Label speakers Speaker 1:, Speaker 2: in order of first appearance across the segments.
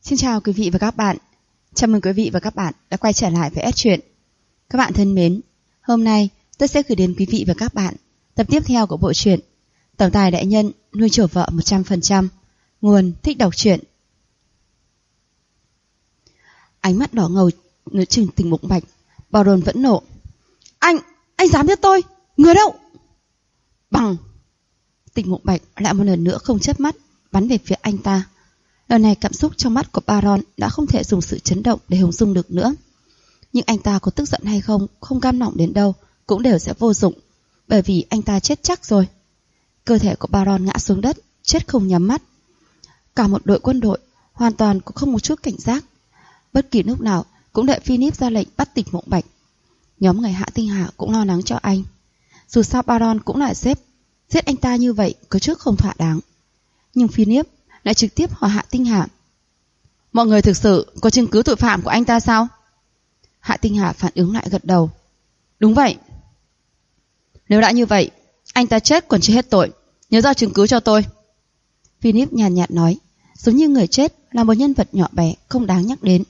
Speaker 1: Xin chào quý vị và các bạn. Chào mừng quý vị và các bạn đã quay trở lại với S Truyện. Các bạn thân mến, hôm nay tôi sẽ gửi đến quý vị và các bạn tập tiếp theo của bộ truyện Tổng tài đại nhân nuôi chổ vợ 100%. Nguồn Thích đọc truyện. Ánh mắt đỏ ngầu nửa chừng Tình Mộng Bạch, Baron vẫn nộ. Anh dám giết tôi? Người đâu? Bằng! Tình Mộng Bạch lại một lần nữa không chớp mắt bắn về phía anh ta. Lần này cảm xúc trong mắt của Baron đã không thể dùng sự chấn động để hình dung được nữa. Nhưng anh ta có tức giận hay không, không cam lòng đến đâu, cũng đều sẽ vô dụng, bởi vì anh ta chết chắc rồi. Cơ thể của Baron ngã xuống đất, chết không nhắm mắt. Cả một đội quân đội hoàn toàn cũng không một chút cảnh giác. Bất kỳ lúc nào cũng đợi Philip ra lệnh bắt Tình Mộng Bạch. Nhóm người Hạ Tinh Hà cũng lo lắng cho anh. Dù sao Baron cũng là sếp, giết anh ta như vậy có chút không thỏa đáng. Nhưng Philip lại trực tiếp hỏi Hạ Tinh Hà: mọi người thực sự có chứng cứ tội phạm của anh ta sao? Hạ Tinh Hà phản ứng lại gật đầu. Đúng vậy. Nếu đã như vậy, anh ta chết còn chưa hết tội, nhớ giao chứng cứ cho tôi. Philip nhàn nhạt nói, giống như người chết là một nhân vật nhỏ bé không đáng nhắc đến.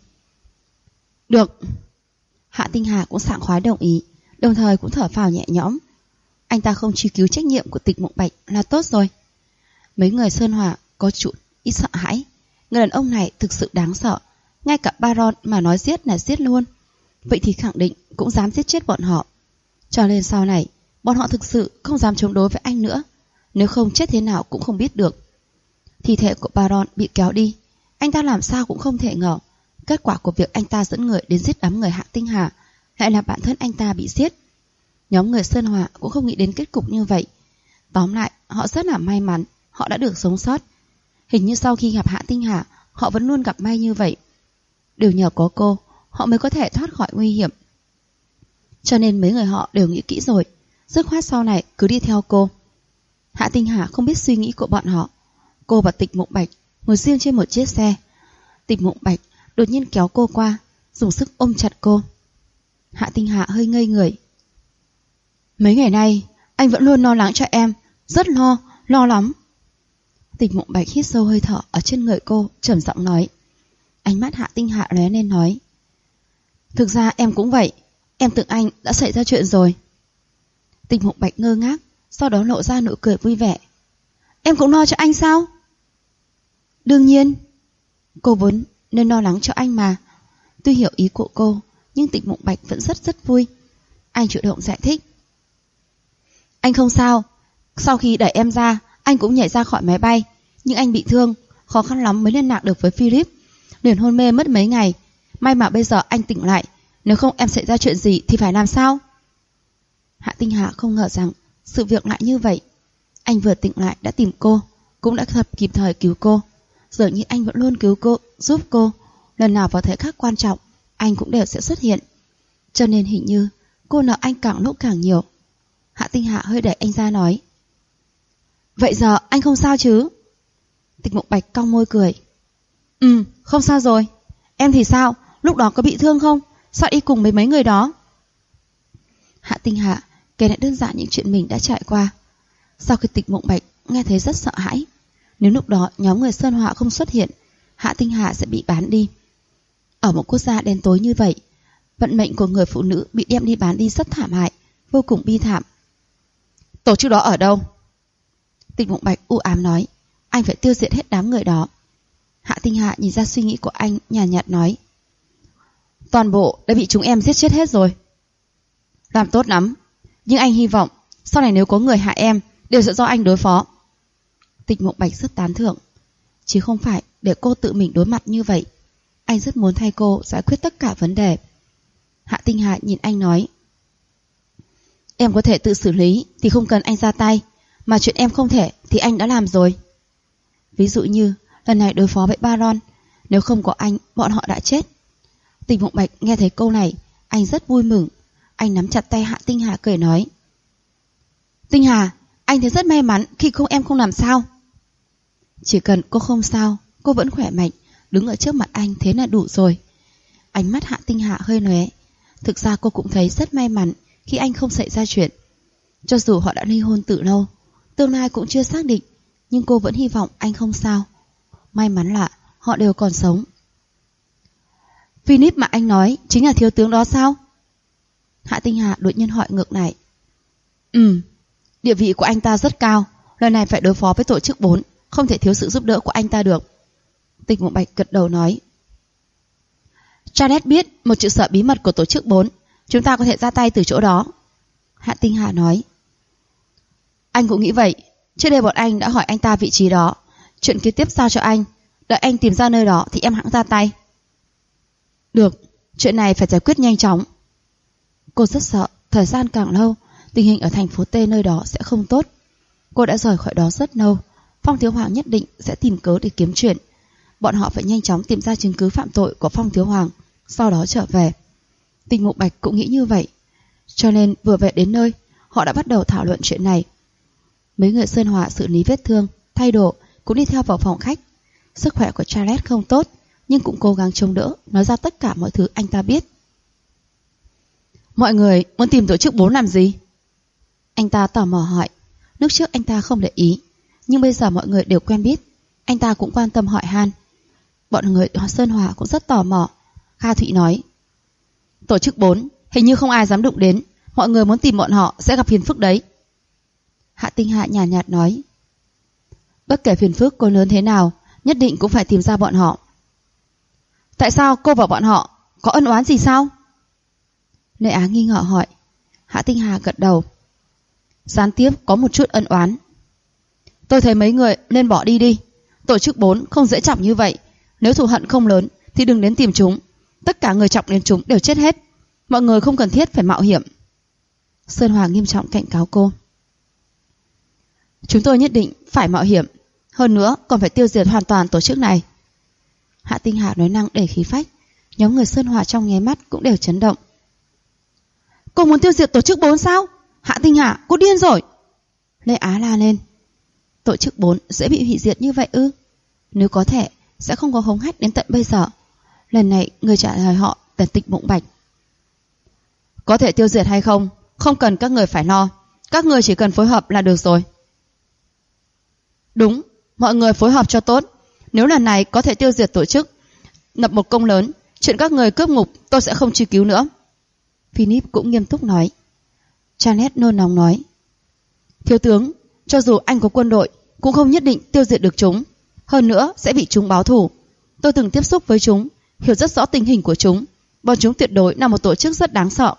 Speaker 1: Được. Hạ Tinh Hà cũng sảng khoái đồng ý, đồng thời cũng thở phào nhẹ nhõm. Anh ta không truy cứu trách nhiệm của Tình Mộng Bạch là tốt rồi. Mấy người Sơn Hòa có chút ít sợ hãi. Người đàn ông này thực sự đáng sợ. Ngay cả Baron mà nói giết là giết luôn. Vậy thì khẳng định cũng dám giết chết bọn họ. Cho nên sau này bọn họ thực sự không dám chống đối với anh nữa. Nếu không chết thế nào cũng không biết được. Thi thể của Baron bị kéo đi. Anh ta làm sao cũng không thể ngờ kết quả của việc anh ta dẫn người đến giết đám người Hạ Tinh Hà lại là bản thân anh ta bị giết. Nhóm người Sơn Hòa cũng không nghĩ đến kết cục như vậy. Tóm lại, họ rất là may mắn họ đã được sống sót. Hình như sau khi gặp Hạ Tinh Hà, họ vẫn luôn gặp may như vậy. Đều nhờ có cô, họ mới có thể thoát khỏi nguy hiểm. Cho nên mấy người họ đều nghĩ kỹ rồi, dứt khoát sau này cứ đi theo cô. Hạ Tinh Hà không biết suy nghĩ của bọn họ. Cô và Tình Mộng Bạch ngồi riêng trên một chiếc xe. Tình Mộng Bạch đột nhiên kéo cô qua, dùng sức ôm chặt cô. Hạ Tinh Hà hơi ngây người. Mấy ngày nay anh vẫn luôn lo lắng cho em, rất lo lắm. Tình Mộng Bạch hít sâu hơi thở ở trên người cô, trầm giọng nói. Ánh mắt Hạ Tinh Hà lóe lên nói. Thực ra em cũng vậy, em tưởng anh đã xảy ra chuyện rồi. Tình Mộng Bạch ngơ ngác, sau đó lộ ra nụ cười vui vẻ. Em cũng lo cho anh sao? Đương nhiên. Cô vốn nên lo lắng cho anh mà. Tuy hiểu ý của cô, nhưng Tình Mộng Bạch vẫn rất vui. Anh chủ động giải thích. Anh không sao. Sau khi đẩy em ra, anh cũng nhảy ra khỏi máy bay. Nhưng anh bị thương, khó khăn lắm mới liên lạc được với Philip, liền hôn mê mất mấy ngày. May mà bây giờ anh tỉnh lại, nếu không em xảy ra chuyện gì thì phải làm sao? Hạ Tinh Hà không ngờ rằng sự việc lại như vậy. Anh vừa tỉnh lại đã tìm cô, cũng đã kịp thời cứu cô. Dường như anh vẫn luôn cứu cô, giúp cô. Lần nào vào thời khắc quan trọng, anh cũng đều sẽ xuất hiện. Cho nên hình như cô nợ anh càng lúc càng nhiều. Hạ Tinh Hà hơi đẩy anh ra nói. Vậy giờ anh không sao chứ? Tình Mộng Bạch cong môi cười. Không sao rồi. Em thì sao? Lúc đó có bị thương không? Sao đi cùng với mấy người đó? Hạ Tinh Hà kể lại đơn giản những chuyện mình đã trải qua. Sau khi Tình Mộng Bạch nghe thấy rất sợ hãi. Nếu lúc đó nhóm người Sơn Họa không xuất hiện, Hạ Tinh Hà sẽ bị bán đi. Ở một quốc gia đen tối như vậy, vận mệnh của người phụ nữ bị đem đi bán đi rất thảm hại, vô cùng bi thảm. Tổ chức đó ở đâu? Tình Mộng Bạch u ám nói. Anh phải tiêu diệt hết đám người đó. Hạ Tinh Hà nhìn ra suy nghĩ của anh, nhàn nhạt nói. Toàn bộ đã bị chúng em giết chết hết rồi. Làm tốt lắm. Nhưng anh hy vọng sau này nếu có người hại em đều sẽ do anh đối phó. Tình Mộng Bạch rất tán thưởng. Chứ không phải để cô tự mình đối mặt như vậy. Anh rất muốn thay cô giải quyết tất cả vấn đề. Hạ Tinh Hà nhìn anh nói. Em có thể tự xử lý thì không cần anh ra tay, mà chuyện em không thể thì anh đã làm rồi. Ví dụ như lần này đối phó với Baron, nếu không có anh bọn họ đã chết. Tình Mộng Bạch nghe thấy câu này, anh rất vui mừng. Anh nắm chặt tay Hạ Tinh Hà cười nói. Tinh Hà, anh thấy rất may mắn khi em không làm sao. Chỉ cần cô không sao, cô vẫn khỏe mạnh, đứng ở trước mặt anh thế là đủ rồi. Ánh mắt Hạ Tinh Hà hơi lóe. Thực ra cô cũng thấy rất may mắn khi anh không xảy ra chuyện. Cho dù họ đã ly hôn từ lâu, tương lai cũng chưa xác định, nhưng cô vẫn hy vọng anh không sao. May mắn là họ đều còn sống. Philip mà anh nói chính là thiếu tướng đó sao? Hạ Tinh Hà đột nhiên hỏi ngược lại. Địa vị của anh ta rất cao, lần này phải đối phó với tổ chức 4, không thể thiếu sự giúp đỡ của anh ta được. Tịch Mộng Bạch gật đầu nói. Janet biết một trụ sở bí mật của tổ chức 4, chúng ta có thể ra tay từ chỗ đó. Hạ Tinh Hà nói. Anh cũng nghĩ vậy, trước đây bọn anh đã hỏi anh ta vị trí đó, chuyện kế tiếp giao cho anh, đợi anh tìm ra nơi đó thì em hẵng ra tay. Được, chuyện này phải giải quyết nhanh chóng. Cô rất sợ, thời gian càng lâu, tình hình ở thành phố T nơi đó sẽ không tốt. Cô đã rời khỏi đó rất lâu, Phong Thiếu Hoàng nhất định sẽ tìm cớ để kiếm chuyện. Bọn họ phải nhanh chóng tìm ra chứng cứ phạm tội của Phong Thiếu Hoàng, sau đó trở về. Tịch Mục Bạch cũng nghĩ như vậy, cho nên vừa về đến nơi, họ đã bắt đầu thảo luận chuyện này. Mấy người Sơn Hòa xử lý vết thương, thay đồ, cũng đi theo vào phòng khách. Sức khỏe của Charles không tốt, nhưng cũng cố gắng chống đỡ, nói ra tất cả mọi thứ anh ta biết. Mọi người muốn tìm tổ chức 4 làm gì? Anh ta tò mò hỏi. Lúc trước anh ta không để ý, nhưng bây giờ mọi người đều quen biết, anh ta cũng quan tâm hỏi han. Bọn người Sơn Hòa cũng rất tò mò. Kha Thụy nói. Tổ chức 4 hình như không ai dám đụng đến, mọi người muốn tìm bọn họ sẽ gặp phiền phức đấy. Hạ Tinh Hạ nhàn nhạt nói. Bất kể phiền phức có lớn thế nào, nhất định cũng phải tìm ra bọn họ. Tại sao cô và bọn họ có ân oán gì sao? Lệ Á nghi ngờ hỏi. Hạ Tinh Hà gật đầu. Gián tiếp có một chút ân oán. Tôi thấy mấy người nên bỏ đi đi. Tổ chức 4 không dễ chọc như vậy. Nếu thù hận không lớn thì đừng đến tìm chúng. Tất cả người chọc đến chúng đều chết hết. Mọi người không cần thiết phải mạo hiểm. Sơn Hòa nghiêm trọng cảnh cáo cô. Chúng tôi nhất định phải mạo hiểm. Hơn nữa còn phải tiêu diệt hoàn toàn tổ chức này. Hạ Tinh Hà nói năng để khí phách. Nhóm người Sơn Hòa trong nháy mắt cũng đều chấn động. Cô muốn tiêu diệt tổ chức 4 sao? Hạ Tinh Hà, cô điên rồi. Lê Á la lên. Tổ chức 4 dễ bị hủy diệt như vậy ư? Nếu có thể sẽ không có hống hách đến tận bây giờ. Lần này người trả lời họ là Tịch Mộng Bạch. Có thể tiêu diệt hay không, không cần các người phải lo. Các người chỉ cần phối hợp là được rồi. Đúng, mọi người phối hợp cho tốt. Nếu lần này có thể tiêu diệt tổ chức, lập một công lớn, chuyện các người cướp ngục tôi sẽ không truy cứu nữa. Philip cũng nghiêm túc nói. Janet nôn nóng nói. Thiếu tướng, cho dù anh có quân đội cũng không nhất định tiêu diệt được chúng. Hơn nữa sẽ bị chúng báo thù. Tôi từng tiếp xúc với chúng, hiểu rất rõ tình hình của chúng. Bọn chúng tuyệt đối là một tổ chức rất đáng sợ.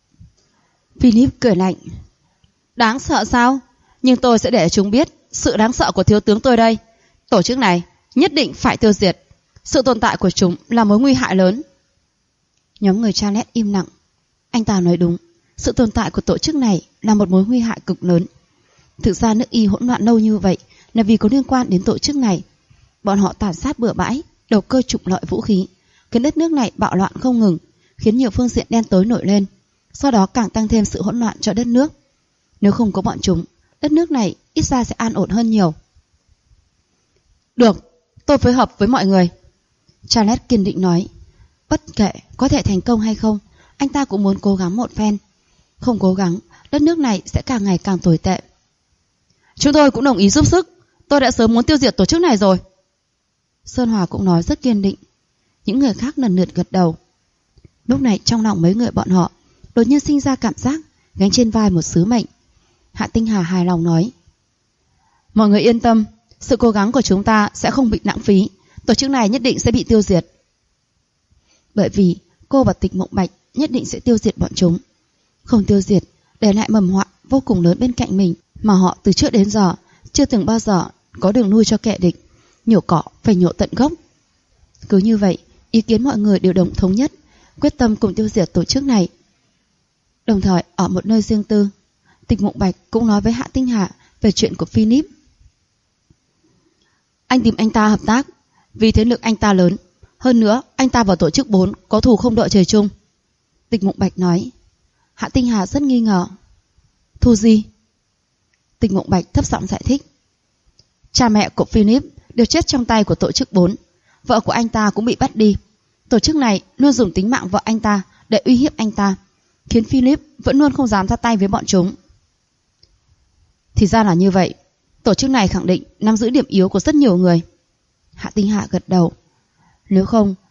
Speaker 1: Philip cười lạnh. Đáng sợ sao? Nhưng tôi sẽ để chúng biết sự đáng sợ của thiếu tướng tôi đây. Tổ chức này nhất định phải tiêu diệt. Sự tồn tại của chúng là mối nguy hại lớn. Nhóm người Charles im lặng. Anh ta nói đúng, sự tồn tại của tổ chức này là một mối nguy hại cực lớn. Thực ra nước Y hỗn loạn lâu như vậy là vì có liên quan đến tổ chức này. Bọn họ tàn sát bừa bãi, đầu cơ trục lợi vũ khí, khiến đất nước này bạo loạn không ngừng, khiến nhiều phương diện đen tối nổi lên, sau đó càng tăng thêm sự hỗn loạn cho đất nước. Nếu không có bọn chúng, đất nước này ít ra sẽ an ổn hơn nhiều. Được, tôi phối hợp với mọi người. Charles kiên định nói. Bất kể có thể thành công hay không, anh ta cũng muốn cố gắng một phen. Không cố gắng, đất nước này sẽ càng ngày càng tồi tệ. Chúng tôi cũng đồng ý giúp sức. Tôi đã sớm muốn tiêu diệt tổ chức này rồi. Sơn Hòa cũng nói rất kiên định. Những người khác lần lượt gật đầu. Lúc này trong lòng mấy người bọn họ đột nhiên sinh ra cảm giác gánh trên vai một sứ mệnh. Hạ Tinh Hà hài lòng nói. Mọi người yên tâm, sự cố gắng của chúng ta sẽ không bị lãng phí. Tổ chức này nhất định sẽ bị tiêu diệt. Bởi vì cô và Tịch Mộng Bạch nhất định sẽ tiêu diệt bọn chúng. Không tiêu diệt, để lại mầm họa vô cùng lớn bên cạnh mình mà họ từ trước đến giờ chưa từng bao giờ có đường nuôi cho kẻ địch. Nhổ cỏ phải nhổ tận gốc. Cứ như vậy, ý kiến mọi người đều đồng thống nhất, quyết tâm cùng tiêu diệt tổ chức này. Đồng thời ở một nơi riêng tư, Tịch Mộng Bạch cũng nói với Hạ Tinh Hà về chuyện của Philip. Anh tìm anh ta hợp tác vì thế lực anh ta lớn. Hơn nữa anh ta vào tổ chức 4 có thù không đội trời chung. Tịch Mộng Bạch nói. Hạ Tinh Hà rất nghi ngờ. Thù gì? Tịch Mộng Bạch thấp giọng giải thích. Cha mẹ của Philip đều chết trong tay của tổ chức 4. Vợ của anh ta cũng bị bắt đi. Tổ chức này luôn dùng tính mạng vợ anh ta để uy hiếp anh ta, khiến Philip vẫn luôn không dám ra tay với bọn chúng. Thì ra là như vậy. Tổ chức này khẳng định nắm giữ điểm yếu của rất nhiều người. Hạ Tinh Hạ gật đầu. Nếu không,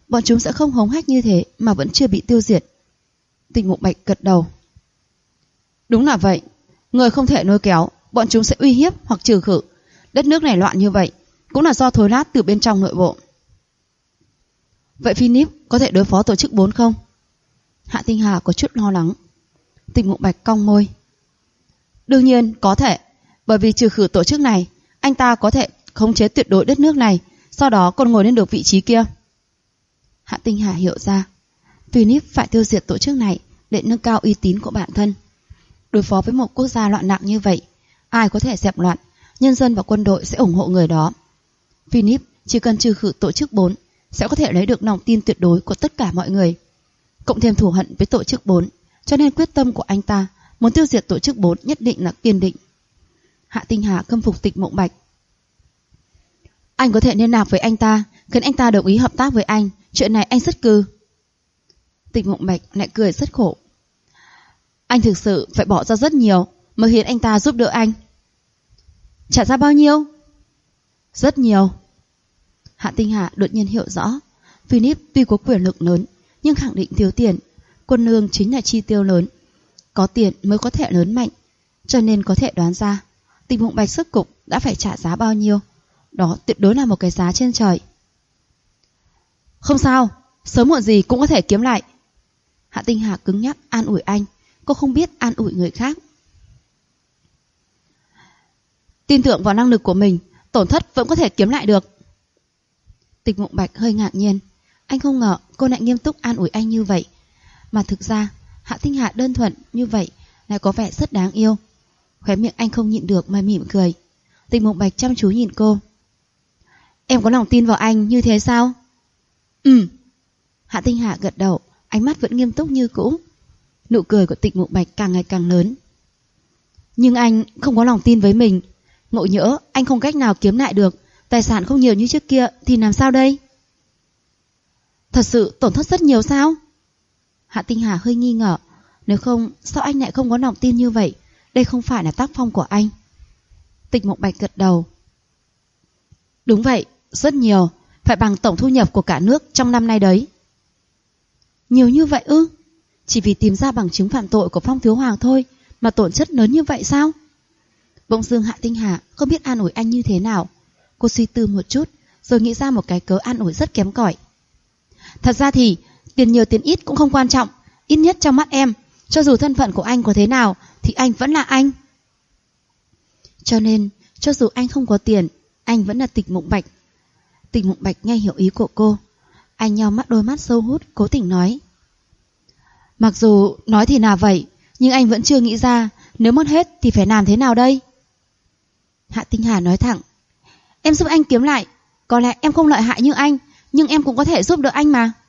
Speaker 1: bọn chúng sẽ không hống hách như thế mà vẫn chưa bị tiêu diệt. Tịch Mục Bạch gật đầu. Đúng là vậy, người không thể lôi kéo, bọn chúng sẽ uy hiếp hoặc trừ khử. Đất nước này loạn như vậy cũng là do thối nát từ bên trong nội bộ. Vậy Philip có thể đối phó tổ chức 4 không? Hạ Tinh Hà có chút lo lắng. Tịch Mục Bạch cong môi. Đương nhiên có thể, bởi vì trừ khử tổ chức này, anh ta có thể khống chế tuyệt đối đất nước này, sau đó còn ngồi lên được vị trí kia. Hạ Tinh Hà hiểu ra, Philip phải tiêu diệt tổ chức này để nâng cao uy tín của bản thân. Đối phó với một quốc gia loạn lạc như vậy, ai có thể dẹp loạn, nhân dân và quân đội sẽ ủng hộ người đó. Philip chỉ cần trừ khử tổ chức 4 sẽ có thể lấy được lòng tin tuyệt đối của tất cả mọi người. Cộng thêm thù hận với tổ chức 4, cho nên quyết tâm của anh ta muốn tiêu diệt tổ chức 4 nhất định là kiên định. Hạ Tinh Hà khâm phục Tịch Mộng Bạch. Anh có thể liên lạc với anh ta, khiến anh ta đồng ý hợp tác với anh. Chuyện này anh rất cư. Tịch Mộng Bạch lại cười rất khổ. Anh thực sự phải bỏ ra rất nhiều mới khiến anh ta giúp đỡ anh. Trả ra bao nhiêu? Rất nhiều. Hạ Tinh Hà đột nhiên hiểu rõ, Philip tuy có quyền lực lớn nhưng khẳng định thiếu tiền. Quân lương chính là chi tiêu lớn, có tiền mới có thể lớn mạnh, cho nên có thể đoán ra Tịch Mộng Bạch sức cục đã phải trả giá bao nhiêu. Đó tuyệt đối là một cái giá trên trời. Không sao, sớm muộn gì cũng có thể kiếm lại. Hạ Tinh Hà cứng nhắc an ủi anh. Cô không biết an ủi người khác. Tin tưởng vào năng lực của mình, tổn thất vẫn có thể kiếm lại được. Tịch Mộng Bạch hơi ngạc nhiên. Anh không ngờ cô lại nghiêm túc an ủi anh như vậy. Mà thực ra Hạ Tinh Hà đơn thuần như vậy lại có vẻ rất đáng yêu. Khóe miệng anh không nhịn được mà mỉm cười. Tịch Mộng Bạch chăm chú nhìn cô. Em có lòng tin vào anh như thế sao? Hạ Tinh Hà gật đầu, ánh mắt vẫn nghiêm túc như cũ. Nụ cười của Tịch Mộng Bạch càng ngày càng lớn. Nhưng anh không có lòng tin với mình. Ngộ nhỡ anh không cách nào kiếm lại được, tài sản không nhiều như trước kia thì làm sao đây? Thật sự tổn thất rất nhiều sao? Hạ Tinh Hà hơi nghi ngờ. Nếu không, sao anh lại không có lòng tin như vậy? Đây không phải là tác phong của anh. Tịch Mộng Bạch gật đầu. Đúng vậy, rất nhiều. Phải bằng tổng thu nhập của cả nước trong năm nay đấy. Nhiều như vậy ư? Chỉ vì tìm ra bằng chứng phạm tội của Phong Thiếu Hoàng thôi mà tổn thất lớn như vậy sao? Bỗng dưng Hạ Tinh Hà không biết an ủi anh như thế nào. Cô suy tư một chút rồi nghĩ ra một cái cớ an ủi rất kém cỏi. Thật ra thì tiền nhiều tiền ít cũng không quan trọng. Ít nhất trong mắt em, cho dù thân phận của anh có thế nào thì anh vẫn là anh. Cho nên cho dù anh không có tiền, anh vẫn là Tịch Mộng Bạch. Tịch Mộng Bạch nghe hiểu ý của cô. Anh nheo mắt đôi mắt sâu hút, cố tình nói. Mặc dù nói thì là vậy, nhưng anh vẫn chưa nghĩ ra nếu mất hết thì phải làm thế nào đây? Hạ Tinh Hà nói thẳng. Em giúp anh kiếm lại. Có lẽ em không lợi hại như anh, nhưng em cũng có thể giúp đỡ anh mà.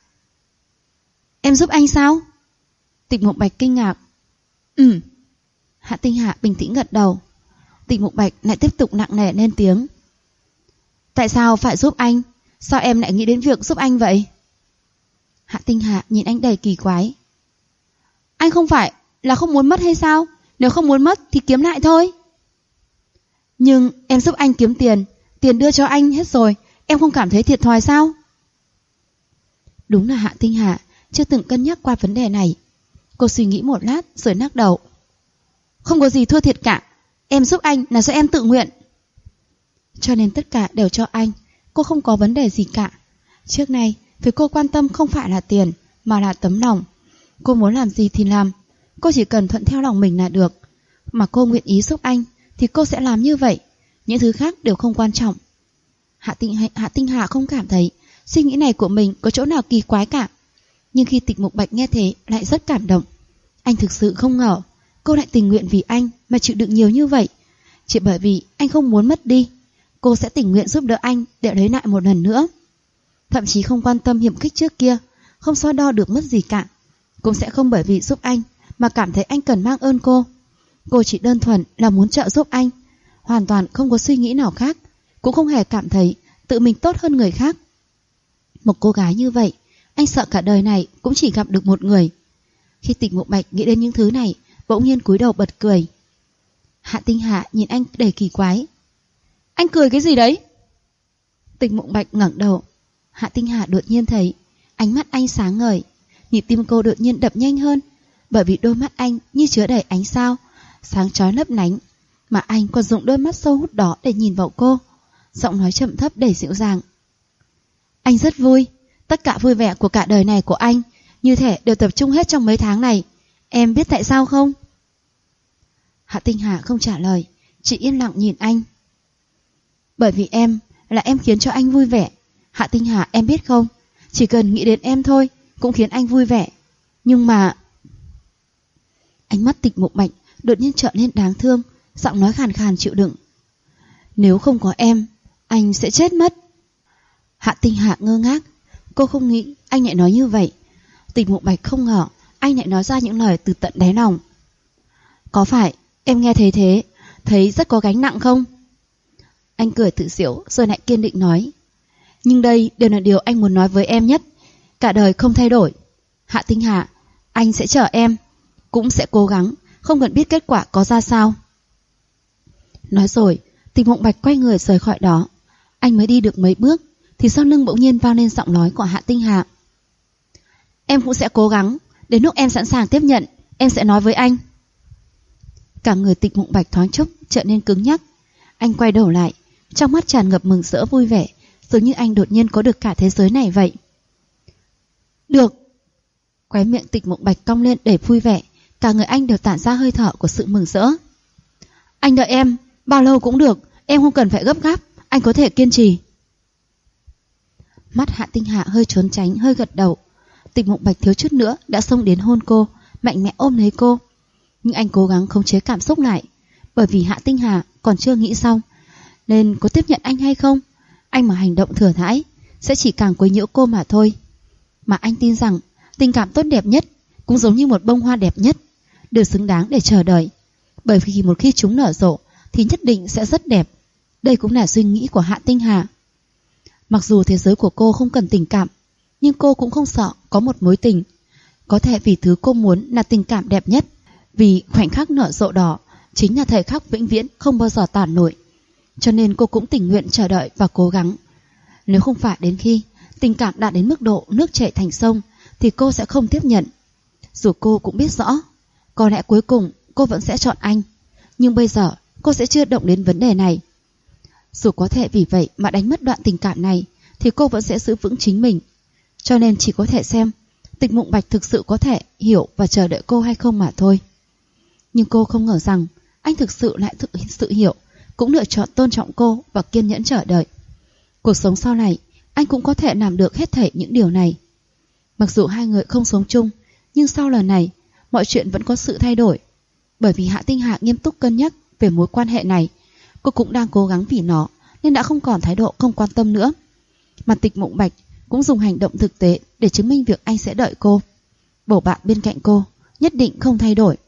Speaker 1: Em giúp anh sao? Tịch Mộng Bạch kinh ngạc. Hạ Tinh Hà bình tĩnh gật đầu. Tịch Mộng Bạch lại tiếp tục nặng nề lên tiếng. Tại sao phải giúp anh? Sao em lại nghĩ đến việc giúp anh vậy? Hạ Tinh Hà nhìn anh đầy kỳ quái. Anh không phải là không muốn mất hay sao? Nếu không muốn mất thì kiếm lại thôi. Nhưng em giúp anh kiếm tiền, tiền đưa cho anh hết rồi, em không cảm thấy thiệt thòi sao? Đúng là Hạ Tinh Hà chưa từng cân nhắc qua vấn đề này. Cô suy nghĩ một lát rồi lắc đầu. Không có gì thua thiệt cả. Em giúp anh là do em tự nguyện. Cho nên tất cả đều cho anh. Cô không có vấn đề gì cả. Trước nay việc cô quan tâm không phải là tiền mà là tấm lòng. Cô muốn làm gì thì làm. Cô chỉ cần thuận theo lòng mình là được. Mà cô nguyện ý giúp anh thì cô sẽ làm như vậy. Những thứ khác đều không quan trọng. Hạ Tinh Hà không cảm thấy suy nghĩ này của mình có chỗ nào kỳ quái cả. Nhưng khi Tịch Mộng Bạch nghe thế lại rất cảm động. Anh thực sự không ngờ cô lại tình nguyện vì anh mà chịu đựng nhiều như vậy. Chỉ bởi vì anh không muốn mất đi, cô sẽ tình nguyện giúp đỡ anh để lấy lại một lần nữa. Thậm chí không quan tâm hiểm khích trước kia, không so đo được mất gì cả. Cũng sẽ không bởi vì giúp anh mà cảm thấy anh cần mang ơn cô. Cô chỉ đơn thuần là muốn trợ giúp anh, hoàn toàn không có suy nghĩ nào khác, cũng không hề cảm thấy tự mình tốt hơn người khác. Một cô gái như vậy, anh sợ cả đời này cũng chỉ gặp được một người. Khi Tịch Mộng Bạch nghĩ đến những thứ này, bỗng nhiên cúi đầu bật cười. Hạ Tinh Hà nhìn anh đầy kỳ quái. Anh cười cái gì đấy? Tịch Mộng Bạch ngẩng đầu. Hạ Tinh Hà đột nhiên thấy Ánh mắt anh sáng ngời, nhịp tim cô đột nhiên đập nhanh hơn, bởi vì đôi mắt anh như chứa đầy ánh sao, sáng chói lấp lánh, mà anh còn dùng đôi mắt sâu hút đó để nhìn vào cô. Giọng nói trầm thấp đầy dịu dàng. Anh rất vui, tất cả vui vẻ của cả đời này của anh như thể đều tập trung hết trong mấy tháng này. Em biết tại sao không? Hạ Tinh Hà không trả lời, chỉ yên lặng nhìn anh. Bởi vì em khiến cho anh vui vẻ. Hạ Tinh Hà, em biết không, chỉ cần nghĩ đến em thôi cũng khiến anh vui vẻ. Nhưng mà... Ánh mắt Tịch Mục Bạch đột nhiên trợn lên đáng thương, giọng nói khàn khàn chịu đựng. Nếu không có em, anh sẽ chết mất. Hạ Tinh Hà ngơ ngác, cô không nghĩ anh lại nói như vậy. Tịch Mục Bạch không ngờ anh lại nói ra những lời từ tận đáy lòng. Có phải em nghe thấy thế, thấy rất có gánh nặng không? Anh cười tự giễu rồi lại kiên định nói. Nhưng đây đều là điều anh muốn nói với em nhất. Cả đời không thay đổi. Hạ Tinh Hà, anh sẽ chờ em, cũng sẽ cố gắng, không cần biết kết quả có ra sao. Nói rồi, Tịch Mục Bạch quay người rời khỏi đó. Anh mới đi được mấy bước thì sau lưng bỗng nhiên vang lên giọng nói của Hạ Tinh Hà. Em cũng sẽ cố gắng, đến lúc em sẵn sàng tiếp nhận, em sẽ nói với anh. Cả người Tịch Mục Bạch thoáng chốc trở nên cứng nhắc. Anh quay đầu lại, trong mắt tràn ngập mừng rỡ vui vẻ, dường như anh đột nhiên có được cả thế giới này vậy. Được. Khóe miệng Tịch Mục Bạch cong lên đầy vui vẻ, cả người anh đều tản ra hơi thở của sự mừng rỡ. Anh đợi em, bao lâu cũng được, em không cần phải gấp gáp, anh có thể kiên trì. Mắt Hạ Tinh Hà hơi trốn tránh, hơi gật đầu. Tịch Mục Bạch thiếu chút nữa đã xông đến hôn cô, mạnh mẽ ôm lấy cô. Nhưng anh cố gắng khống chế cảm xúc lại, bởi vì Hạ Tinh Hà còn chưa nghĩ xong nên có tiếp nhận anh hay không. Anh mà hành động thừa thãi sẽ chỉ càng quấy nhiễu cô mà thôi. Mà anh tin rằng tình cảm tốt đẹp nhất cũng giống như một bông hoa đẹp nhất, đều xứng đáng để chờ đợi. Bởi vì một khi chúng nở rộ thì nhất định sẽ rất đẹp. Đây cũng là suy nghĩ của Hạ Tinh Hà. Mặc dù thế giới của cô không cần tình cảm, nhưng cô cũng không sợ có một mối tình. Có thể vì thứ cô muốn là tình cảm đẹp nhất, vì khoảnh khắc nở rộ đó chính là thời khắc vĩnh viễn không bao giờ tàn nổi. Cho nên cô cũng tình nguyện chờ đợi và cố gắng. Nếu không phải đến khi tình cảm đạt đến mức độ nước chảy thành sông thì cô sẽ không tiếp nhận. Dù cô cũng biết rõ có lẽ cuối cùng cô vẫn sẽ chọn anh, nhưng bây giờ cô sẽ chưa động đến vấn đề này. Dù có thể vì vậy mà đánh mất đoạn tình cảm này thì cô vẫn sẽ giữ vững chính mình. Cho nên chỉ có thể xem Tịch Mục Bạch thực sự có thể hiểu và chờ đợi cô hay không mà thôi. Nhưng cô không ngờ rằng anh thực sự lại thực sự hiểu, cũng lựa chọn tôn trọng cô và kiên nhẫn chờ đợi. Cuộc sống sau này anh cũng có thể làm được hết thảy những điều này. Mặc dù hai người không sống chung, nhưng sau lần này mọi chuyện vẫn có sự thay đổi. Bởi vì Hạ Tinh Hà nghiêm túc cân nhắc về mối quan hệ này, cô cũng đang cố gắng vì nó nên đã không còn thái độ không quan tâm nữa. Mà Tịch Mục Bạch cũng dùng hành động thực tế để chứng minh việc anh sẽ đợi cô. Bầu bạn bên cạnh cô nhất định không thay đổi.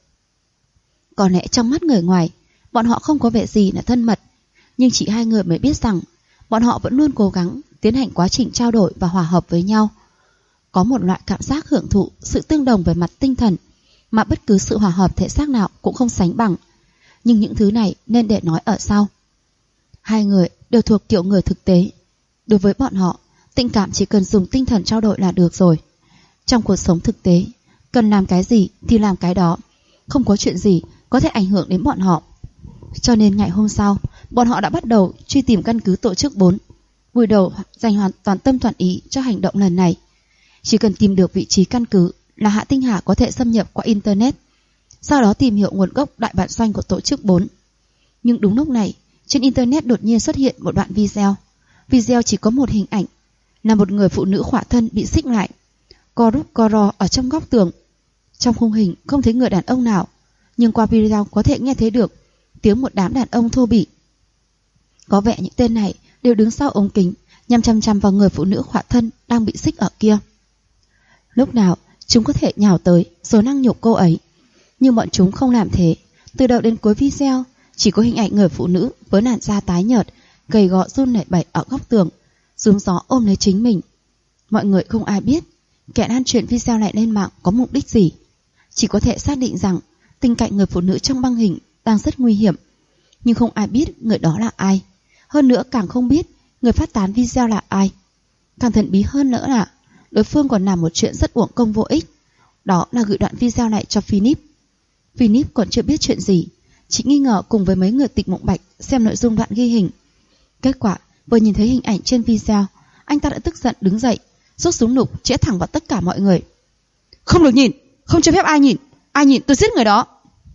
Speaker 1: Có lẽ trong mắt người ngoài bọn họ không có vẻ gì là thân mật, nhưng chỉ hai người mới biết rằng bọn họ vẫn luôn cố gắng tiến hành quá trình trao đổi và hòa hợp với nhau. Có một loại cảm giác hưởng thụ sự tương đồng về mặt tinh thần mà bất cứ sự hòa hợp thể xác nào cũng không sánh bằng. Nhưng những thứ này nên để nói ở sau. Hai người đều thuộc kiểu người thực tế. Đối với bọn họ, tình cảm chỉ cần dùng tinh thần trao đổi là được rồi. Trong cuộc sống thực tế, cần làm cái gì thì làm cái đó, không có chuyện gì có thể ảnh hưởng đến bọn họ. Cho nên ngày hôm sau, bọn họ đã bắt đầu truy tìm căn cứ tổ chức 4. Vùi đầu dành hoàn toàn tâm toàn ý cho hành động lần này. Chỉ cần tìm được vị trí căn cứ là Hạ Tinh Hà có thể xâm nhập qua Internet, sau đó tìm hiểu nguồn gốc đại bản doanh của tổ chức 4. Nhưng đúng lúc này, trên Internet đột nhiên xuất hiện một đoạn video. Video chỉ có một hình ảnh, là một người phụ nữ khỏa thân bị xích lại, co rút co ro ở trong góc tường. Trong khung hình không thấy người đàn ông nào, nhưng qua video có thể nghe thấy được tiếng một đám đàn ông thô bỉ. Có vẻ những tên này đều đứng sau ống kính, nhằm chằm chằm vào người phụ nữ khỏa thân đang bị xích ở kia. Lúc nào chúng có thể nhào tới rồi năng nhục cô ấy, nhưng bọn chúng không làm thế. Từ đầu đến cuối video chỉ có hình ảnh người phụ nữ với làn da tái nhợt, gầy gò run lẩy bẩy ở góc tường, rúm gió ôm lấy chính mình. Mọi người không ai biết kẻ lan truyền video này lên mạng có mục đích gì. Chỉ có thể xác định rằng tình cảnh người phụ nữ trong băng hình đang rất nguy hiểm, nhưng không ai biết người đó là ai. Hơn nữa càng không biết người phát tán video là ai. Càng thần bí hơn nữa là đối phương còn làm một chuyện rất uổng công vô ích. Đó là gửi đoạn video này cho Philip. Philip còn chưa biết chuyện gì, chỉ nghi ngờ cùng với mấy người Tịch Mộng Bạch xem nội dung đoạn ghi hình. Kết quả vừa nhìn thấy hình ảnh trên video, anh ta đã tức giận đứng dậy, rút súng lục chĩa thẳng vào tất cả mọi người. Không được nhìn, không cho phép ai nhìn tôi giết người đó.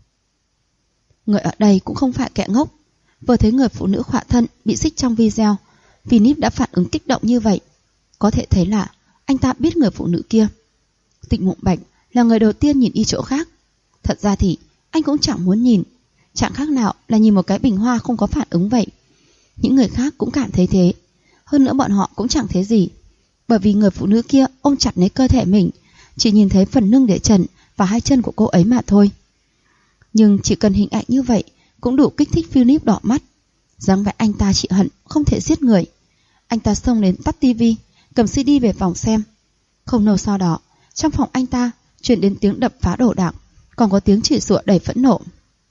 Speaker 1: Người ở đây cũng không phải kẻ ngốc, vừa thấy người phụ nữ khỏa thân bị xích trong video, Philip đã phản ứng kích động như vậy. Có thể thấy là anh ta biết người phụ nữ kia. Tịch Mộng Bạch là người đầu tiên nhìn y chỗ khác. Thật ra thì anh cũng chẳng muốn nhìn, chẳng khác nào là nhìn một cái bình hoa không có phản ứng vậy. Những người khác cũng cảm thấy thế. Hơn nữa bọn họ cũng chẳng thấy gì, bởi vì người phụ nữ kia ôm chặt lấy cơ thể mình, chỉ nhìn thấy phần lưng để trần và hai chân của cô ấy mà thôi. Nhưng chỉ cần hình ảnh như vậy cũng đủ kích thích Philip đỏ mắt. Dáng vẻ anh ta chỉ hận không thể giết người. Anh ta xông đến tắt tivi, cầm CD về phòng xem. Không lâu sau đó, trong phòng anh ta truyền đến tiếng đập phá đồ đạc, còn có tiếng chửi rủa đầy phẫn nộ.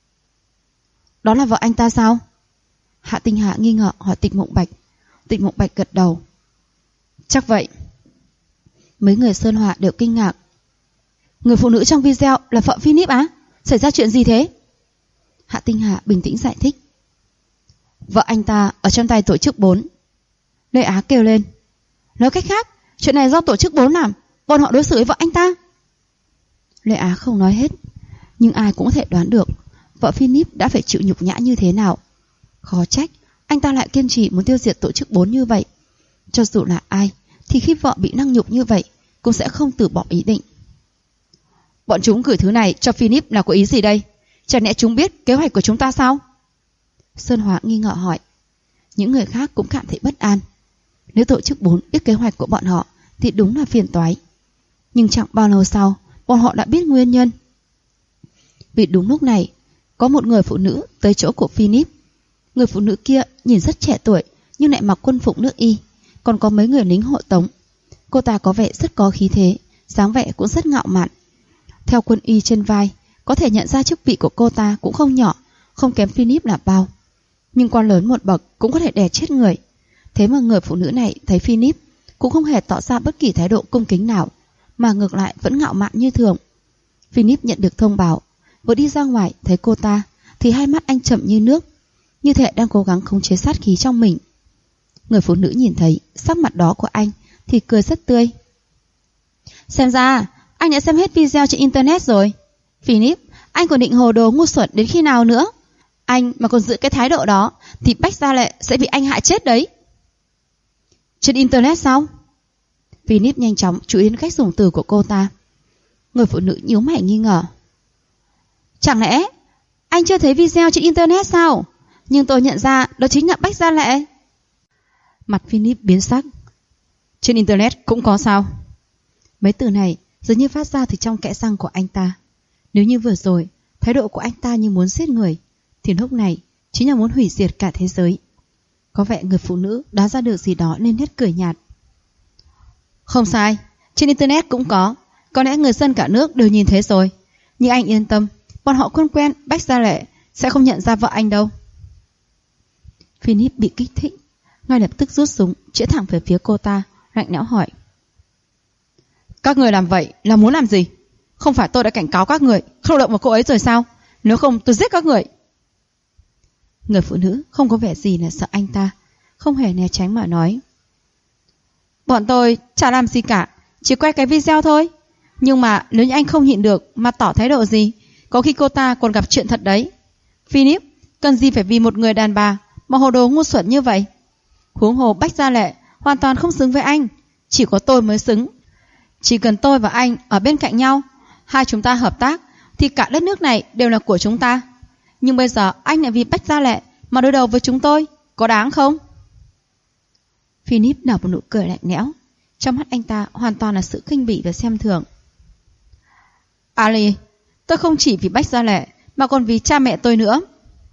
Speaker 1: Đó là vợ anh ta sao? Hạ Tinh Hà nghi ngờ hỏi Tịch Mộng Bạch. Tịch Mộng Bạch gật đầu. Chắc vậy. Mấy người Sơn Hòa đều kinh ngạc. Người phụ nữ trong video là vợ Philip á? Xảy ra chuyện gì thế? Hạ Tinh Hà bình tĩnh giải thích. Vợ anh ta ở trong tay tổ chức 4. Lê Á kêu lên. Nói cách khác, chuyện này do tổ chức 4 làm, bọn họ đối xử với vợ anh ta. Lê Á không nói hết, nhưng ai cũng có thể đoán được vợ Philip đã phải chịu nhục nhã như thế nào. Khó trách anh ta lại kiên trì muốn tiêu diệt tổ chức 4 như vậy. Cho dù là ai thì khi vợ bị năng nhục như vậy cũng sẽ không từ bỏ ý định. Bọn chúng gửi thứ này cho Philip là có ý gì đây? Chẳng lẽ chúng biết kế hoạch của chúng ta sao? Sơn Hóa nghi ngờ hỏi. Những người khác cũng cảm thấy bất an. Nếu tổ chức 4 biết kế hoạch của bọn họ thì đúng là phiền toái. Nhưng chẳng bao lâu sau, bọn họ đã biết nguyên nhân. Vì đúng lúc này, có một người phụ nữ tới chỗ của Philip. Người phụ nữ kia nhìn rất trẻ tuổi nhưng lại mặc quân phục nước y, còn có mấy người lính hộ tống. Cô ta có vẻ rất có khí thế, dáng vẻ cũng rất ngạo mạn. Theo quân y trên vai, có thể nhận ra chức vị của cô ta cũng không nhỏ, không kém Philip là bao. Nhưng quan lớn một bậc cũng có thể đè chết người. Thế mà người phụ nữ này thấy Philip cũng không hề tỏ ra bất kỳ thái độ cung kính nào, mà ngược lại vẫn ngạo mạn như thường. Philip nhận được thông báo, vừa đi ra ngoài thấy cô ta thì hai mắt anh chậm như nước, như thể đang cố gắng khống chế sát khí trong mình. Người phụ nữ nhìn thấy sắc mặt đó của anh thì cười rất tươi. Xem ra anh đã xem hết video trên internet rồi. Philip, anh còn định hồ đồ ngu xuẩn đến khi nào nữa? Anh mà còn giữ cái thái độ đó thì Bách Gia Lệ sẽ bị anh hại chết đấy. Trên internet sao? Philip nhanh chóng chú ý đến cách dùng từ của cô ta. Người phụ nữ nhíu mày nghi ngờ. Chẳng lẽ anh chưa thấy video trên internet sao? Nhưng tôi nhận ra đó chính là Bách Gia Lệ. Mặt Philip biến sắc. Trên internet cũng có sao? Mấy từ này dường như phát ra từ trong kẽ răng của anh ta. Nếu như vừa rồi thái độ của anh ta như muốn giết người, thì lúc này chính là muốn hủy diệt cả thế giới. Có vẻ người phụ nữ đoán ra được gì đó nên hết cười nhạt. Không sai, trên internet cũng có lẽ người dân cả nước đều nhìn thấy rồi. Nhưng anh yên tâm, bọn họ quen Bách Gia Lệ sẽ không nhận ra vợ anh đâu. Philip bị kích thích, ngay lập tức rút súng chĩa thẳng về phía cô ta, lạnh lẽo hỏi. Các người làm vậy là muốn làm gì? Không phải tôi đã cảnh cáo các người không động vào cô ấy rồi sao? Nếu không tôi giết các người. Người phụ nữ không có vẻ gì là sợ anh ta, không hề né tránh mà nói. Bọn tôi chả làm gì cả, chỉ quay cái video thôi. Nhưng mà nếu như anh không nhịn được mà tỏ thái độ gì, có khi cô ta còn gặp chuyện thật đấy. Philip, cần gì phải vì một người đàn bà mà hồ đồ ngu xuẩn như vậy? Huống hồ Bách Gia Lệ hoàn toàn không xứng với anh, chỉ có tôi mới xứng. Chỉ cần tôi và anh ở bên cạnh nhau, hai chúng ta hợp tác, thì cả đất nước này đều là của chúng ta. Nhưng bây giờ anh lại vì Bách Gia Lệ mà đối đầu với chúng tôi, có đáng không? Philip nở một nụ cười lạnh lẽo, trong mắt anh ta hoàn toàn là sự khinh bỉ và xem thường. Ali, tôi không chỉ vì Bách Gia Lệ mà còn vì cha mẹ tôi nữa.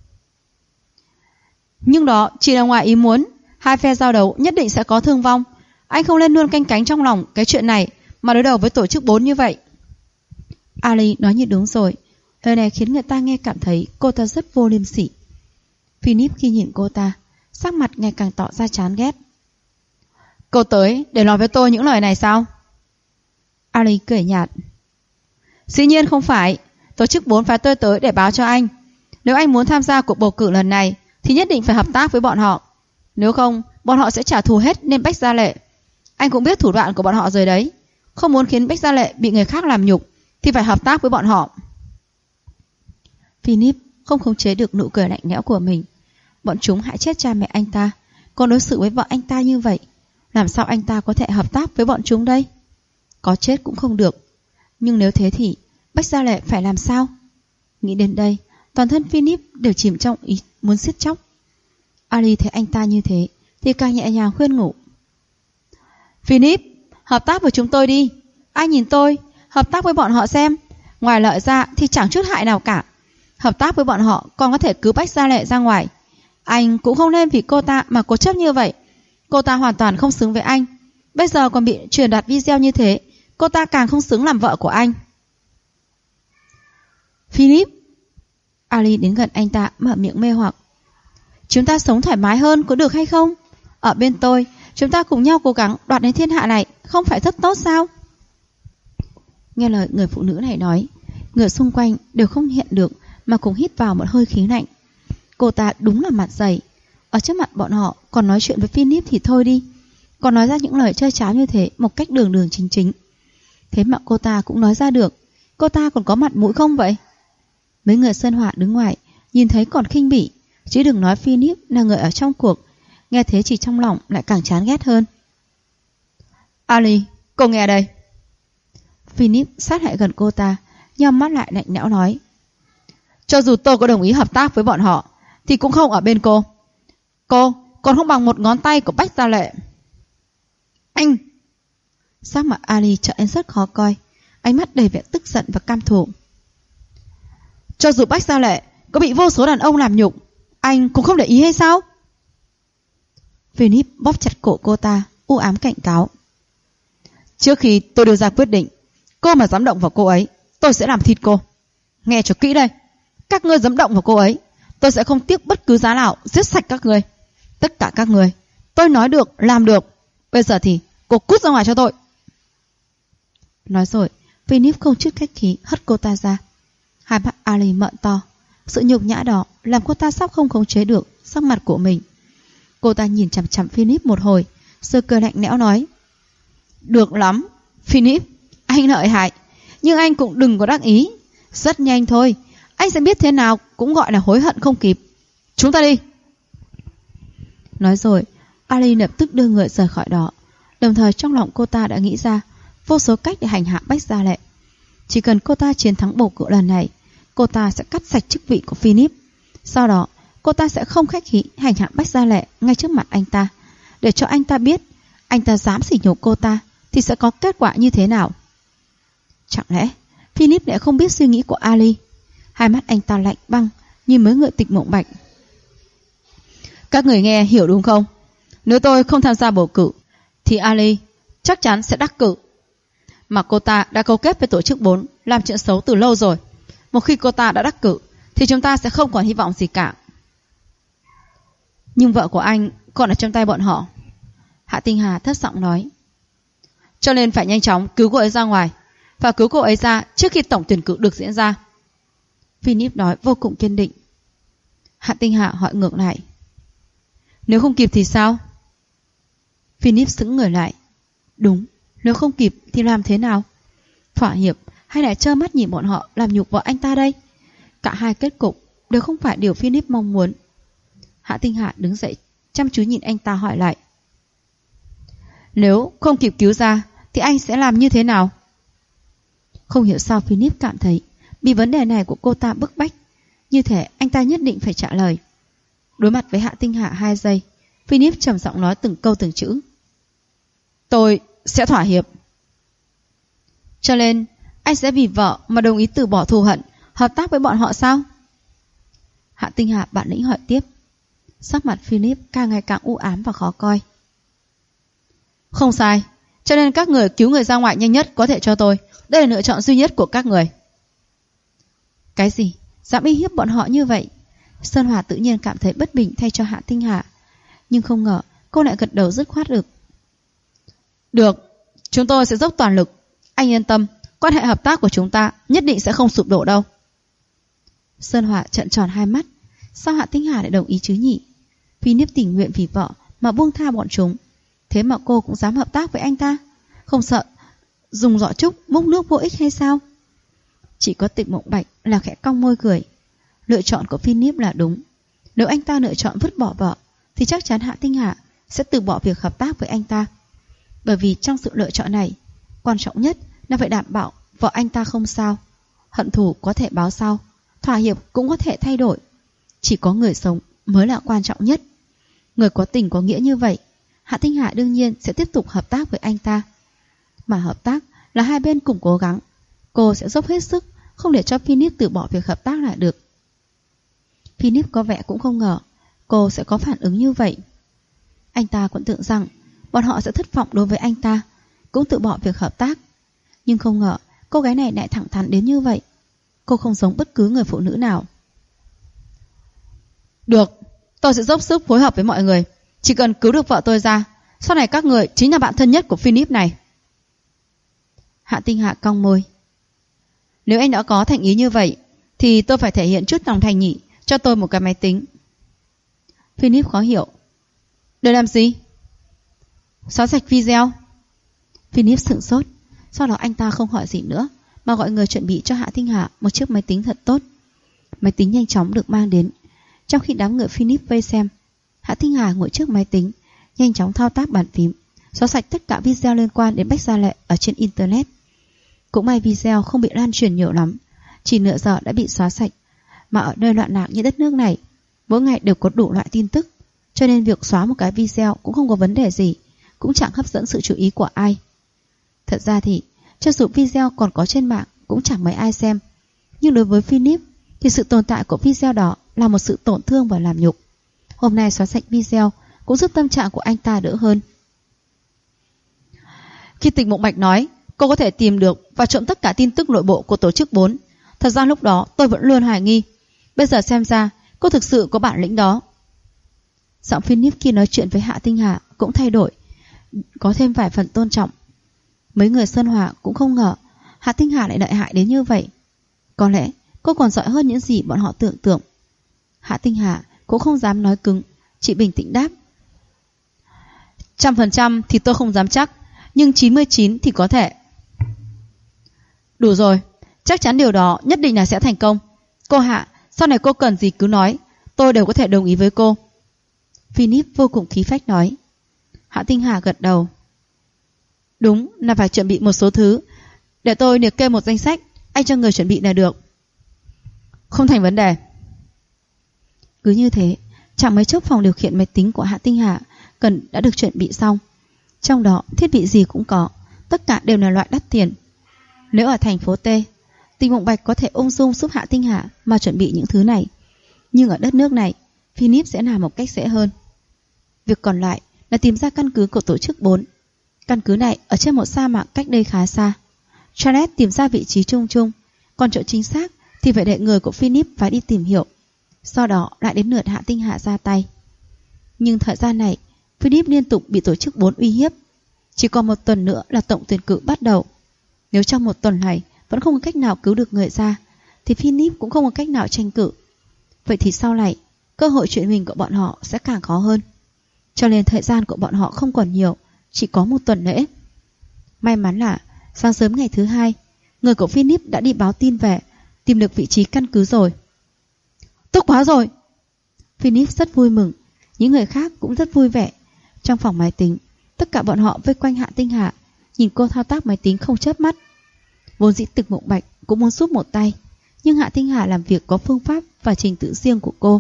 Speaker 1: Nhưng đó chỉ là ngoài ý muốn, hai phe giao đấu nhất định sẽ có thương vong. Anh không nên luôn canh cánh trong lòng cái chuyện này mà đối đầu với tổ chức 4 như vậy. Ali nói như đúng rồi. Lời này khiến người ta nghe cảm thấy cô ta rất vô liêm sỉ. Philip khi nhìn cô ta, sắc mặt ngày càng tỏ ra chán ghét. Cô tới để nói với tôi những lời này sao? Ali cười nhạt. Dĩ nhiên không phải. Tổ chức 4 phái tôi tới để báo cho anh. Nếu anh muốn tham gia cuộc bầu cử lần này thì nhất định phải hợp tác với bọn họ. Nếu không, bọn họ sẽ trả thù hết nên Bách Gia Lệ. Anh cũng biết thủ đoạn của bọn họ rồi đấy. Không muốn khiến Bách Gia Lệ bị người khác làm nhục thì phải hợp tác với bọn họ. Philip không khống chế được nụ cười lạnh lẽo của mình. Bọn chúng hại chết cha mẹ anh ta, còn đối xử với vợ anh ta như vậy, làm sao anh ta có thể hợp tác với bọn chúng đây? Có chết cũng không được. Nhưng nếu thế thì Bách Gia Lệ phải làm sao? Nghĩ đến đây, toàn thân Philip đều chìm trong ý muốn giết chóc. Ali thấy anh ta như thế thì càng nhẹ nhàng khuyên nhủ. Philip, hợp tác với chúng tôi đi. Anh nhìn tôi, hợp tác với bọn họ xem. Ngoài lợi ra thì chẳng chút hại nào cả. Hợp tác với bọn họ còn có thể cứu Bách Gia Lệ ra ngoài. Anh cũng không nên vì cô ta mà cố chấp như vậy. Cô ta hoàn toàn không xứng với anh. Bây giờ còn bị truyền đạt video như thế, cô ta càng không xứng làm vợ của anh. Philip. Ali đến gần anh ta mở miệng mê hoặc. Chúng ta sống thoải mái hơn có được hay không? Ở bên tôi, chúng ta cùng nhau cố gắng đoạt đến thiên hạ này, không phải rất tốt sao? Nghe lời người phụ nữ này nói, người xung quanh đều không hiện được mà cùng hít vào một hơi khí lạnh. Cô ta đúng là mặt dày. Ở trước mặt bọn họ còn nói chuyện với Philip thì thôi đi, còn nói ra những lời chơi cháo như thế một cách đường đường chính chính. Thế mà cô ta cũng nói ra được. Cô ta còn có mặt mũi không vậy? Mấy người Sơn Hỏa đứng ngoài nhìn thấy còn khinh bỉ, chứ đừng nói Philip là người ở trong cuộc. Nghe thế chỉ trong lòng lại càng chán ghét hơn. Ali, cô nghe đây. Philip sát lại gần cô ta, nhắm mắt lại lạnh lẽo nói. Cho dù tôi có đồng ý hợp tác với bọn họ thì cũng không ở bên cô. Cô còn không bằng một ngón tay của Bách Gia Lệ. Anh! Sắc mặt Ali trở nên rất khó coi, ánh mắt đầy vẻ tức giận và căm thù. Cho dù Bách Gia Lệ có bị vô số đàn ông làm nhục, anh cũng không để ý hay sao? Philip bóp chặt cổ cô ta, u ám cảnh cáo. Trước khi tôi đưa ra quyết định, cô mà dám động vào cô ấy, tôi sẽ làm thịt cô. Nghe cho kỹ đây, các ngươi dám động vào cô ấy, tôi sẽ không tiếc bất cứ giá nào giết sạch các ngươi. Tất cả các ngươi, tôi nói được, làm được. Bây giờ thì cô cút ra ngoài cho tôi. Nói rồi, Philip không chút khách khí hất cô ta ra. Hai mắt Ali mợn to, sự nhục nhã đó làm cô ta sắp không khống chế được sắc mặt của mình. Cô ta nhìn chằm chằm Philip một hồi, rồi cười lạnh lẽo nói. Được lắm, Philip, anh lợi hại, nhưng anh cũng đừng có đắc ý. Rất nhanh thôi, anh sẽ biết thế nào cũng gọi là hối hận không kịp. Chúng ta đi. Nói rồi, Ali lập tức đưa người rời khỏi đó. Đồng thời trong lòng cô ta đã nghĩ ra vô số cách để hành hạ Bách Gia Lệ. Chỉ cần cô ta chiến thắng bầu cử lần này, cô ta sẽ cắt sạch chức vị của Philip. Sau đó, cô ta sẽ không khách khí hành hạ Bách Gia Lệ ngay trước mặt anh ta, để cho anh ta biết anh ta dám sỉ nhục cô ta thì sẽ có kết quả như thế nào. Chẳng lẽ Philip lại không biết suy nghĩ của Ali? Hai mắt anh ta lạnh băng như mấy người Tịch Mộng Bạch. Các người nghe hiểu đúng không? Nếu tôi không tham gia bầu cử thì Ali chắc chắn sẽ đắc cử. Mà cô ta đã cấu kết với tổ chức 4 làm chuyện xấu từ lâu rồi. Một khi cô ta đã đắc cử thì chúng ta sẽ không còn hy vọng gì cả. Nhưng vợ của anh còn ở trong tay bọn họ. Hạ Tinh Hà thấp giọng nói. Cho nên phải nhanh chóng cứu cô ấy ra ngoài, và cứu cô ấy ra trước khi tổng tuyển cử được diễn ra. Philip nói vô cùng kiên định. Hạ Tinh Hà hỏi ngược lại. Nếu không kịp thì sao? Philip sững người lại. Đúng, nếu không kịp thì làm thế nào? Thỏa hiệp hay lại trơ mắt nhìn bọn họ làm nhục vợ anh ta đây? Cả hai kết cục đều không phải điều Philip mong muốn. Hạ Tinh Hà đứng dậy chăm chú nhìn anh ta hỏi lại. Nếu không kịp cứu ra thì anh sẽ làm như thế nào? Không hiểu sao Philip cảm thấy bị vấn đề này của cô ta bức bách, như thể anh ta nhất định phải trả lời. Đối mặt với Hạ Tinh Hà 2 giây, Philip trầm giọng nói từng câu từng chữ. Tôi sẽ thỏa hiệp. Cho nên anh sẽ vì vợ mà đồng ý từ bỏ thù hận, hợp tác với bọn họ sao? Hạ Tinh Hà bản lĩnh hỏi tiếp. Sắc mặt Philip càng ngày càng u ám và khó coi. Không sai, cho nên các người cứu người ra ngoài nhanh nhất có thể cho tôi. Đây là lựa chọn duy nhất của các người. Cái gì? Dám uy hiếp bọn họ như vậy? Sơn Hòa tự nhiên cảm thấy bất bình thay cho Hạ Tinh Hà, nhưng không ngờ cô lại gật đầu dứt khoát được. Được, chúng tôi sẽ dốc toàn lực. Anh yên tâm, quan hệ hợp tác của chúng ta nhất định sẽ không sụp đổ đâu. Sơn Hỏa trợn tròn hai mắt. Sao Hạ Tinh Hà lại đồng ý chứ nhỉ? Philip tình nguyện vì vợ mà buông tha bọn chúng, thế mà cô cũng dám hợp tác với anh ta, không sợ dùng giỏ trúc múc nước vô ích hay sao? Chỉ có Tịch Mộng Bạch là khẽ cong môi cười. Lựa chọn của Philip là đúng. Nếu anh ta lựa chọn vứt bỏ vợ thì chắc chắn Hạ Tinh Hà sẽ từ bỏ việc hợp tác với anh ta. Bởi vì trong sự lựa chọn này, quan trọng nhất là phải đảm bảo vợ anh ta không sao. Hận thù có thể báo sau, thỏa hiệp cũng có thể thay đổi. Chỉ có người sống mới là quan trọng nhất. Người có tình có nghĩa như vậy, Hạ Tinh Hà đương nhiên sẽ tiếp tục hợp tác với anh ta. Mà hợp tác là hai bên cùng cố gắng. Cô sẽ dốc hết sức, không để cho Philip từ bỏ việc hợp tác là được. Philip có vẻ cũng không ngờ cô sẽ có phản ứng như vậy. Anh ta cũng tưởng rằng bọn họ sẽ thất vọng đối với anh ta, cũng từ bỏ việc hợp tác. Nhưng không ngờ cô gái này lại thẳng thắn đến như vậy. Cô không giống bất cứ người phụ nữ nào. Được, tôi sẽ dốc sức phối hợp với mọi người. Chỉ cần cứu được vợ tôi ra, sau này các người chính là bạn thân nhất của Philip này. Hạ Tinh Hà cong môi. Nếu anh đã có thành ý như vậy thì tôi phải thể hiện chút lòng thành nhỉ. Cho tôi một cái máy tính. Philip khó hiểu. Để làm gì? Xóa sạch video. Philip sửng sốt. Sau đó anh ta không hỏi gì nữa, mà gọi người chuẩn bị cho Hạ Tinh Hà một chiếc máy tính thật tốt. Máy tính nhanh chóng được mang đến. Trong khi đám người Philip vây xem, Hạ Tinh Hà ngồi trước máy tính, nhanh chóng thao tác bàn phím, xóa sạch tất cả video liên quan đến Bách Gia Lệ ở trên internet. Cũng may video không bị lan truyền nhiều lắm, chỉ nửa giờ đã bị xóa sạch. Mà ở nơi loạn lạc như đất nước này, mỗi ngày đều có đủ loại tin tức, cho nên việc xóa một cái video cũng không có vấn đề gì, cũng chẳng hấp dẫn sự chú ý của ai. Thật ra thì, cho dù video còn có trên mạng cũng chẳng mấy ai xem, nhưng đối với Philip thì sự tồn tại của video đó là một sự tổn thương và làm nhục. Hôm nay xóa sạch video cũng giúp tâm trạng của anh ta đỡ hơn. Khi Tịch Mộng Bạch nói cô có thể tìm được và trộm tất cả tin tức nội bộ của tổ chức 4, thật ra lúc đó tôi vẫn luôn hoài nghi. Bây giờ xem ra cô thực sự có bản lĩnh đó. Giọng Philip khi nói chuyện với Hạ Tinh Hà cũng thay đổi, có thêm vài phần tôn trọng. Mấy người Sơn Hòa cũng không ngờ Hạ Tinh Hà lại lợi hại đến như vậy. Có lẽ cô còn giỏi hơn những gì bọn họ tưởng tượng. Hạ Tinh Hà cũng không dám nói cứng, chỉ bình tĩnh đáp. 100% thì tôi không dám chắc, nhưng 99 thì có thể. Đủ rồi, chắc chắn điều đó nhất định là sẽ thành công. Cô Hạ, sau này cô cần gì cứ nói, tôi đều có thể đồng ý với cô. Philip vô cùng khí phách nói. Hạ Tinh Hà gật đầu. Đúng là phải chuẩn bị một số thứ. Để tôi liệt kê một danh sách, anh cho người chuẩn bị là được. Không thành vấn đề. Cứ như thế, chẳng mấy chốc phòng điều khiển máy tính của Hạ Tinh Hà cần đã được chuẩn bị xong. Trong đó thiết bị gì cũng có, tất cả đều là loại đắt tiền. Nếu ở thành phố T, Tịch Mộng Bạch có thể ung dung giúp Hạ Tinh Hà mà chuẩn bị những thứ này. Nhưng ở đất nước này, Philip sẽ làm một cách dễ hơn. Việc còn lại là tìm ra căn cứ của tổ chức 4. Căn cứ này ở trên một sa mạc cách đây khá xa. Charles tìm ra vị trí chung chung, còn chỗ chính xác thì phải để người của Philip phải đi tìm hiểu. Sau đó lại đến lượt Hạ Tinh Hà ra tay. Nhưng thời gian này, Philip liên tục bị tổ chức 4 uy hiếp. Chỉ còn một tuần nữa là tổng tuyển cử bắt đầu. Nếu trong một tuần này vẫn không có cách nào cứu được người ra, thì Philip cũng không có cách nào tranh cử. Vậy thì sau này, cơ hội chuyển mình của bọn họ sẽ càng khó hơn. Cho nên thời gian của bọn họ không còn nhiều, chỉ có một tuần lễ. May mắn là sáng sớm ngày thứ 2, người của Philip đã đi báo tin về, tìm được vị trí căn cứ rồi. Tốt quá rồi! Philip rất vui mừng, những người khác cũng rất vui vẻ. Trong phòng máy tính, tất cả bọn họ vây quanh Hạ Tinh Hà, nhìn cô thao tác máy tính không chớp mắt. Vốn dĩ Tịch Mộng Bạch cũng muốn giúp một tay, nhưng Hạ Tinh Hà làm việc có phương pháp và trình tự riêng của cô.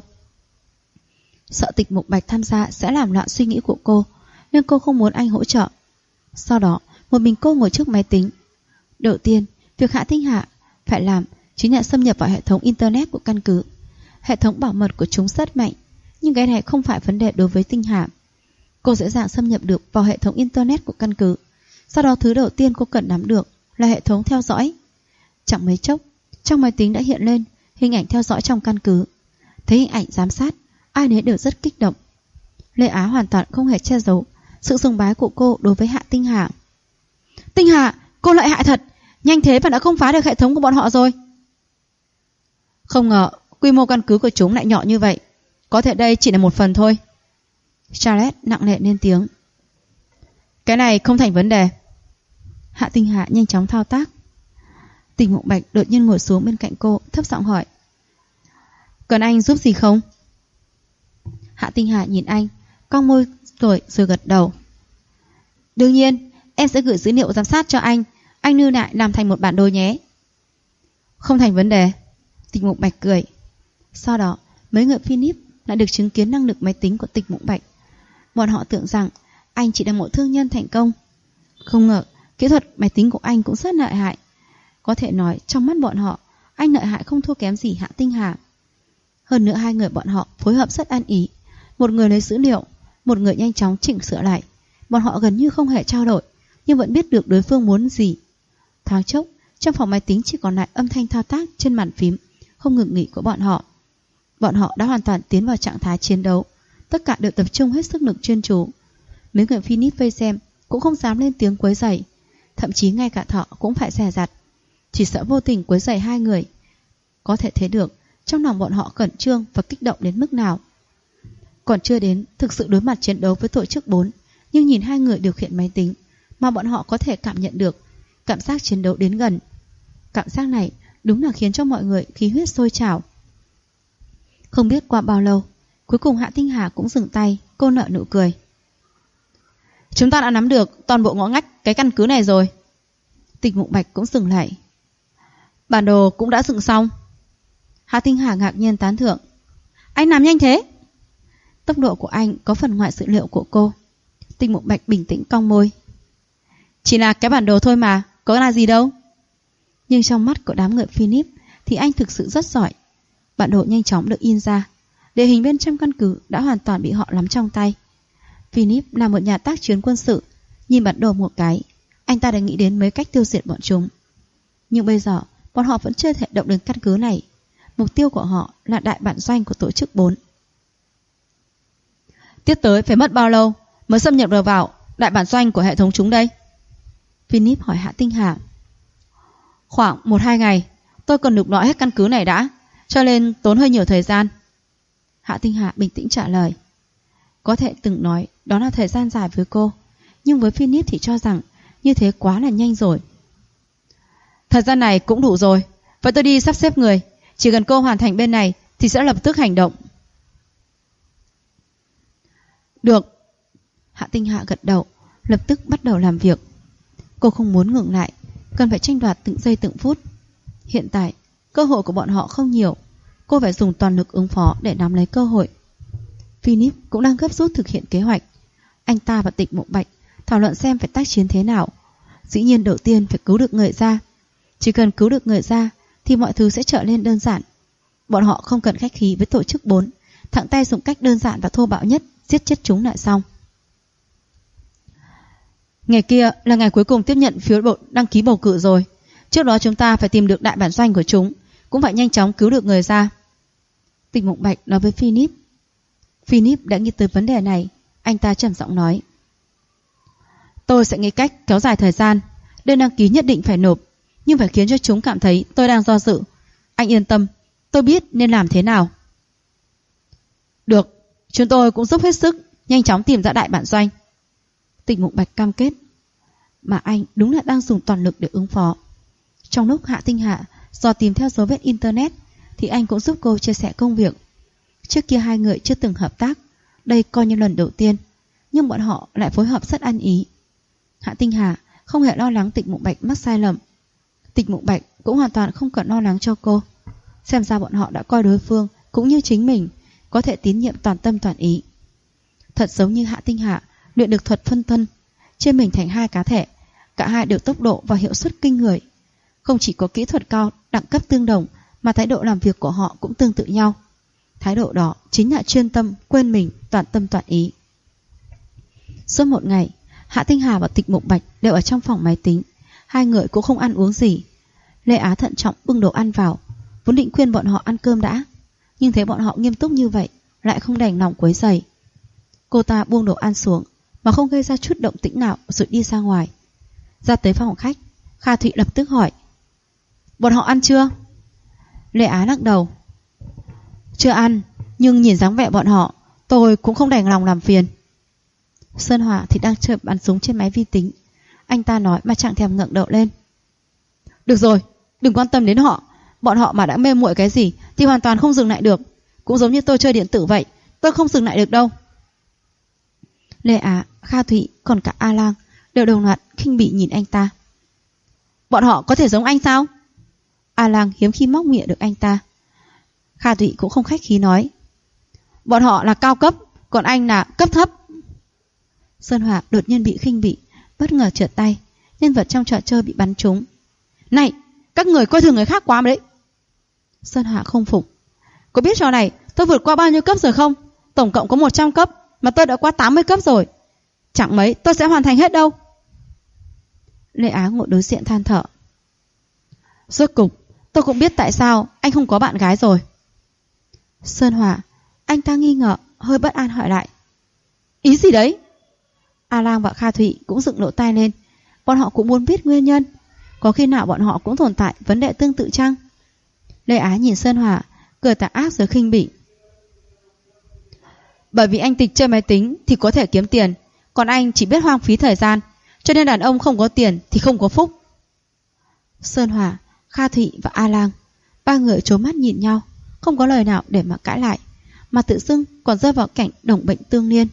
Speaker 1: Sợ Tịch Mộng Bạch tham gia sẽ làm loạn suy nghĩ của cô, nên cô không muốn anh hỗ trợ. Sau đó, một mình cô ngồi trước máy tính. Đầu tiên, việc Hạ Tinh Hà phải làm chính là xâm nhập vào hệ thống internet của căn cứ. Hệ thống bảo mật của chúng rất mạnh, nhưng cái này không phải vấn đề đối với Tinh Hà. Cô dễ dàng xâm nhập được vào hệ thống internet của căn cứ. Sau đó thứ đầu tiên cô cần nắm được là hệ thống theo dõi. Chẳng mấy chốc, trong máy tính đã hiện lên hình ảnh theo dõi trong căn cứ. Thấy hình ảnh giám sát, ai nấy đều rất kích động. Lê Á hoàn toàn không hề che giấu sự sùng bái của cô đối với Hạ Tinh Hà. Tinh Hà, Cô lợi hại thật, nhanh thế mà đã không phá được hệ thống của bọn họ rồi. Không ngờ quy mô căn cứ của chúng lại nhỏ như vậy. Có thể đây chỉ là một phần thôi. Charlotte nặng nề lên tiếng. Cái này không thành vấn đề. Hạ Tinh Hà nhanh chóng thao tác. Tình Mộng Bạch đột nhiên ngồi xuống bên cạnh cô, thấp giọng hỏi. Cần anh giúp gì không? Hạ Tinh Hà nhìn anh, cong môi rồi gật đầu. Đương nhiên, em sẽ gửi dữ liệu giám sát cho anh lưu lại làm thành một bản đồ nhé. Không thành vấn đề. Tình Mộng Bạch cười. Sau đó, mấy người Philip lại được chứng kiến năng lực máy tính của Tình Mộng Bạch. Bọn họ tưởng rằng anh chỉ là một thương nhân thành công. Không ngờ, kỹ thuật máy tính của anh cũng rất lợi hại. Có thể nói trong mắt bọn họ, anh lợi hại không thua kém gì Hạ Tinh Hà. Hơn nữa hai người bọn họ phối hợp rất ăn ý. Một người lấy dữ liệu, một người nhanh chóng chỉnh sửa lại. Bọn họ gần như không hề trao đổi, nhưng vẫn biết được đối phương muốn gì. Thoáng chốc, trong phòng máy tính chỉ còn lại âm thanh thao tác trên bàn phím không ngừng nghỉ của bọn họ. Bọn họ đã hoàn toàn tiến vào trạng thái chiến đấu. Tất cả đều tập trung hết sức lực chuyên chú. Mấy người Philip vây xem cũng không dám lên tiếng quấy rầy. Thậm chí ngay cả Thọ cũng phải dè dặt, chỉ sợ vô tình quấy rầy hai người. Có thể thấy được trong lòng bọn họ khẩn trương và kích động đến mức nào. Còn chưa đến thực sự đối mặt chiến đấu với tổ chức 4, nhưng nhìn hai người điều khiển máy tính mà bọn họ có thể cảm nhận được cảm giác chiến đấu đến gần. Cảm giác này đúng là khiến cho mọi người khí huyết sôi trào. Không biết qua bao lâu, cuối cùng Hạ Tinh Hà cũng dừng tay. Cô nở nụ cười. Chúng ta đã nắm được toàn bộ ngõ ngách cái căn cứ này rồi. Tình Mộng Bạch cũng dừng lại. Bản đồ cũng đã dựng xong. Hạ Tinh Hà ngạc nhiên tán thưởng. Anh làm nhanh thế. Tốc độ của anh có phần ngoài dự liệu của cô. Tình Mộng Bạch bình tĩnh cong môi. Chỉ là cái bản đồ thôi mà, có là gì đâu. Nhưng trong mắt của đám người Philip thì anh thực sự rất giỏi. Bản đồ nhanh chóng được in ra. Địa hình bên trong căn cứ đã hoàn toàn bị họ nắm trong tay. Philip là một nhà tác chiến quân sự. Nhìn bản đồ một cái, anh ta đã nghĩ đến mấy cách tiêu diệt bọn chúng. Nhưng bây giờ bọn họ vẫn chưa thể động đến căn cứ này. Mục tiêu của họ là đại bản doanh của tổ chức 4. Tiếp tới phải mất bao lâu mới xâm nhập được vào đại bản doanh của hệ thống chúng đây? Philip hỏi Hạ Tinh Hà. Khoảng 1-2 ngày. Tôi cần lục lọi hết căn cứ này đã, cho nên tốn hơi nhiều thời gian. Hạ Tinh Hà bình tĩnh trả lời. Có thể từng nói đó là thời gian dài với cô, nhưng với Philip thì cho rằng như thế quá là nhanh rồi. Thời gian này cũng đủ rồi. Vậy tôi đi sắp xếp người. Chỉ cần cô hoàn thành bên này thì sẽ lập tức hành động. Được. Hạ Tinh Hà gật đầu, lập tức bắt đầu làm việc. Cô không muốn ngừng lại, cần phải tranh đoạt từng giây từng phút. Hiện tại cơ hội của bọn họ không nhiều. Cô phải dùng toàn lực ứng phó để nắm lấy cơ hội. Philip cũng đang gấp rút thực hiện kế hoạch. Anh ta và Tịch Mộng Bạch thảo luận xem phải tác chiến thế nào. Dĩ nhiên đầu tiên phải cứu được người ra. Chỉ cần cứu được người ra thì mọi thứ sẽ trở nên đơn giản. Bọn họ không cần khách khí với tổ chức 4, thẳng tay dùng cách đơn giản và thô bạo nhất giết chết chúng lại xong. Ngày kia là ngày cuối cùng tiếp nhận phiếu đăng ký bầu cử rồi. Trước đó chúng ta phải tìm được đại bản doanh của chúng, cũng phải nhanh chóng cứu được người ra. Tịch Mộng Bạch nói với Philip. Philip đã nghĩ tới vấn đề này. Anh ta trầm giọng nói. Tôi sẽ nghĩ cách kéo dài thời gian. Đơn đăng ký nhất định phải nộp, nhưng phải khiến cho chúng cảm thấy tôi đang do dự. Anh yên tâm, tôi biết nên làm thế nào. Được, chúng tôi cũng giúp hết sức nhanh chóng tìm ra đại bản doanh. Tịch Mộng Bạch cam kết. Mà anh đúng là đang dùng toàn lực để ứng phó. Trong lúc Hạ Tinh Hà dò tìm theo dấu vết internet thì anh cũng giúp cô chia sẻ công việc. Trước kia hai người chưa từng hợp tác, đây coi như lần đầu tiên, nhưng bọn họ lại phối hợp rất ăn ý. Hạ Tinh Hà không hề lo lắng Tịch Mộng Bạch mắc sai lầm. Tịch Mộng Bạch cũng hoàn toàn không cần lo lắng cho cô. Xem ra bọn họ đã coi đối phương cũng như chính mình, có thể tín nhiệm toàn tâm toàn ý. Thật giống như Hạ Tinh Hà luyện được thuật phân thân, chia mình thành hai cá thể. Cả hai đều tốc độ và hiệu suất kinh người. Không chỉ có kỹ thuật cao, đẳng cấp tương đồng, mà thái độ làm việc của họ cũng tương tự nhau. Thái độ đó chính là chuyên tâm, quên mình, toàn tâm toàn ý. Suốt một ngày, Hạ Tinh Hà và Tịch Mộng Bạch đều ở trong phòng máy tính. Hai người cũng không ăn uống gì. Lê Á thận trọng bưng đồ ăn vào, vốn định khuyên bọn họ ăn cơm đã, nhưng thấy bọn họ nghiêm túc như vậy, lại không đành lòng quấy rầy. Cô ta buông đồ ăn xuống mà không gây ra chút động tĩnh nào rồi đi ra ngoài. Ra tới phòng khách, Kha Thụy lập tức hỏi. Bọn họ ăn chưa? Lê Á lắc đầu. Chưa ăn, nhưng nhìn dáng vẻ bọn họ, tôi cũng không đành lòng làm phiền. Sơn Hòa thì đang chợp bắn súng trên máy vi tính. Anh ta nói mà chẳng thèm ngẩng đầu lên. Được rồi, đừng quan tâm đến họ. Bọn họ mà đã mê muội cái gì thì hoàn toàn không dừng lại được. Cũng giống như tôi chơi điện tử vậy, tôi không dừng lại được đâu. Lê Á, Kha Thụy còn cả A Lang đều đồng loạt khinh bỉ nhìn anh ta. Bọn họ có thể giống anh sao? A Lang hiếm khi móc mỉa được anh ta. Kha Thụy cũng không khách khí nói. Bọn họ là cao cấp, còn anh là cấp thấp. Sơn Hòa đột nhiên bị khinh bỉ, bất ngờ trượt tay. Nhân vật trong trò chơi bị bắn trúng. Này, các người coi thường người khác quá mà đấy. Sơn Hòa không phục. Có biết trò này tôi vượt qua bao nhiêu cấp rồi không? Tổng cộng có 100 cấp, mà tôi đã qua 80 cấp rồi. Chẳng mấy tôi sẽ hoàn thành hết đâu. Lê Á ngồi đối diện than thở. Rốt cục tôi cũng biết tại sao anh không có bạn gái rồi. Sơn Hòa, anh ta nghi ngờ, hơi bất an hỏi lại. Ý gì đấy? A Lang và Kha Thụy cũng dựng lỗ tai lên. Bọn họ cũng muốn biết nguyên nhân. Có khi nào bọn họ cũng tồn tại vấn đề tương tự chăng? Lê Á nhìn Sơn Hòa, cười tà ác rồi khinh bỉ. Bởi vì anh Tịch chơi máy tính thì có thể kiếm tiền, còn anh chỉ biết hoang phí thời gian, cho nên đàn ông không có tiền thì không có phúc. Sơn Hòa, Kha Thụy và A Lang, ba người trố mắt nhìn nhau, không có lời nào để mà cãi lại, mà tự dưng còn rơi vào cảnh đồng bệnh tương liên.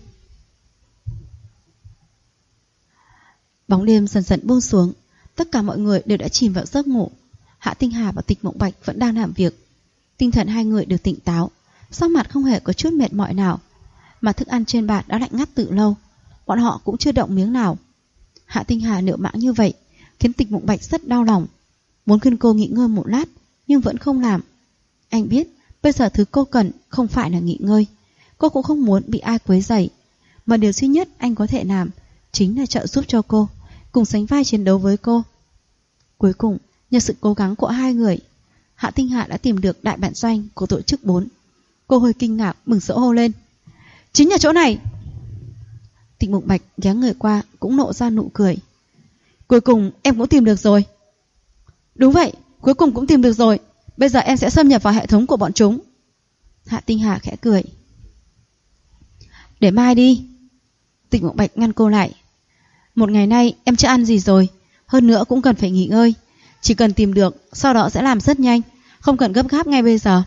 Speaker 1: Bóng đêm dần dần buông xuống, tất cả mọi người đều đã chìm vào giấc ngủ. Hạ Tinh Hà và Tịch Mộng Bạch vẫn đang làm việc. Tinh thần hai người đều tỉnh táo, sắc mặt không hề có chút mệt mỏi nào, mà thức ăn trên bàn đã lạnh ngắt từ lâu, bọn họ cũng chưa động miếng nào. Hạ Tinh Hà nựu mãng như vậy khiến Tịch Mộng Bạch rất đau lòng, muốn khuyên cô nghỉ ngơi một lát nhưng vẫn không làm. Anh biết bây giờ thứ cô cần không phải là nghỉ ngơi, cô cũng không muốn bị ai quấy rầy, mà điều duy nhất anh có thể làm chính là trợ giúp cho cô, cùng sánh vai chiến đấu với cô. Cuối cùng, nhờ sự cố gắng của hai người, Hạ Tinh Hà đã tìm được đại bản doanh của tổ chức 4. Cô hơi kinh ngạc, mừng rỡ hô lên. Chính là chỗ này. Tịch Mộng Bạch ghé người qua cũng nộ ra nụ cười. Cuối cùng em cũng tìm được rồi. Đúng vậy, cuối cùng cũng tìm được rồi. Bây giờ em sẽ xâm nhập vào hệ thống của bọn chúng. Hạ Tinh Hà khẽ cười. Để mai đi. Tịch Mộng Bạch ngăn cô lại. Một ngày nay em chưa ăn gì rồi, hơn nữa cũng cần phải nghỉ ngơi. Chỉ cần tìm được, sau đó sẽ làm rất nhanh, không cần gấp gáp ngay bây giờ.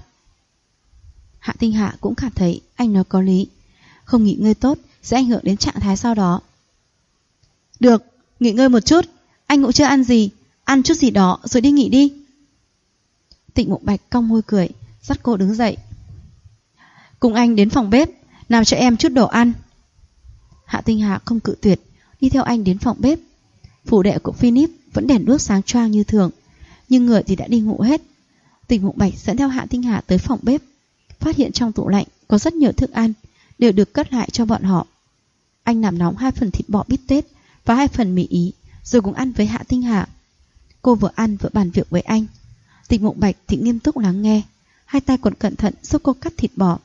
Speaker 1: Hạ Tinh Hà cũng cảm thấy anh nói có lý. Không nghỉ ngơi tốt sẽ ảnh hưởng đến trạng thái sau đó. Được, nghỉ ngơi một chút. Anh cũng chưa ăn gì, ăn chút gì đó rồi đi nghỉ đi. Tịch Mộng Bạch cong môi cười, dắt cô đứng dậy. Cùng anh đến phòng bếp, làm cho em chút đồ ăn. Hạ Tinh Hà không cự tuyệt, đi theo anh đến phòng bếp. Phủ đệ của Philip vẫn đèn đuốc sáng choang như thường, nhưng người thì đã đi ngủ hết. Tịch Mộng Bạch dẫn theo Hạ Tinh Hà tới phòng bếp, phát hiện trong tủ lạnh có rất nhiều thức ăn, đều được cất lại cho bọn họ. Anh làm nóng 2 phần thịt bò bít tết và 2 phần mì Ý, rồi cùng ăn với Hạ Tinh Hà. Cô vừa ăn vừa bàn việc với anh. Tịch Mộng Bạch thì nghiêm túc lắng nghe, hai tay còn cẩn thận giúp cô cắt thịt bò.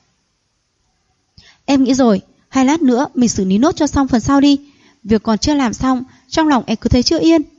Speaker 1: Em nghĩ rồi, hai lát nữa mình xử lý nốt cho xong phần sau đi. Việc còn chưa làm xong, trong lòng em cứ thấy chưa yên.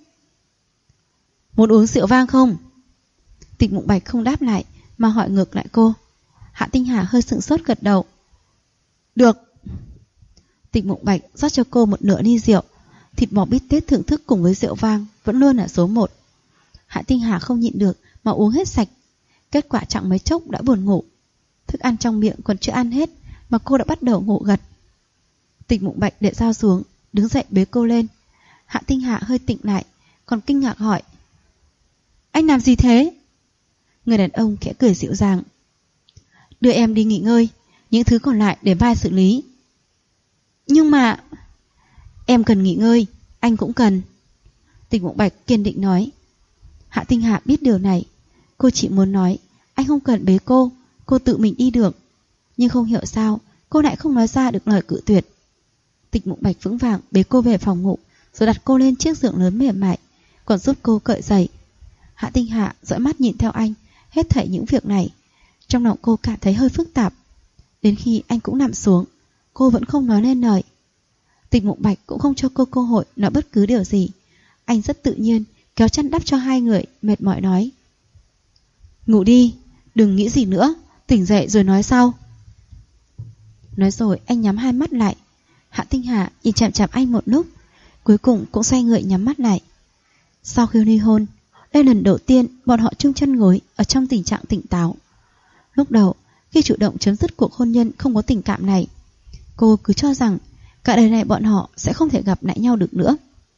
Speaker 1: Muốn uống rượu vang không? Tịch Mộng Bạch không đáp lại, mà hỏi ngược lại cô. Hạ Tinh Hà hơi sững sốt gật đầu. Được. Tịch Mộng Bạch rót cho cô một nửa ly rượu. Thịt bò bít tết thưởng thức cùng với rượu vang vẫn luôn là số 1. Hạ Tinh Hà không nhịn được mà uống hết sạch. Kết quả chẳng mấy chốc đã buồn ngủ. Thức ăn trong miệng còn chưa ăn hết mà cô đã bắt đầu ngủ gật. Tịch Mộng Bạch để dao xuống, đứng dậy bế cô lên. Hạ Tinh Hà hơi tỉnh lại, còn kinh ngạc hỏi. Anh làm gì thế? Người đàn ông khẽ cười dịu dàng. Đưa em đi nghỉ ngơi, những thứ còn lại để mai xử lý. Nhưng mà... Em cần nghỉ ngơi, anh cũng cần. Tịch Mộng Bạch kiên định nói. Hạ Tinh Hà biết điều này. Cô chỉ muốn nói anh không cần bế cô tự mình đi được. Nhưng không hiểu sao cô lại không nói ra được lời cự tuyệt. Tịch Mộng Bạch vững vàng bế cô về phòng ngủ, rồi đặt cô lên chiếc giường lớn mềm mại, còn giúp cô cởi giày. Hạ Tinh Hà dõi mắt nhìn theo anh hết thảy những việc này. Trong lòng cô cảm thấy hơi phức tạp. Đến khi anh cũng nằm xuống, cô vẫn không nói nên lời. Tịch Mộng Bạch cũng không cho cô cơ hội nói bất cứ điều gì. Anh rất tự nhiên kéo chăn đắp cho hai người, mệt mỏi nói: ngủ đi, đừng nghĩ gì nữa, tỉnh dậy rồi nói sau. Nói rồi anh nhắm hai mắt lại. Hạ Tinh Hà nhìn chằm chằm anh một lúc, cuối cùng cũng xoay người nhắm mắt lại. Sau khi ly hôn, đây lần đầu tiên bọn họ chung chân gối ở trong tình trạng tỉnh táo. Lúc đầu, khi chủ động chấm dứt cuộc hôn nhân không có tình cảm này, cô cứ cho rằng cả đời này bọn họ sẽ không thể gặp lại nhau được nữa.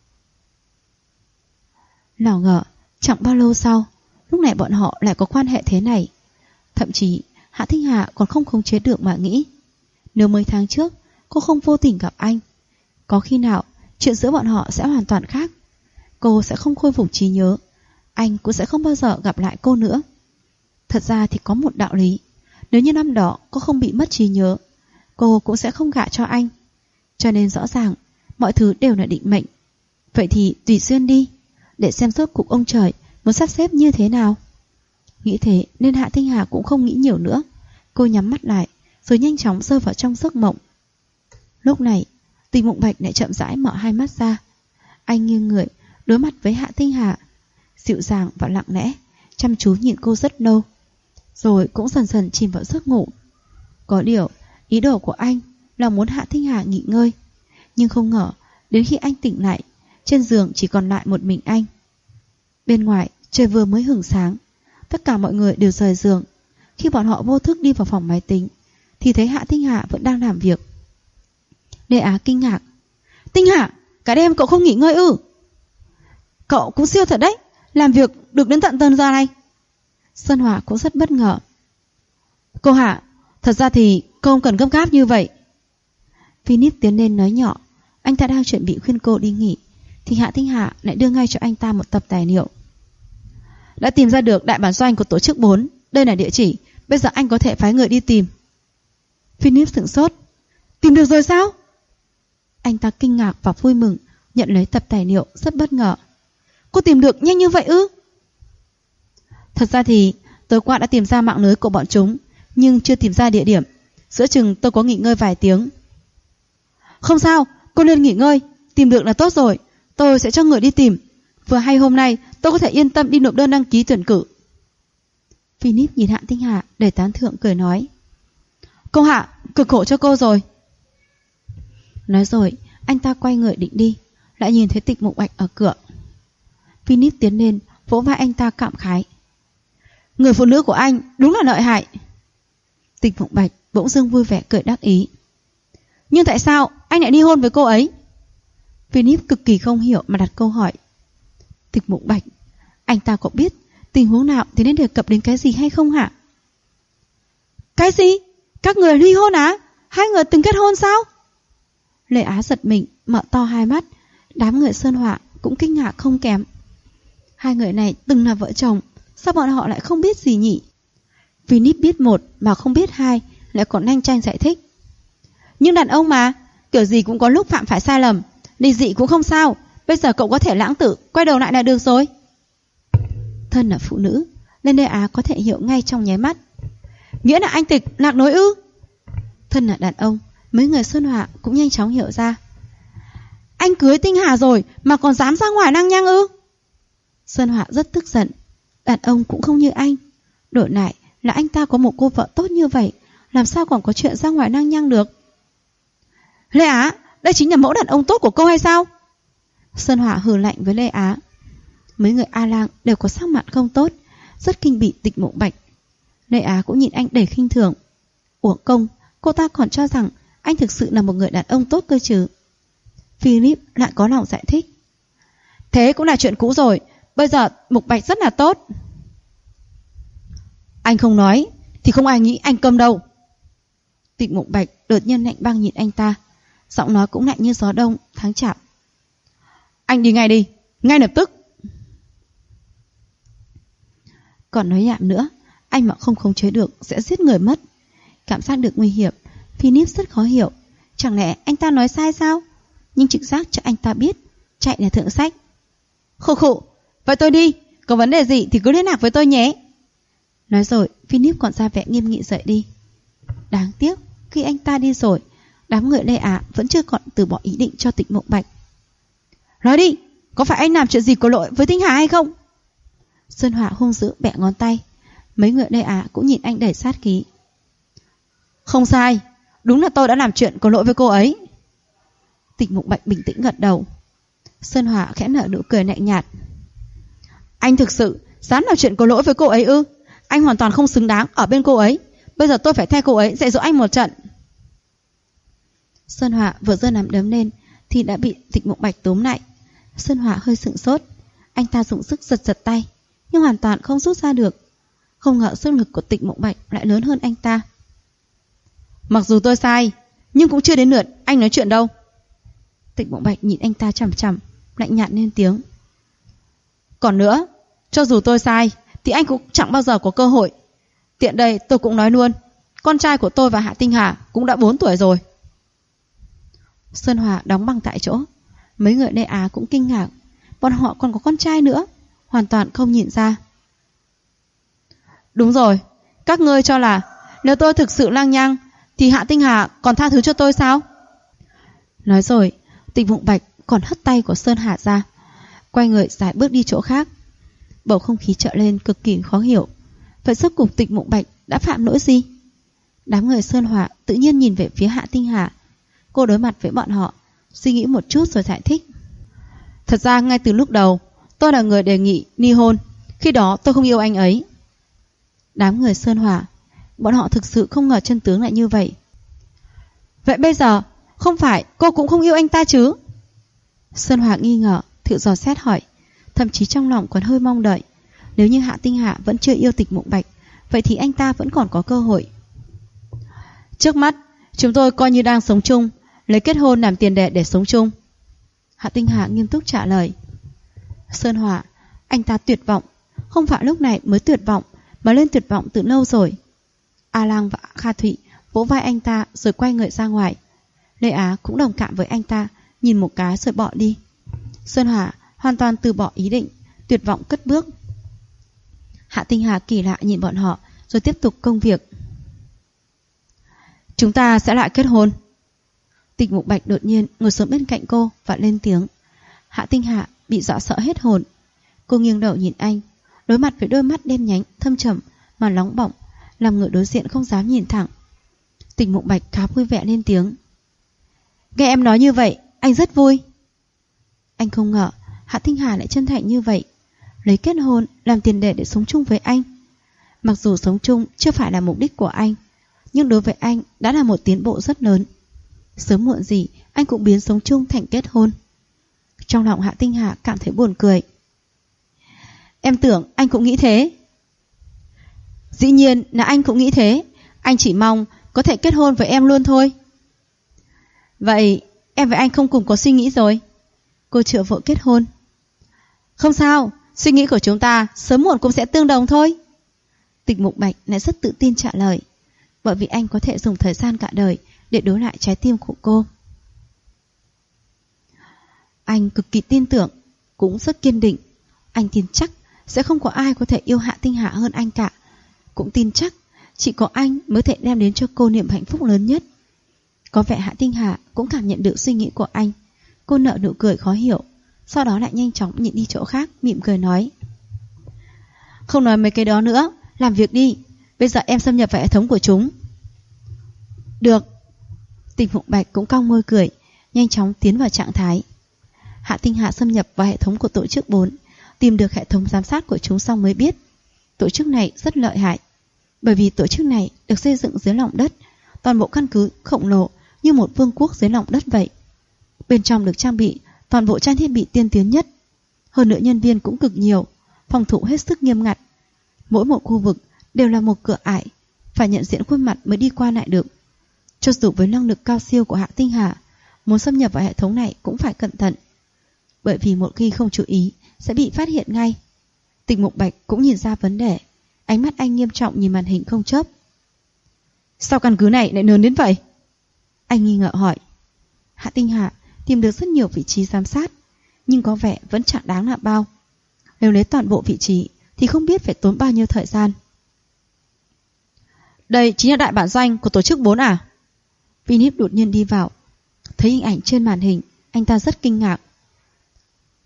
Speaker 1: Nào ngờ, chẳng bao lâu sau, lúc này bọn họ lại có quan hệ thế này. Thậm chí, Hạ Tinh Hà còn không khống chế được mà nghĩ, nếu mấy tháng trước cô không vô tình gặp anh, có khi nào chuyện giữa bọn họ sẽ hoàn toàn khác. Cô sẽ không khôi phục trí nhớ, anh cũng sẽ không bao giờ gặp lại cô nữa. Thật ra thì có một đạo lý, nếu như năm đó cô không bị mất trí nhớ, cô cũng sẽ không gả cho anh. Cho nên rõ ràng mọi thứ đều là định mệnh. Vậy thì tùy duyên đi, để xem rốt cuộc ông trời muốn sắp xếp như thế nào. Nghĩ thế nên Hạ Tinh Hà cũng không nghĩ nhiều nữa. Cô nhắm mắt lại rồi nhanh chóng rơi vào trong giấc mộng. Lúc này Tình Mộng Bạch lại chậm rãi mở hai mắt ra. Anh nghiêng người đối mặt với Hạ Tinh Hà, dịu dàng và lặng lẽ chăm chú nhìn cô rất lâu, rồi cũng dần dần chìm vào giấc ngủ. Có điều ý đồ của anh là muốn Hạ Tinh Hà nghỉ ngơi, nhưng không ngờ đến khi anh tỉnh lại, trên giường chỉ còn lại một mình anh. Bên ngoài trời vừa mới hửng sáng, tất cả mọi người đều rời giường. Khi bọn họ vô thức đi vào phòng máy tính thì thấy Hạ Tinh Hà vẫn đang làm việc. Lê Á kinh ngạc: Tinh Hà, cả đêm cậu không nghỉ ngơi ư? Cậu cũng siêu thật đấy, làm việc được đến tận giờ này. Sơn Hòa cũng rất bất ngờ. Cô Hạ, thật ra thì cô không cần gấp gáp như vậy. Philip tiến lên nói nhỏ. Anh ta đang chuẩn bị khuyên cô đi nghỉ thì Hạ Tinh Hà lại đưa ngay cho anh ta một tập tài liệu. Đã tìm ra được đại bản doanh của tổ chức 4, đây là địa chỉ, bây giờ anh có thể phái người đi tìm. Philip sửng sốt. Tìm được rồi sao? Anh ta kinh ngạc và vui mừng, nhận lấy tập tài liệu rất bất ngờ. Cô tìm được nhanh như vậy ư? Thật ra thì tối qua đã tìm ra mạng lưới của bọn chúng, nhưng chưa tìm ra địa điểm. Giữa chừng tôi có nghỉ ngơi vài tiếng. Không sao, cô nên nghỉ ngơi, tìm được là tốt rồi. Tôi sẽ cho người đi tìm. Vừa hay hôm nay tôi có thể yên tâm đi nộp đơn đăng ký tuyển cử. Philip nhìn Hạ Tinh Hà đầy tán thưởng cười nói: Cô Hạ, cực khổ cho cô rồi. Nói rồi anh ta quay người định đi, lại nhìn thấy Tịch Mộng Bạch ở cửa. Philip tiến lên vỗ vai anh ta cảm khái: Người phụ nữ của anh đúng là lợi hại. Tịch Mộng Bạch bỗng dưng vui vẻ cười đắc ý: Nhưng tại sao anh lại ly hôn với cô ấy? Philip cực kỳ không hiểu mà đặt câu hỏi. Tịch Mộng Bạch, anh ta có biết tình huống nào thì nên đề cập đến cái gì hay không hả? Cái gì? Các người ly hôn á? Hai người từng kết hôn sao? Lê Á giật mình mở to hai mắt. Đám người Sơn Họa cũng kinh ngạc không kém. Hai người này từng là vợ chồng, sao bọn họ lại không biết gì nhỉ? Philip biết một mà không biết hai, lại còn nhanh tranh giải thích. Nhưng đàn ông mà, kiểu gì cũng có lúc phạm phải sai lầm, ly dị cũng không sao. Bây giờ cậu có thể lãng tử, quay đầu lại là được rồi. Thân là phụ nữ nên Lê Á có thể hiểu ngay trong nháy mắt. Nghĩa là anh Tịch lạc lối ư? Thân là đàn ông, mấy người Sơn Họa cũng nhanh chóng hiểu ra. Anh cưới Tinh Hà rồi mà còn dám ra ngoài năng nhăng ư? Sơn Họa rất tức giận. Đàn ông cũng không như anh. Đổi lại là anh ta có một cô vợ tốt như vậy, làm sao còn có chuyện ra ngoài năng nhăng được? Lê Á, đây chính là mẫu đàn ông tốt của cô hay sao? Sơn Họa hừ lạnh với Lê Á. Mấy người A Lang đều có sắc mặt không tốt, rất kinh bị Tịch Mộng Bạch. Lê Á cũng nhìn anh đầy khinh thường. Uổng công, cô ta còn cho rằng anh thực sự là một người đàn ông tốt cơ chứ. Philip lại có lòng giải thích. Thế cũng là chuyện cũ rồi, bây giờ Mộng Bạch rất là tốt. Anh không nói thì không ai nghĩ anh câm đâu. Tịch Mộng Bạch đột nhiên lạnh băng nhìn anh ta, giọng nói cũng lạnh như gió đông tháng chạp. Anh đi ngay đi, ngay lập tức. Còn nói nhảm nữa, anh mà không khống chế được sẽ giết người mất. Cảm giác được nguy hiểm, Philip rất khó hiểu. Chẳng lẽ anh ta nói sai sao? Nhưng trực giác cho anh ta biết chạy là thượng sách. Khổ khổ, vậy tôi đi, có vấn đề gì thì cứ liên lạc với tôi nhé. Nói rồi Philip còn ra vẻ nghiêm nghị rời đi. Đáng tiếc khi anh ta đi rồi, đám người Lê Á vẫn chưa còn từ bỏ ý định cho Tịch Mộng Bạch. Nói đi, có phải anh làm chuyện gì có lỗi với Tinh Hà hay không? Sơn Hỏa hung dữ bẻ ngón tay. Mấy người Lê Á cũng nhìn anh đầy sát khí. Không sai, đúng là tôi đã làm chuyện có lỗi với cô ấy. Tịch Mục Bạch bình tĩnh gật đầu. Sơn Hỏa khẽ nở nụ cười lạnh nhạt. Anh thực sự dám làm chuyện có lỗi với cô ấy ư? Anh hoàn toàn không xứng đáng ở bên cô ấy. Bây giờ tôi phải thay cô ấy dạy dỗ anh một trận. Sơn Hỏa vừa giơ nắm đấm lên thì đã bị Tịch Mục Bạch túm lại. Sơn Hỏa hơi sững sốt. Anh ta dùng sức giật giật tay, nhưng hoàn toàn không rút ra được. Không ngờ sức lực của Tịch Mục Bạch lại lớn hơn anh ta. Mặc dù tôi sai, nhưng cũng chưa đến lượt anh nói chuyện đâu. Tịch Mục Bạch nhìn anh ta chằm chằm, lạnh nhạt lên tiếng. Còn nữa, cho dù tôi sai thì anh cũng chẳng bao giờ có cơ hội. Tiện đây tôi cũng nói luôn, con trai của tôi và Hạ Tinh Hà cũng đã 4 tuổi rồi. Sơn Hòa đóng băng tại chỗ. Mấy người Lê Á cũng kinh ngạc. Bọn họ còn có con trai nữa, hoàn toàn không nhìn ra. Đúng rồi, các ngươi cho là nếu tôi thực sự lang nhang thì Hạ Tinh Hà còn tha thứ cho tôi sao? Nói rồi, Tịch Mục Bạch còn hất tay của Sơn Hà ra, quay người giải bước đi chỗ khác. Bầu không khí trở lên cực kỳ khó hiểu. Vậy rốt cuộc Tịch Mục Bạch đã phạm lỗi gì? Đám người Sơn Hòa tự nhiên nhìn về phía Hạ Tinh Hà. Cô đối mặt với bọn họ, suy nghĩ một chút rồi giải thích. Thật ra ngay từ lúc đầu tôi là người đề nghị ly hôn. Khi đó tôi không yêu anh ấy. Đám người Sơn Hòa, bọn họ thực sự không ngờ chân tướng lại như vậy. Vậy bây giờ không phải cô cũng không yêu anh ta chứ? Sơn Hòa nghi ngờ, thử dò xét hỏi, thậm chí trong lòng còn hơi mong đợi. Nếu như Hạ Tinh Hạ vẫn chưa yêu Tịch Mục Bạch, vậy thì anh ta vẫn còn có cơ hội. Trước mắt chúng tôi coi như đang sống chung, lấy kết hôn làm tiền đề để sống chung. Hạ Tinh Hạ nghiêm túc trả lời. Sơn Hòa, anh ta tuyệt vọng. Không phải lúc này mới tuyệt vọng, mà lên tuyệt vọng từ lâu rồi. A Lang và Kha Thụy vỗ vai anh ta rồi quay người ra ngoài. Lê Á cũng đồng cảm với anh ta, nhìn một cái rồi bỏ đi. Sơn Hòa hoàn toàn từ bỏ ý định, tuyệt vọng cất bước. Hạ Tinh Hà kỳ lạ nhìn bọn họ rồi tiếp tục công việc. Chúng ta sẽ lại kết hôn. Tịch Mục Bạch đột nhiên ngồi xuống bên cạnh cô và lên tiếng. Hạ Tinh Hà bị dọa sợ hết hồn. Cô nghiêng đầu nhìn anh, đối mặt với đôi mắt đen nhánh thâm trầm mà nóng bỏng, làm người đối diện không dám nhìn thẳng. Tịch Mục Bạch khá vui vẻ lên tiếng. Nghe em nói như vậy, anh rất vui. Anh không ngờ Hạ Tinh Hà lại chân thành như vậy, lấy kết hôn làm tiền đề để sống chung với anh. Mặc dù sống chung chưa phải là mục đích của anh, nhưng đối với anh đã là một tiến bộ rất lớn. Sớm muộn gì anh cũng biến sống chung thành kết hôn. Trong lòng Hạ Tinh Hà cảm thấy buồn cười. Em tưởng anh cũng nghĩ thế. Dĩ nhiên là anh cũng nghĩ thế. Anh chỉ mong có thể kết hôn với em luôn thôi. Vậy em và anh không cùng có suy nghĩ rồi? Cô chưa vội kết hôn. Không sao, suy nghĩ của chúng ta sớm muộn cũng sẽ tương đồng thôi. Tịch Mục Bạch lại rất tự tin trả lời, bởi vì anh có thể dùng thời gian cả đời để đối lại trái tim của cô. Anh cực kỳ tin tưởng, cũng rất kiên định. Anh tin chắc sẽ không có ai có thể yêu Hạ Tinh Hạ hơn anh cả. Cũng tin chắc chỉ có anh mới thể đem đến cho cô niềm hạnh phúc lớn nhất. Có vẻ Hạ Tinh Hạ cũng cảm nhận được suy nghĩ của anh. Cô nở nụ cười khó hiểu, sau đó lại nhanh chóng nhịn đi chỗ khác, mỉm cười nói. Không nói mấy cái đó nữa, làm việc đi. Bây giờ em xâm nhập vào hệ thống của chúng. Được. Tịch Mục Bạch cũng cong môi cười, nhanh chóng tiến vào trạng thái. Hạ Tinh Hạ xâm nhập vào hệ thống của tổ chức 4, tìm được hệ thống giám sát của chúng xong mới biết tổ chức này rất lợi hại. Bởi vì tổ chức này được xây dựng dưới lòng đất, toàn bộ căn cứ khổng lồ như một vương quốc dưới lòng đất vậy. Bên trong được trang bị toàn bộ trang thiết bị tiên tiến nhất. Hơn nữa nhân viên cũng cực nhiều, phòng thủ hết sức nghiêm ngặt. Mỗi một khu vực đều là một cửa ải, phải nhận diện khuôn mặt mới đi qua lại được. Cho dù với năng lực cao siêu của Hạ Tinh Hà, muốn xâm nhập vào hệ thống này cũng phải cẩn thận, bởi vì một khi không chú ý sẽ bị phát hiện ngay. Tịch Mục Bạch cũng nhìn ra vấn đề, ánh mắt anh nghiêm trọng nhìn màn hình không chớp. Sao căn cứ này lại lớn đến vậy? Anh nghi ngờ hỏi. Hạ Tinh Hà tìm được rất nhiều vị trí giám sát, nhưng có vẻ vẫn chẳng đáng là bao. Nếu lấy toàn bộ vị trí thì không biết phải tốn bao nhiêu thời gian. Đây chính là đại bản doanh của tổ chức 4 à? Vinip đột nhiên đi vào, thấy hình ảnh trên màn hình, anh ta rất kinh ngạc.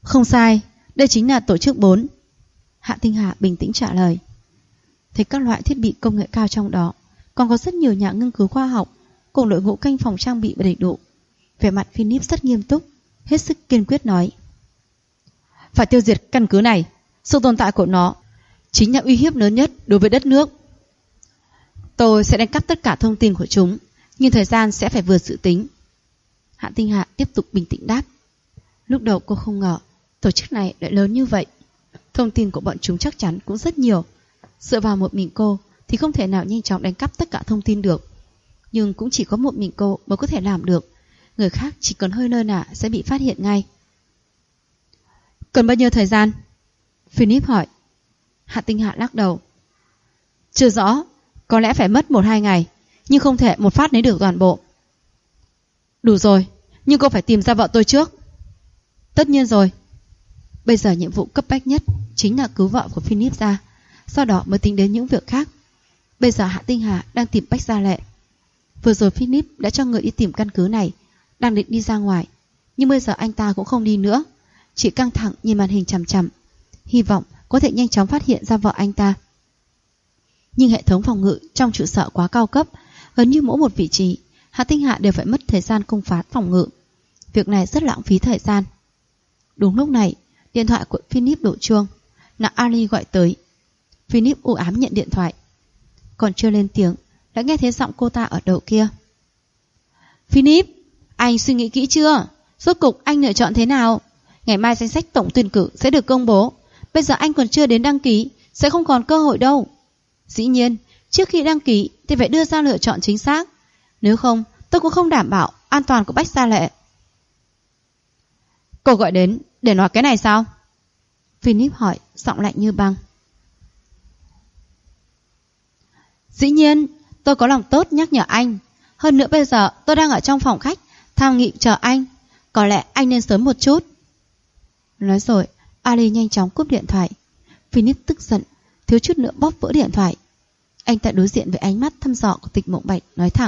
Speaker 1: Không sai, đây chính là tổ chức 4. Hạ Tinh Hà bình tĩnh trả lời. Thấy các loại thiết bị công nghệ cao trong đó, còn có rất nhiều nhà nghiên cứu khoa học cùng đội ngũ canh phòng trang bị đầy đủ. Vẻ mặt Philip rất nghiêm túc, hết sức kiên quyết nói: phải tiêu diệt căn cứ này. Sự tồn tại của nó chính là uy hiếp lớn nhất đối với đất nước. Tôi sẽ đánh cắp tất cả thông tin của chúng, nhưng thời gian sẽ phải vượt dự tính. Hạ Tinh Hà tiếp tục bình tĩnh đáp. Lúc đầu cô không ngờ tổ chức này lại lớn như vậy. Thông tin của bọn chúng chắc chắn cũng rất nhiều. Dựa vào một mình cô thì không thể nào nhanh chóng đánh cắp tất cả thông tin được. Nhưng cũng chỉ có một mình cô mới có thể làm được. Người khác chỉ cần hơi lơ là sẽ bị phát hiện ngay. Cần bao nhiêu thời gian? Philip hỏi. Hạ Tinh Hạ lắc đầu. Chưa rõ, có lẽ phải mất 1-2 ngày, nhưng không thể một phát lấy được toàn bộ. Đủ rồi, nhưng cô phải tìm ra vợ tôi trước. Tất nhiên rồi. Bây giờ nhiệm vụ cấp bách nhất chính là cứu vợ của Philip ra, sau đó mới tính đến những việc khác. Bây giờ Hạ Tinh Hà đang tìm Bách Gia Lệ. Vừa rồi Philip đã cho người đi tìm căn cứ này, đang định đi ra ngoài, nhưng bây giờ anh ta cũng không đi nữa, chỉ căng thẳng nhìn màn hình chằm chằm, hy vọng có thể nhanh chóng phát hiện ra vợ anh ta. Nhưng hệ thống phòng ngự trong trụ sở quá cao cấp, gần như mỗi một vị trí Hạ Tinh Hạ đều phải mất thời gian công phá phòng ngự. Việc này rất lãng phí thời gian. Đúng lúc này, điện thoại của Philip đổ chuông, là Ali gọi tới. Philip u ám nhận điện thoại. Còn chưa lên tiếng, đã nghe thấy giọng cô ta ở đầu kia. Philip, anh suy nghĩ kỹ chưa? Rốt cục anh lựa chọn thế nào? Ngày mai danh sách tổng tuyển cử sẽ được công bố. Bây giờ anh còn chưa đến đăng ký, sẽ không còn cơ hội đâu. Dĩ nhiên, trước khi đăng ký thì phải đưa ra lựa chọn chính xác. Nếu không, tôi cũng không đảm bảo an toàn của Bách Gia Lệ. Cô gọi đến để nói cái này sao? Philip hỏi, giọng lạnh như băng. Dĩ nhiên, tôi có lòng tốt nhắc nhở anh. Hơn nữa bây giờ tôi đang ở trong phòng khách tham nghị chờ anh. Có lẽ anh nên sớm một chút. Nói rồi, Ali nhanh chóng cúp điện thoại. Philip tức giận, thiếu chút nữa bóp vỡ điện thoại. Anh ta đối diện với ánh mắt thăm dò của Tịch Mộng Bạch, nói thẳng.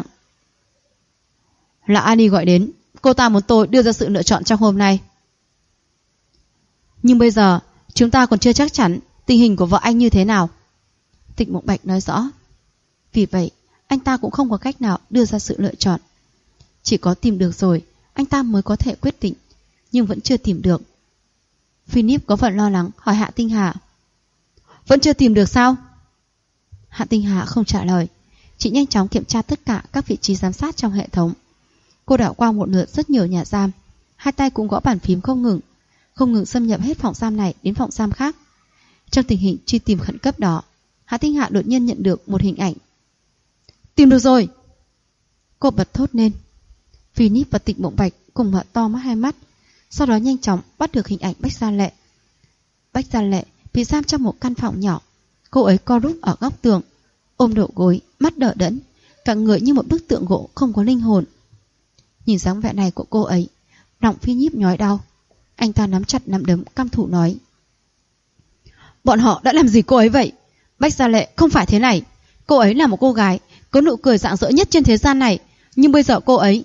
Speaker 1: Là Ali gọi đến, cô ta muốn tôi đưa ra sự lựa chọn trong hôm nay. Nhưng bây giờ chúng ta còn chưa chắc chắn tình hình của vợ anh như thế nào. Tịch Mộng Bạch nói rõ. Vì vậy anh ta cũng không có cách nào đưa ra sự lựa chọn. Chỉ có tìm được rồi anh ta mới có thể quyết định. Nhưng vẫn chưa tìm được. Philip có phần lo lắng hỏi Hạ Tinh Hà. Vẫn chưa tìm được sao? Hạ Tinh Hà không trả lời, chỉ nhanh chóng kiểm tra tất cả các vị trí giám sát trong hệ thống. Cô đảo qua một lượt rất nhiều nhà giam, hai tay cũng gõ bàn phím không ngừng xâm nhập hết phòng giam này đến phòng giam khác. Trong tình hình truy tìm khẩn cấp đó, Hạ Tinh Hà đột nhiên nhận được một hình ảnh. Tìm được rồi! Cô bật thốt lên. Philip và Tịch Mộng Bạch cùng mở to mắt hai mắt, sau đó nhanh chóng bắt được hình ảnh Bách Gia Lệ. Bách Gia Lệ bị giam trong một căn phòng nhỏ. Cô ấy co rúm ở góc tường, ôm đầu gối, mắt đờ đẫn, cả người như một bức tượng gỗ không có linh hồn. Nhìn dáng vẻ này của cô ấy, lòng Philip nhói đau. Anh ta nắm chặt nắm đấm căm thù nói. Bọn họ đã làm gì cô ấy vậy? Bách Gia Lệ không phải thế này. Cô ấy là một cô gái có nụ cười rạng rỡ nhất trên thế gian này. Nhưng bây giờ cô ấy...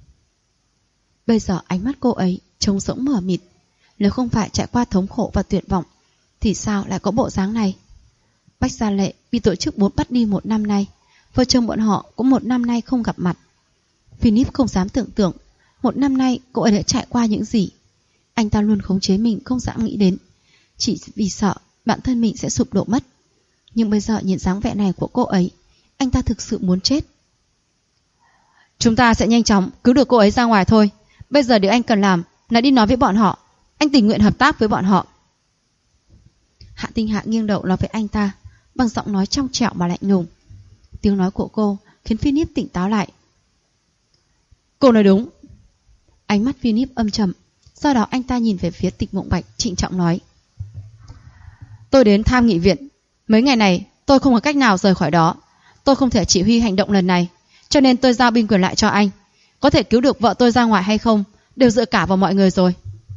Speaker 1: Bây giờ ánh mắt cô ấy trống rỗng mờ mịt. Nếu không phải trải qua thống khổ và tuyệt vọng thì sao lại có bộ dáng này? Bách Gia Lệ bị tổ chức 4 bắt đi 1 năm nay. Vợ chồng bọn họ cũng 1 năm nay không gặp mặt. Philip không dám tưởng tượng 1 năm nay cô ấy đã trải qua những gì. Anh ta luôn khống chế mình không dám nghĩ đến, chỉ vì sợ bản thân mình sẽ sụp đổ mất. Nhưng bây giờ nhìn dáng vẻ này của cô ấy, anh ta thực sự muốn chết. Chúng ta sẽ nhanh chóng cứu được cô ấy ra ngoài thôi. Bây giờ điều anh cần làm là đi nói với bọn họ. Anh tình nguyện hợp tác với bọn họ. Hạ Tinh Hạ nghiêng đầu nói với anh ta bằng giọng nói trong trẻo mà lạnh lùng. Tiếng nói của cô khiến Philip tỉnh táo lại. Cô nói đúng. Ánh mắt Philip âm trầm. Sau đó anh ta nhìn về phía Tịch Mộng Bạch, trịnh trọng nói. Tôi đến tham nghị viện. Mấy ngày này tôi không có cách nào rời khỏi đó. Tôi không thể chỉ huy hành động lần này, cho nên tôi giao binh quyền lại cho anh. Có thể cứu được vợ tôi ra ngoài hay không đều dựa cả vào mọi người rồi.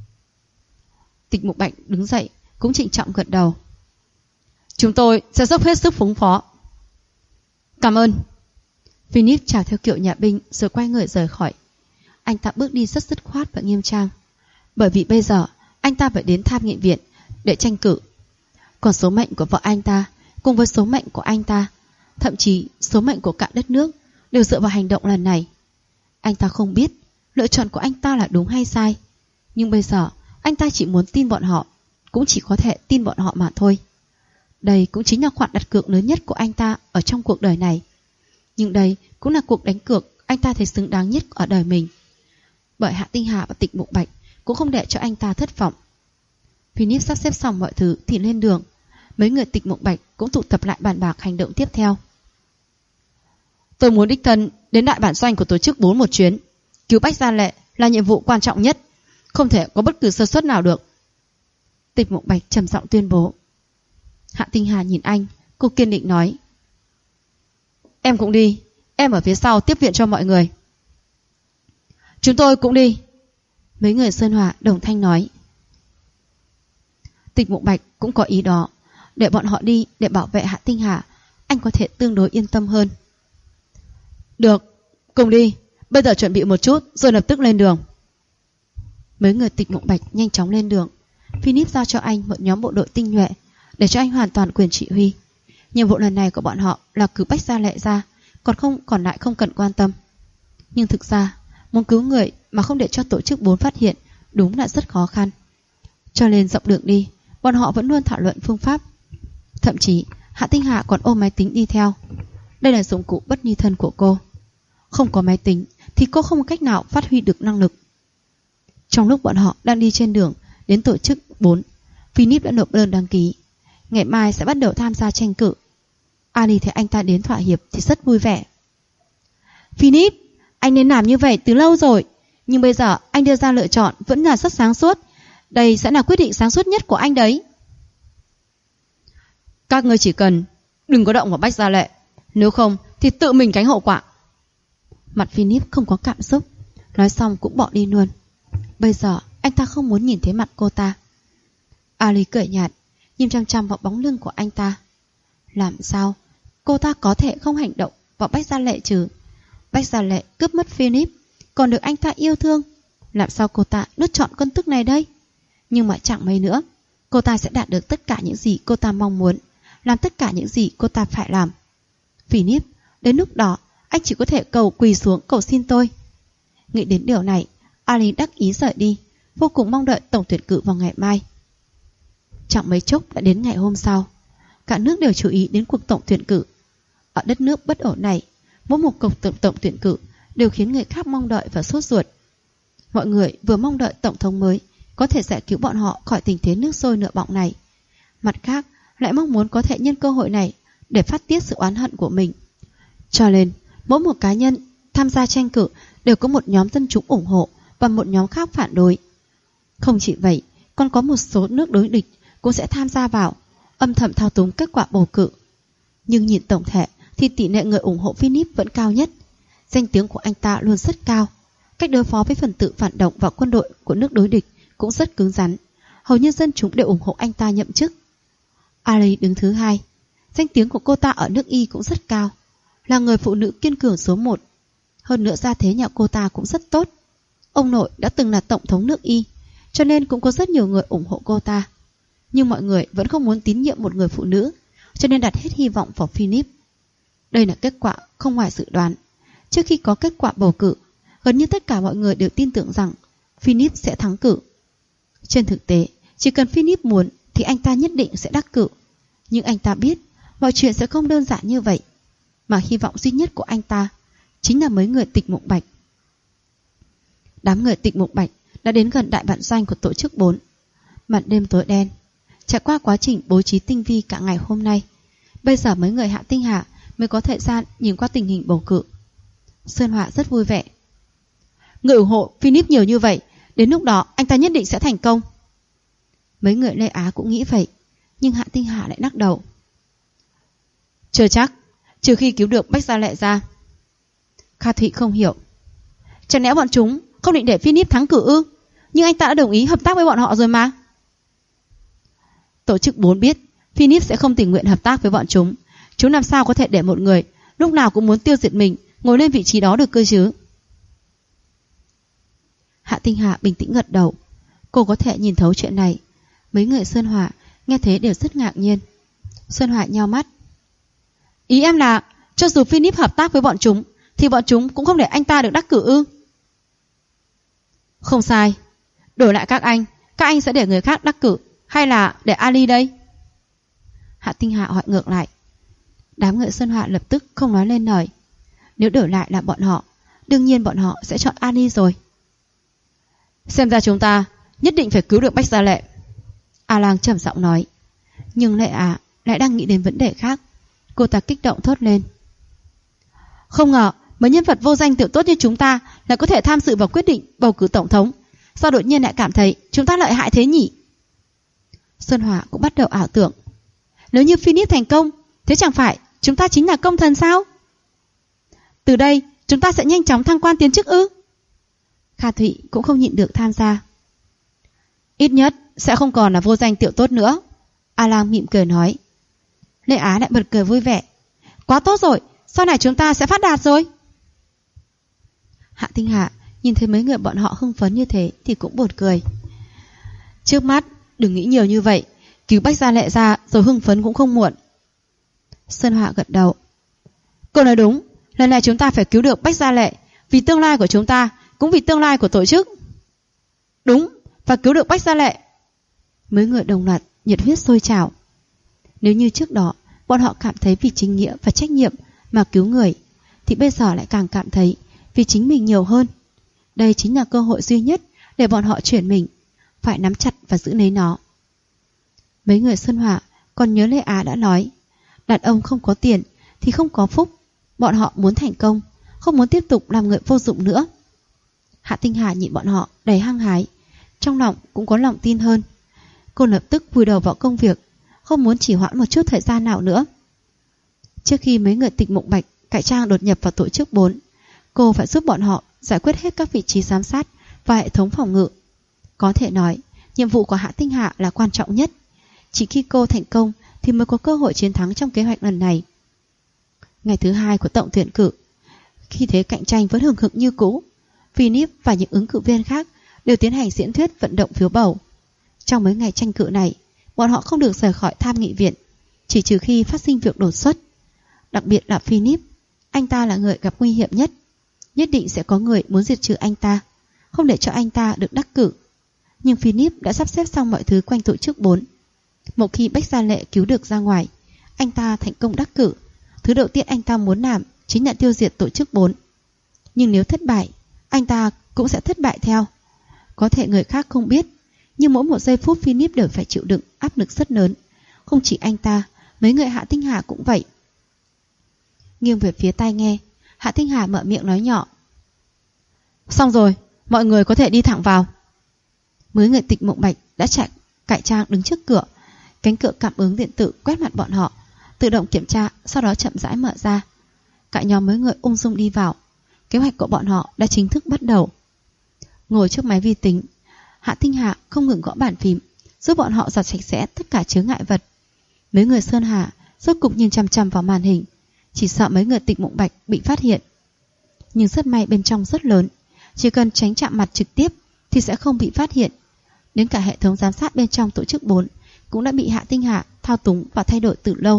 Speaker 1: Tịch Mộng Bạch đứng dậy, cũng trịnh trọng gật đầu. Chúng tôi sẽ dốc hết sức ứng phó. Cảm ơn. Philip chào theo kiểu nhà binh rồi quay người rời khỏi. Anh ta bước đi rất dứt khoát và nghiêm trang. Bởi vì bây giờ anh ta phải đến tham nghị viện để tranh cử. Còn số mệnh của vợ anh ta cùng với số mệnh của anh ta, thậm chí số mệnh của cả đất nước đều dựa vào hành động lần này. Anh ta không biết lựa chọn của anh ta là đúng hay sai, nhưng bây giờ anh ta chỉ muốn tin bọn họ, cũng chỉ có thể tin bọn họ mà thôi. Đây cũng chính là khoản đặt cược lớn nhất của anh ta ở trong cuộc đời này. Nhưng đây cũng là cuộc đánh cược anh ta thấy xứng đáng nhất ở đời mình. Bởi Hạ Tinh Hà và Tịnh Mục Bạch cũng không để cho anh ta thất vọng. Philip sắp xếp xong mọi thứ thì lên đường. Mấy người Tịnh Mục Bạch cũng tụ tập lại bàn bạc hành động tiếp theo. Tôi muốn đích thân đến đại bản doanh của tổ chức 4 một chuyến. Cứu Bách Gia Lệ là nhiệm vụ quan trọng nhất, không thể có bất cứ sơ suất nào được. Tịnh Mục Bạch trầm giọng tuyên bố. Hạ Tinh Hà nhìn anh, cô kiên định nói. Em cũng đi, em ở phía sau tiếp viện cho mọi người. Chúng tôi cũng đi. Mấy người Sơn Hòa đồng thanh nói. Tịnh Mục Bạch cũng có ý đó, để bọn họ đi để bảo vệ Hạ Tinh Hà, anh có thể tương đối yên tâm hơn. Được, cùng đi. Bây giờ chuẩn bị một chút rồi lập tức lên đường. Mấy người Tịnh Mục Bạch nhanh chóng lên đường. Philip giao cho anh một nhóm bộ đội tinh nhuệ để cho anh hoàn toàn quyền chỉ huy. Nhiệm vụ lần này của bọn họ là cứu Bách Gia Lệ ra, còn lại không cần quan tâm. Nhưng thực ra muốn cứu người mà không để cho tổ chức 4 phát hiện đúng là rất khó khăn. Cho nên dọc đường đi, bọn họ vẫn luôn thảo luận phương pháp. Thậm chí Hạ Tinh Hà còn ôm máy tính đi theo. Đây là dụng cụ bất ly thân của cô. Không có máy tính thì cô không có cách nào phát huy được năng lực. Trong lúc bọn họ đang đi trên đường đến tổ chức 4, Philip đã nộp đơn đăng ký. Ngày mai sẽ bắt đầu tham gia tranh cử. Ali thấy anh ta đến thỏa hiệp thì rất vui vẻ. Philip, anh nên làm như vậy từ lâu rồi, nhưng bây giờ anh đưa ra lựa chọn vẫn là rất sáng suốt. Đây sẽ là quyết định sáng suốt nhất của anh đấy. Các ngươi chỉ cần đừng có động vào Bách Gia Lệ, nếu không thì tự mình gánh hậu quả. Mặt Philip không có cảm xúc, nói xong cũng bỏ đi luôn. Bây giờ anh ta không muốn nhìn thấy mặt cô ta. Ali cười nhạt, nhìn chăm chăm vào bóng lưng của anh ta. Làm sao cô ta có thể không hành động vào Bách Gia Lệ chứ? Bách Gia Lệ cướp mất Philip, còn được anh ta yêu thương, làm sao cô ta lựa chọn con tức này đây? Nhưng mà chẳng mấy nữa, cô ta sẽ đạt được tất cả những gì cô ta mong muốn, làm tất cả những gì cô ta phải làm. Philip, đến lúc đó anh chỉ có thể quỳ xuống cầu xin tôi. Nghĩ đến điều này, Ali đắc ý rời đi, vô cùng mong đợi tổng tuyển cử vào ngày mai. Chẳng mấy chốc đã đến ngày hôm sau. Cả nước đều chú ý đến cuộc tổng tuyển cử. Ở đất nước bất ổn này, mỗi một cuộc tổng tuyển cử đều khiến người khác mong đợi và sốt ruột. Mọi người vừa mong đợi tổng thống mới có thể giải cứu bọn họ khỏi tình thế nước sôi lửa bỏng này, mặt khác lại mong muốn có thể nhân cơ hội này để phát tiết sự oán hận của mình. Cho nên mỗi một cá nhân tham gia tranh cử đều có một nhóm dân chúng ủng hộ và một nhóm khác phản đối. Không chỉ vậy, còn có một số nước đối địch cũng sẽ tham gia vào, âm thầm thao túng kết quả bầu cử. Nhưng nhìn tổng thể thì tỷ lệ người ủng hộ Philip vẫn cao nhất. Danh tiếng của anh ta luôn rất cao. Cách đối phó với phần tử phản động và quân đội của nước đối địch cũng rất cứng rắn. Hầu như dân chúng đều ủng hộ anh ta nhậm chức. Ali đứng thứ 2. Danh tiếng của cô ta ở nước Y cũng rất cao, là người phụ nữ kiên cường số 1. Hơn nữa gia thế nhà cô ta cũng rất tốt. Ông nội đã từng là tổng thống nước Y, cho nên cũng có rất nhiều người ủng hộ cô ta. Nhưng mọi người vẫn không muốn tín nhiệm một người phụ nữ, cho nên đặt hết hy vọng vào Philip. Đây là kết quả không ngoài dự đoán. Trước khi có kết quả bầu cử, gần như tất cả mọi người đều tin tưởng rằng Philip sẽ thắng cử. Trên thực tế, chỉ cần Philip muốn thì anh ta nhất định sẽ đắc cử. Nhưng anh ta biết mọi chuyện sẽ không đơn giản như vậy, mà hy vọng duy nhất của anh ta chính là mấy người Tịnh Mục Bạch. Đám người Tịnh Mục Bạch đã đến gần đại bản doanh của tổ chức 4. Màn đêm tối đen, trải qua quá trình bố trí tinh vi cả ngày hôm nay, bây giờ mấy người Hạ Tinh Hà mới có thời gian nhìn qua tình hình bầu cử. Sơn Họa rất vui vẻ. Người ủng hộ Philip nhiều như vậy, đến lúc đó anh ta nhất định sẽ thành công. Mấy người Lê Á cũng nghĩ vậy, nhưng Hạ Tinh Hà lại lắc đầu. Chưa chắc, trừ khi cứu được Bách Gia Lệ ra. Kha Thụy không hiểu. Chẳng lẽ bọn chúng không định để Philip thắng cử ư? Nhưng anh ta đã đồng ý hợp tác với bọn họ rồi mà. Tổ chức 4 biết Philip sẽ không tình nguyện hợp tác với bọn chúng. Chúng làm sao có thể để một người lúc nào cũng muốn tiêu diệt mình ngồi lên vị trí đó được cơ chứ? Hạ Tinh Hà bình tĩnh gật đầu. Cô có thể nhìn thấu chuyện này. Mấy người Sơn Hỏa nghe thế đều rất ngạc nhiên. Sơn Hỏa nheo mắt. Ý em là cho dù Philip hợp tác với bọn chúng thì bọn chúng cũng không để anh ta được đắc cử ư? Không sai. Đổi lại các anh sẽ để người khác đắc cử hay là để Ali đây? Hạ Tinh Hạ hỏi ngược lại. Đám người Sơn Hỏa lập tức không nói lên lời. Nếu đổi lại là bọn họ, đương nhiên bọn họ sẽ chọn Ali rồi. Xem ra chúng ta nhất định phải cứu được Bách Gia Lệ. A Lang trầm giọng nói. Nhưng Lệ Á lại đang nghĩ đến vấn đề khác. Cô ta kích động thốt lên. Không ngờ mấy nhân vật vô danh tiểu tốt như chúng ta lại có thể tham dự vào quyết định bầu cử tổng thống. Sao đột nhiên lại cảm thấy chúng ta lợi hại thế nhỉ? Sơn Hỏa cũng bắt đầu ảo tưởng. Nếu như Philip thành công, thế chẳng phải chúng ta chính là công thần sao? Từ đây chúng ta sẽ nhanh chóng thăng quan tiến chức ư? Kha Thụy cũng không nhịn được tham gia. Ít nhất sẽ không còn là vô danh tiểu tốt nữa. A Lang mỉm cười nói. Lệ Á lại bật cười vui vẻ. Quá tốt rồi, sau này chúng ta sẽ phát đạt rồi. Hạ Tinh Hạ nhìn thấy mấy người bọn họ hưng phấn như thế thì cũng buồn cười. Trước mắt đừng nghĩ nhiều như vậy, cứu Bách Gia Lệ ra rồi hưng phấn cũng không muộn. Sơn Họa gật đầu. Cô nói đúng, lần này chúng ta phải cứu được Bách Gia Lệ, vì tương lai của chúng ta, cũng vì tương lai của tổ chức. Đúng, và cứu được Bách Gia Lệ. Mấy người đồng loạt nhiệt huyết sôi trào. Nếu như trước đó bọn họ cảm thấy vì chính nghĩa và trách nhiệm mà cứu người, thì bây giờ lại càng cảm thấy vì chính mình nhiều hơn. Đây chính là cơ hội duy nhất để bọn họ chuyển mình, phải nắm chặt và giữ lấy nó. Mấy người Sơn Hỏa còn nhớ Lê Á đã nói, đàn ông không có tiền thì không có phúc. Bọn họ muốn thành công, không muốn tiếp tục làm người vô dụng nữa. Hạ Tinh Hà nhìn bọn họ đầy hăng hái, trong lòng cũng có lòng tin hơn. Cô lập tức vùi đầu vào công việc, không muốn chỉ hoãn một chút thời gian nào nữa. Trước khi mấy người Tịch Mộng Bạch cải trang đột nhập vào tổ chức 4, cô phải giúp bọn họ giải quyết hết các vị trí giám sát và hệ thống phòng ngự. Có thể nói, nhiệm vụ của Hạ Tinh Hạ là quan trọng nhất. Chỉ khi cô thành công thì mới có cơ hội chiến thắng trong kế hoạch lần này. Ngày thứ 2 của tổng tuyển cử, khi thế cạnh tranh vẫn hừng hực như cũ, Philip và những ứng cử viên khác đều tiến hành diễn thuyết vận động phiếu bầu. Trong mấy ngày tranh cử này, bọn họ không được rời khỏi tham nghị viện, chỉ trừ khi phát sinh việc đột xuất. Đặc biệt là Philip, anh ta là người gặp nguy hiểm nhất. Nhất định sẽ có người muốn diệt trừ anh ta, không để cho anh ta được đắc cử. Nhưng Philip đã sắp xếp xong mọi thứ quanh tổ chức 4. Một khi Bách Gia Lệ cứu được ra ngoài, anh ta thành công đắc cử, thứ đầu tiên anh ta muốn làm chính là tiêu diệt tổ chức 4. Nhưng nếu thất bại, anh ta cũng sẽ thất bại theo. Có thể người khác không biết, nhưng mỗi một giây phút Philip đều phải chịu đựng áp lực rất lớn. Không chỉ anh ta, mấy người Hạ Tinh Hà cũng vậy. Nghiêng về phía tai nghe, Hạ Tinh Hà mở miệng nói nhỏ. Xong rồi, mọi người có thể đi thẳng vào. Mấy người Tịch Mộng Bạch đã cải trang đứng trước cửa. Cánh cửa cảm ứng điện tử quét mặt bọn họ, tự động kiểm tra, sau đó chậm rãi mở ra. Cả nhóm mấy người ung dung đi vào. Kế hoạch của bọn họ đã chính thức bắt đầu. Ngồi trước máy vi tính, Hạ Tinh Hà không ngừng gõ bàn phím, giúp bọn họ giặt sạch sẽ tất cả chướng ngại vật. Mấy người Sơn Hà rốt cục nhìn chằm chằm vào màn hình, chỉ sợ mấy người Tịch Mộng Bạch bị phát hiện. Nhưng rất may bên trong rất lớn, chỉ cần tránh chạm mặt trực tiếp thì sẽ không bị phát hiện. Đến cả hệ thống giám sát bên trong tổ chức 4 cũng đã bị Hạ Tinh Hà thao túng và thay đổi từ lâu.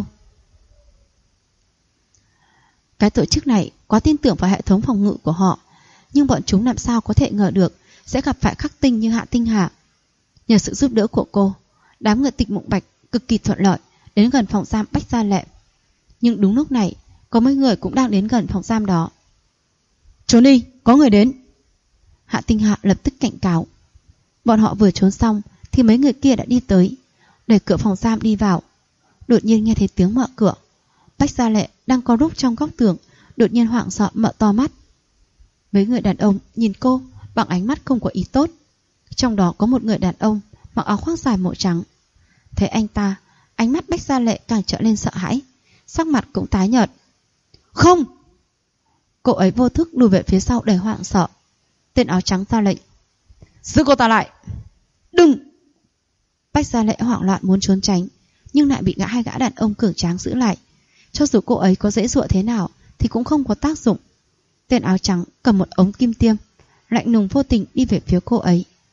Speaker 1: Cái tổ chức này quá tin tưởng vào hệ thống phòng ngự của họ, nhưng bọn chúng làm sao có thể ngờ được sẽ gặp phải khắc tinh như Hạ Tinh Hà. Nhờ sự giúp đỡ của cô, đám người Tịch Mộng Bạch cực kỳ thuận lợi đến gần phòng giam Bách Gia Lệ. Nhưng đúng lúc này, có mấy người cũng đang đến gần phòng giam đó. Trốn đi, có người đến. Hạ Tinh Hà lập tức cảnh cáo. Bọn họ vừa trốn xong thì mấy người kia đã đi tới, đẩy cửa phòng giam đi vào. Đột nhiên nghe thấy tiếng mở cửa. Bách Gia Lệ đang co rúc trong góc tường, đột nhiên hoảng sợ mở to mắt. Mấy người đàn ông nhìn cô bằng ánh mắt không có ý tốt. Trong đó có một người đàn ông mặc áo khoác dài màu trắng. Thấy anh ta, ánh mắt Bách Gia Lệ càng trở lên sợ hãi, sắc mặt cũng tái nhợt. Không! Cô ấy vô thức lùi về phía sau đầy hoảng sợ. Tên áo trắng ra lệnh. Giữ cô ta lại! Đừng! Bách Gia Lệ hoảng loạn muốn trốn tránh, nhưng lại bị hai gã đàn ông cường tráng giữ lại. Cho dù cô ấy có dễ dụa thế nào thì cũng không có tác dụng. Tên áo trắng cầm một ống kim tiêm, lạnh lùng vô tình đi về phía cô ấy.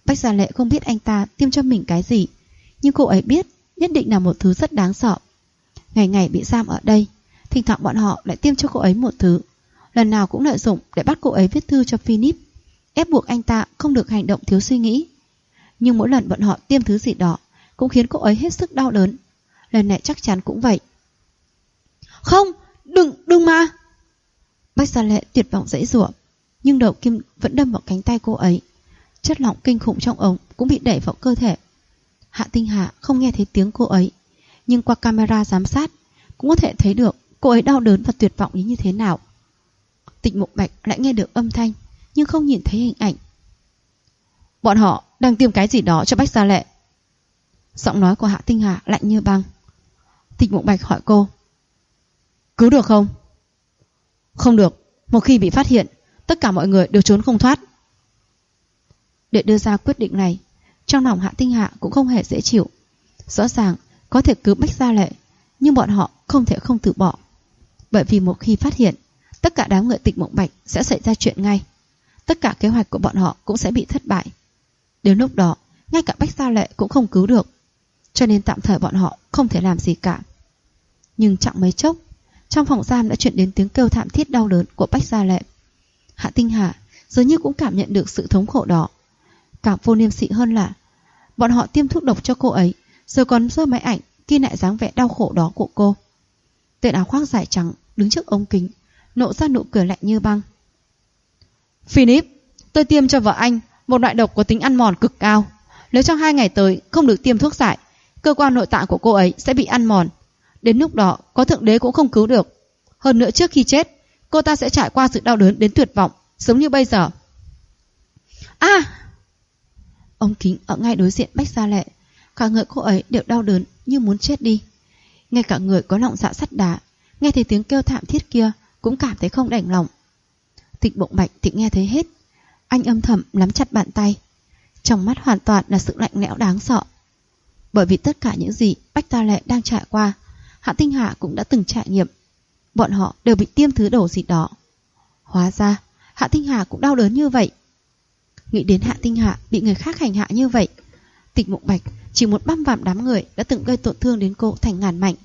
Speaker 1: Bách Gia Lệ không biết anh ta tiêm cho mình cái gì, nhưng cô ấy biết nhất định là một thứ rất đáng sợ. Ngày ngày bị giam ở đây, thỉnh thoảng bọn họ lại tiêm cho cô ấy một thứ, lần nào cũng lợi dụng để bắt cô ấy viết thư cho Philip, ép buộc anh ta không được hành động thiếu suy nghĩ. Nhưng mỗi lần bọn họ tiêm thứ gì đó cũng khiến cô ấy hết sức đau đớn. Lần này chắc chắn cũng vậy. Không, đừng mà. Bách Gia Lệ tuyệt vọng giãy giụa, nhưng đầu kim vẫn đâm vào cánh tay cô ấy. Chất lỏng kinh khủng trong ống cũng bị đẩy vào cơ thể. Hạ Tinh Hà không nghe thấy tiếng cô ấy, nhưng qua camera giám sát cũng có thể thấy được cô ấy đau đớn và tuyệt vọng như thế nào. Tịnh Mục Bạch lại nghe được âm thanh, nhưng không nhìn thấy hình ảnh. Bọn họ đang tiêm cái gì đó cho Bách Gia Lệ. Giọng nói của Hạ Tinh Hà lạnh như băng. Tịnh Mục Bạch hỏi cô, cứu được không? Không được, một khi bị phát hiện, tất cả mọi người đều trốn không thoát. Để đưa ra quyết định này, trong lòng Hạ Tinh Hà cũng không hề dễ chịu. Rõ ràng có thể cứu Bách Gia Lệ, nhưng bọn họ không thể không từ bỏ. Bởi vì một khi phát hiện, tất cả đám người Tịnh Mộng Bạch sẽ xảy ra chuyện ngay. Tất cả kế hoạch của bọn họ cũng sẽ bị thất bại. Đến lúc đó, ngay cả Bách Gia Lệ cũng không cứu được. Cho nên tạm thời bọn họ không thể làm gì cả. Nhưng chẳng mấy chốc, trong phòng giam đã truyền đến tiếng kêu thảm thiết đau đớn của Bách Gia Lệ. Hạ Tinh Hà dường như cũng cảm nhận được sự thống khổ đó. Càng vô liêm sỉ hơn là bọn họ tiêm thuốc độc cho cô ấy, rồi còn giơ máy ảnh ghi lại dáng vẻ đau khổ đó của cô. Tên áo khoác dài trắng đứng trước ống kính, nộ ra nụ cười lạnh như băng. Philip, tôi tiêm cho vợ anh một loại độc có tính ăn mòn cực cao. Nếu trong 2 ngày tới không được tiêm thuốc giải, cơ quan nội tạng của cô ấy sẽ bị ăn mòn. Đến lúc đó có thượng đế cũng không cứu được. Hơn nữa trước khi chết, cô ta sẽ trải qua sự đau đớn đến tuyệt vọng, giống như bây giờ. Ống kính ở ngay đối diện Bách Gia Lệ, cả người cô ấy đều đau đớn như muốn chết đi. Ngay cả người có lòng dạ sắt đá, nghe thấy tiếng kêu thảm thiết kia cũng cảm thấy không đành lòng. Tịnh Mộng Bạch thì nghe thấy hết. Anh âm thầm nắm chặt bàn tay, trong mắt hoàn toàn là sự lạnh lẽo đáng sợ. Bởi vì tất cả những gì Bách Gia Lệ đang trải qua, Hạ Tinh Hà cũng đã từng trải nghiệm. Bọn họ đều bị tiêm thứ đổ gì đó. Hóa ra Hạ Tinh Hà cũng đau đớn như vậy. Nghĩ đến Hạ Tinh Hà bị người khác hành hạ như vậy, Tịnh Mộng Bạch chỉ muốn băm vằm đám người đã từng gây tổn thương đến cô thành ngàn mảnh.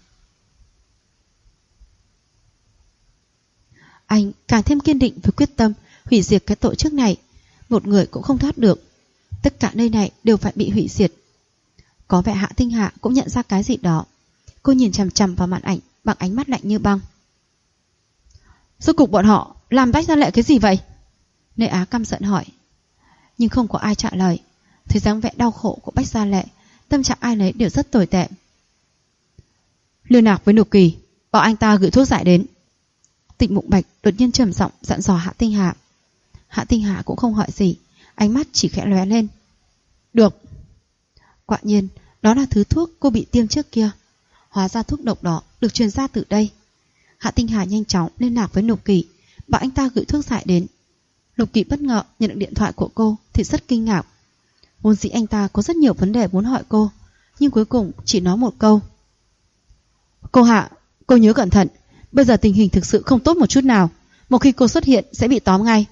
Speaker 1: Anh càng thêm kiên định với quyết tâm hủy diệt cái tổ chức này. Một người cũng không thoát được. Tất cả nơi này đều phải bị hủy diệt. Có vẻ Hạ Tinh Hà cũng nhận ra cái gì đó. Cô nhìn chằm chằm vào màn ảnh bằng ánh mắt lạnh như băng. Rốt cục bọn họ làm Bách Gia Lệ cái gì vậy? Nê Á căm giận hỏi. Nhưng không có ai trả lời. Thấy dáng vẻ đau khổ của Bách Gia Lệ, tâm trạng ai nấy đều rất tồi tệ. Liên lạc với Nục Kỳ, bảo anh ta gửi thuốc giải đến. Tịnh Mộng Bạch đột nhiên trầm giọng dặn dò Hạ Tinh Hà. Hạ Tinh Hà cũng không hỏi gì, ánh mắt chỉ khẽ lóe lên. Được. Quả nhiên đó là thứ thuốc cô bị tiêm trước kia. Hóa ra thuốc độc đó được truyền ra từ đây. Hạ Tinh Hà nhanh chóng liên lạc với Nục Kỳ, bảo anh ta gửi thuốc giải đến. Nục Kỳ bất ngờ nhận được điện thoại của cô thì rất kinh ngạc. Vốn dĩ anh ta có rất nhiều vấn đề muốn hỏi cô, nhưng cuối cùng chỉ nói một câu. Cô Hạ, cô nhớ cẩn thận. Bây giờ tình hình thực sự không tốt một chút nào. Một khi cô xuất hiện sẽ bị tóm ngay.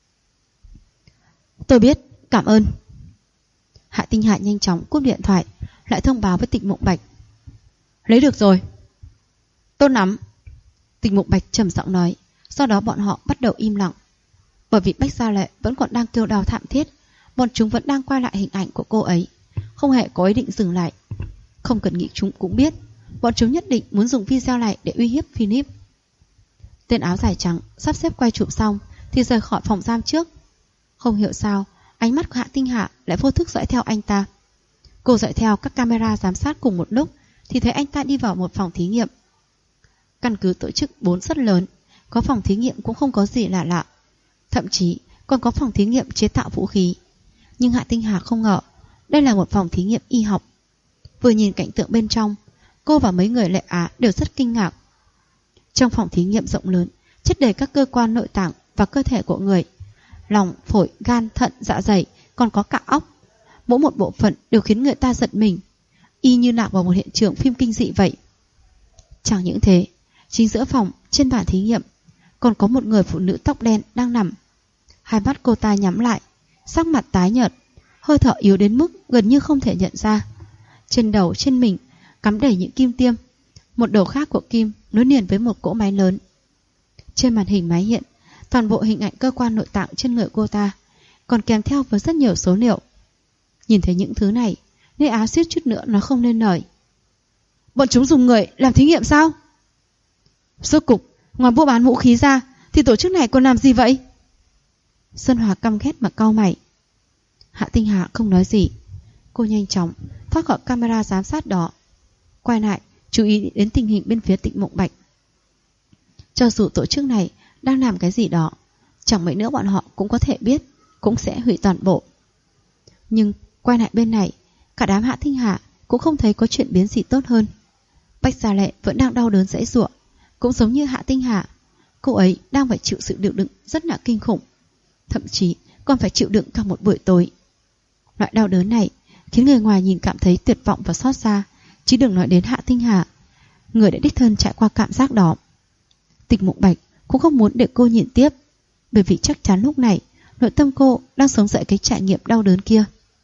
Speaker 1: Tôi biết, cảm ơn. Hạ Tinh Hà nhanh chóng cúp điện thoại, lại thông báo với Tịnh Mộng Bạch. Lấy được rồi. Tốt lắm. Tịnh Mộng Bạch trầm giọng nói. Sau đó bọn họ bắt đầu im lặng. Bởi vì Bách Gia Lệ vẫn còn đang kêu đau thảm thiết, bọn chúng vẫn đang quay lại hình ảnh của cô ấy, không hề có ý định dừng lại. Không cần nghĩ chúng cũng biết, bọn chúng nhất định muốn dùng video này để uy hiếp Philip. Tên áo dài trắng sắp xếp quay chụp xong thì rời khỏi phòng giam trước. Không hiểu sao ánh mắt của Hạ Tinh Hà lại vô thức dõi theo anh ta. Cô dõi theo các camera giám sát cùng một lúc thì thấy anh ta đi vào một phòng thí nghiệm. Căn cứ tổ chức 4 rất lớn, có phòng thí nghiệm cũng không có gì lạ lạ. Thậm chí còn có phòng thí nghiệm chế tạo vũ khí. Nhưng Hạ Tinh Hà không ngờ đây là một phòng thí nghiệm y học. Vừa nhìn cảnh tượng bên trong, cô và mấy người Lệ Á đều rất kinh ngạc. Trong phòng thí nghiệm rộng lớn, chất đầy các cơ quan nội tạng và cơ thể của người. Lòng, phổi, gan, thận, dạ dày, còn có cả óc. Mỗi một bộ phận đều khiến người ta giật mình, y như lạc vào một hiện trường phim kinh dị vậy. Chẳng những thế, chính giữa phòng, trên bàn thí nghiệm, còn có một người phụ nữ tóc đen đang nằm. Hai mắt cô ta nhắm lại, sắc mặt tái nhợt, hơi thở yếu đến mức gần như không thể nhận ra. Trên đầu, trên mình cắm đầy những kim tiêm. Một đầu khác của kim nối liền với một cỗ máy lớn. Trên màn hình máy hiện toàn bộ hình ảnh cơ quan nội tạng trên người cô ta, còn kèm theo với rất nhiều số liệu. Nhìn thấy những thứ này, Lê Á suýt chút nữa nó không nên lời. Bọn chúng dùng người làm thí nghiệm sao? Rốt cục, ngoài buôn bán vũ khí ra thì tổ chức này còn làm gì vậy? Xuân Hòa căm ghét mà cau mày. Hạ Tinh Hà không nói gì. Cô nhanh chóng thoát khỏi camera giám sát đó, quay lại chú ý đến tình hình bên phía Tịnh Mộng Bạch. Cho dù tổ chức này đang làm cái gì đó, chẳng mấy nữa bọn họ cũng có thể biết, cũng sẽ hủy toàn bộ. Nhưng quay lại bên này, cả đám Hạ Tinh Hà cũng không thấy có chuyện biến gì tốt hơn. Bách Gia Lệ vẫn đang đau đớn giãy giụa, cũng giống như Hạ Tinh Hà. Cô ấy đang phải chịu sự chịu đựng rất là kinh khủng, thậm chí còn phải chịu đựng cả một buổi tối. Loại đau đớn này khiến người ngoài nhìn cảm thấy tuyệt vọng và xót xa, chứ đừng nói đến Hạ Tinh Hà, người đã đích thân trải qua cảm giác đó. Tịch Mộng Bạch cũng không muốn để cô nhìn tiếp, bởi vì chắc chắn lúc này nội tâm cô đang sống dậy cái trải nghiệm đau đớn kia.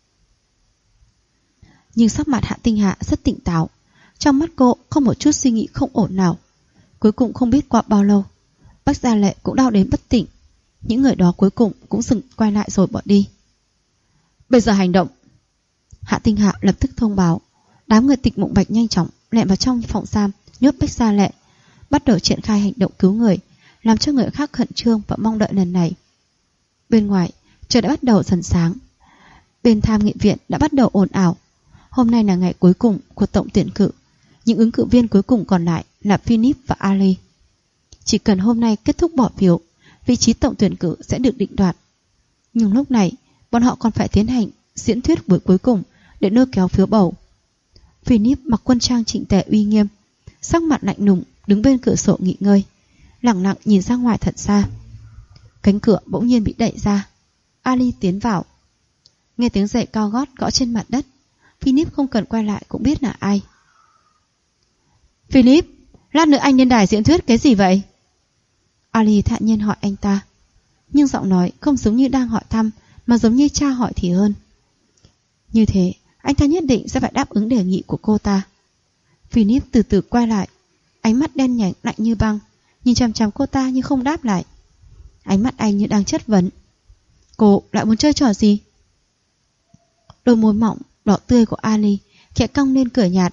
Speaker 1: Nhưng sắc mặt Hạ Tinh Hà rất tỉnh táo, trong mắt cô không một chút suy nghĩ không ổn nào. Cuối cùng không biết qua bao lâu, Bách Gia Lệ cũng đau đến bất tỉnh. Những người đó cuối cùng cũng dừng quay lại rồi bỏ đi. Bây giờ hành động. Hạ Tinh Hà lập tức thông báo. Đám người Tịch Mộng Bạch nhanh chóng lẻn vào trong phòng giam, nhốt Bách Gia Lệ, bắt đầu triển khai hành động cứu người, làm cho người khác khẩn trương và mong đợi lần này. Bên ngoài trời đã bắt đầu dần sáng. Bên tham nghị viện đã bắt đầu ồn ào. Hôm nay là ngày cuối cùng của tổng tuyển cử. Những ứng cử viên cuối cùng còn lại là Philip và Ali. Chỉ cần hôm nay kết thúc bỏ phiếu, vị trí tổng tuyển cử sẽ được định đoạt. Nhưng lúc này bọn họ còn phải tiến hành diễn thuyết buổi cuối cùng để lôi kéo phiếu bầu. Philip mặc quân trang chỉnh tề uy nghiêm, sắc mặt lạnh lùng đứng bên cửa sổ nghỉ ngơi, lẳng lặng nhìn ra ngoài thật xa. Cánh cửa bỗng nhiên bị đẩy ra. Ali tiến vào. Nghe tiếng giày cao gót gõ trên mặt đất, Philip không cần quay lại cũng biết là ai. Philip, lát nữa anh lên đài diễn thuyết cái gì vậy? Ali thản nhiên hỏi anh ta, nhưng giọng nói không giống như đang hỏi thăm, mà giống như cha hỏi thì hơn. Như thế, anh ta nhất định sẽ phải đáp ứng đề nghị của cô ta. Philip từ từ quay lại, ánh mắt đen nhánh lạnh như băng, nhìn chằm chằm cô ta nhưng không đáp lại. Ánh mắt anh như đang chất vấn. Cô lại muốn chơi trò gì? Đôi môi mỏng đỏ tươi của Ali khẽ cong lên cười nhạt.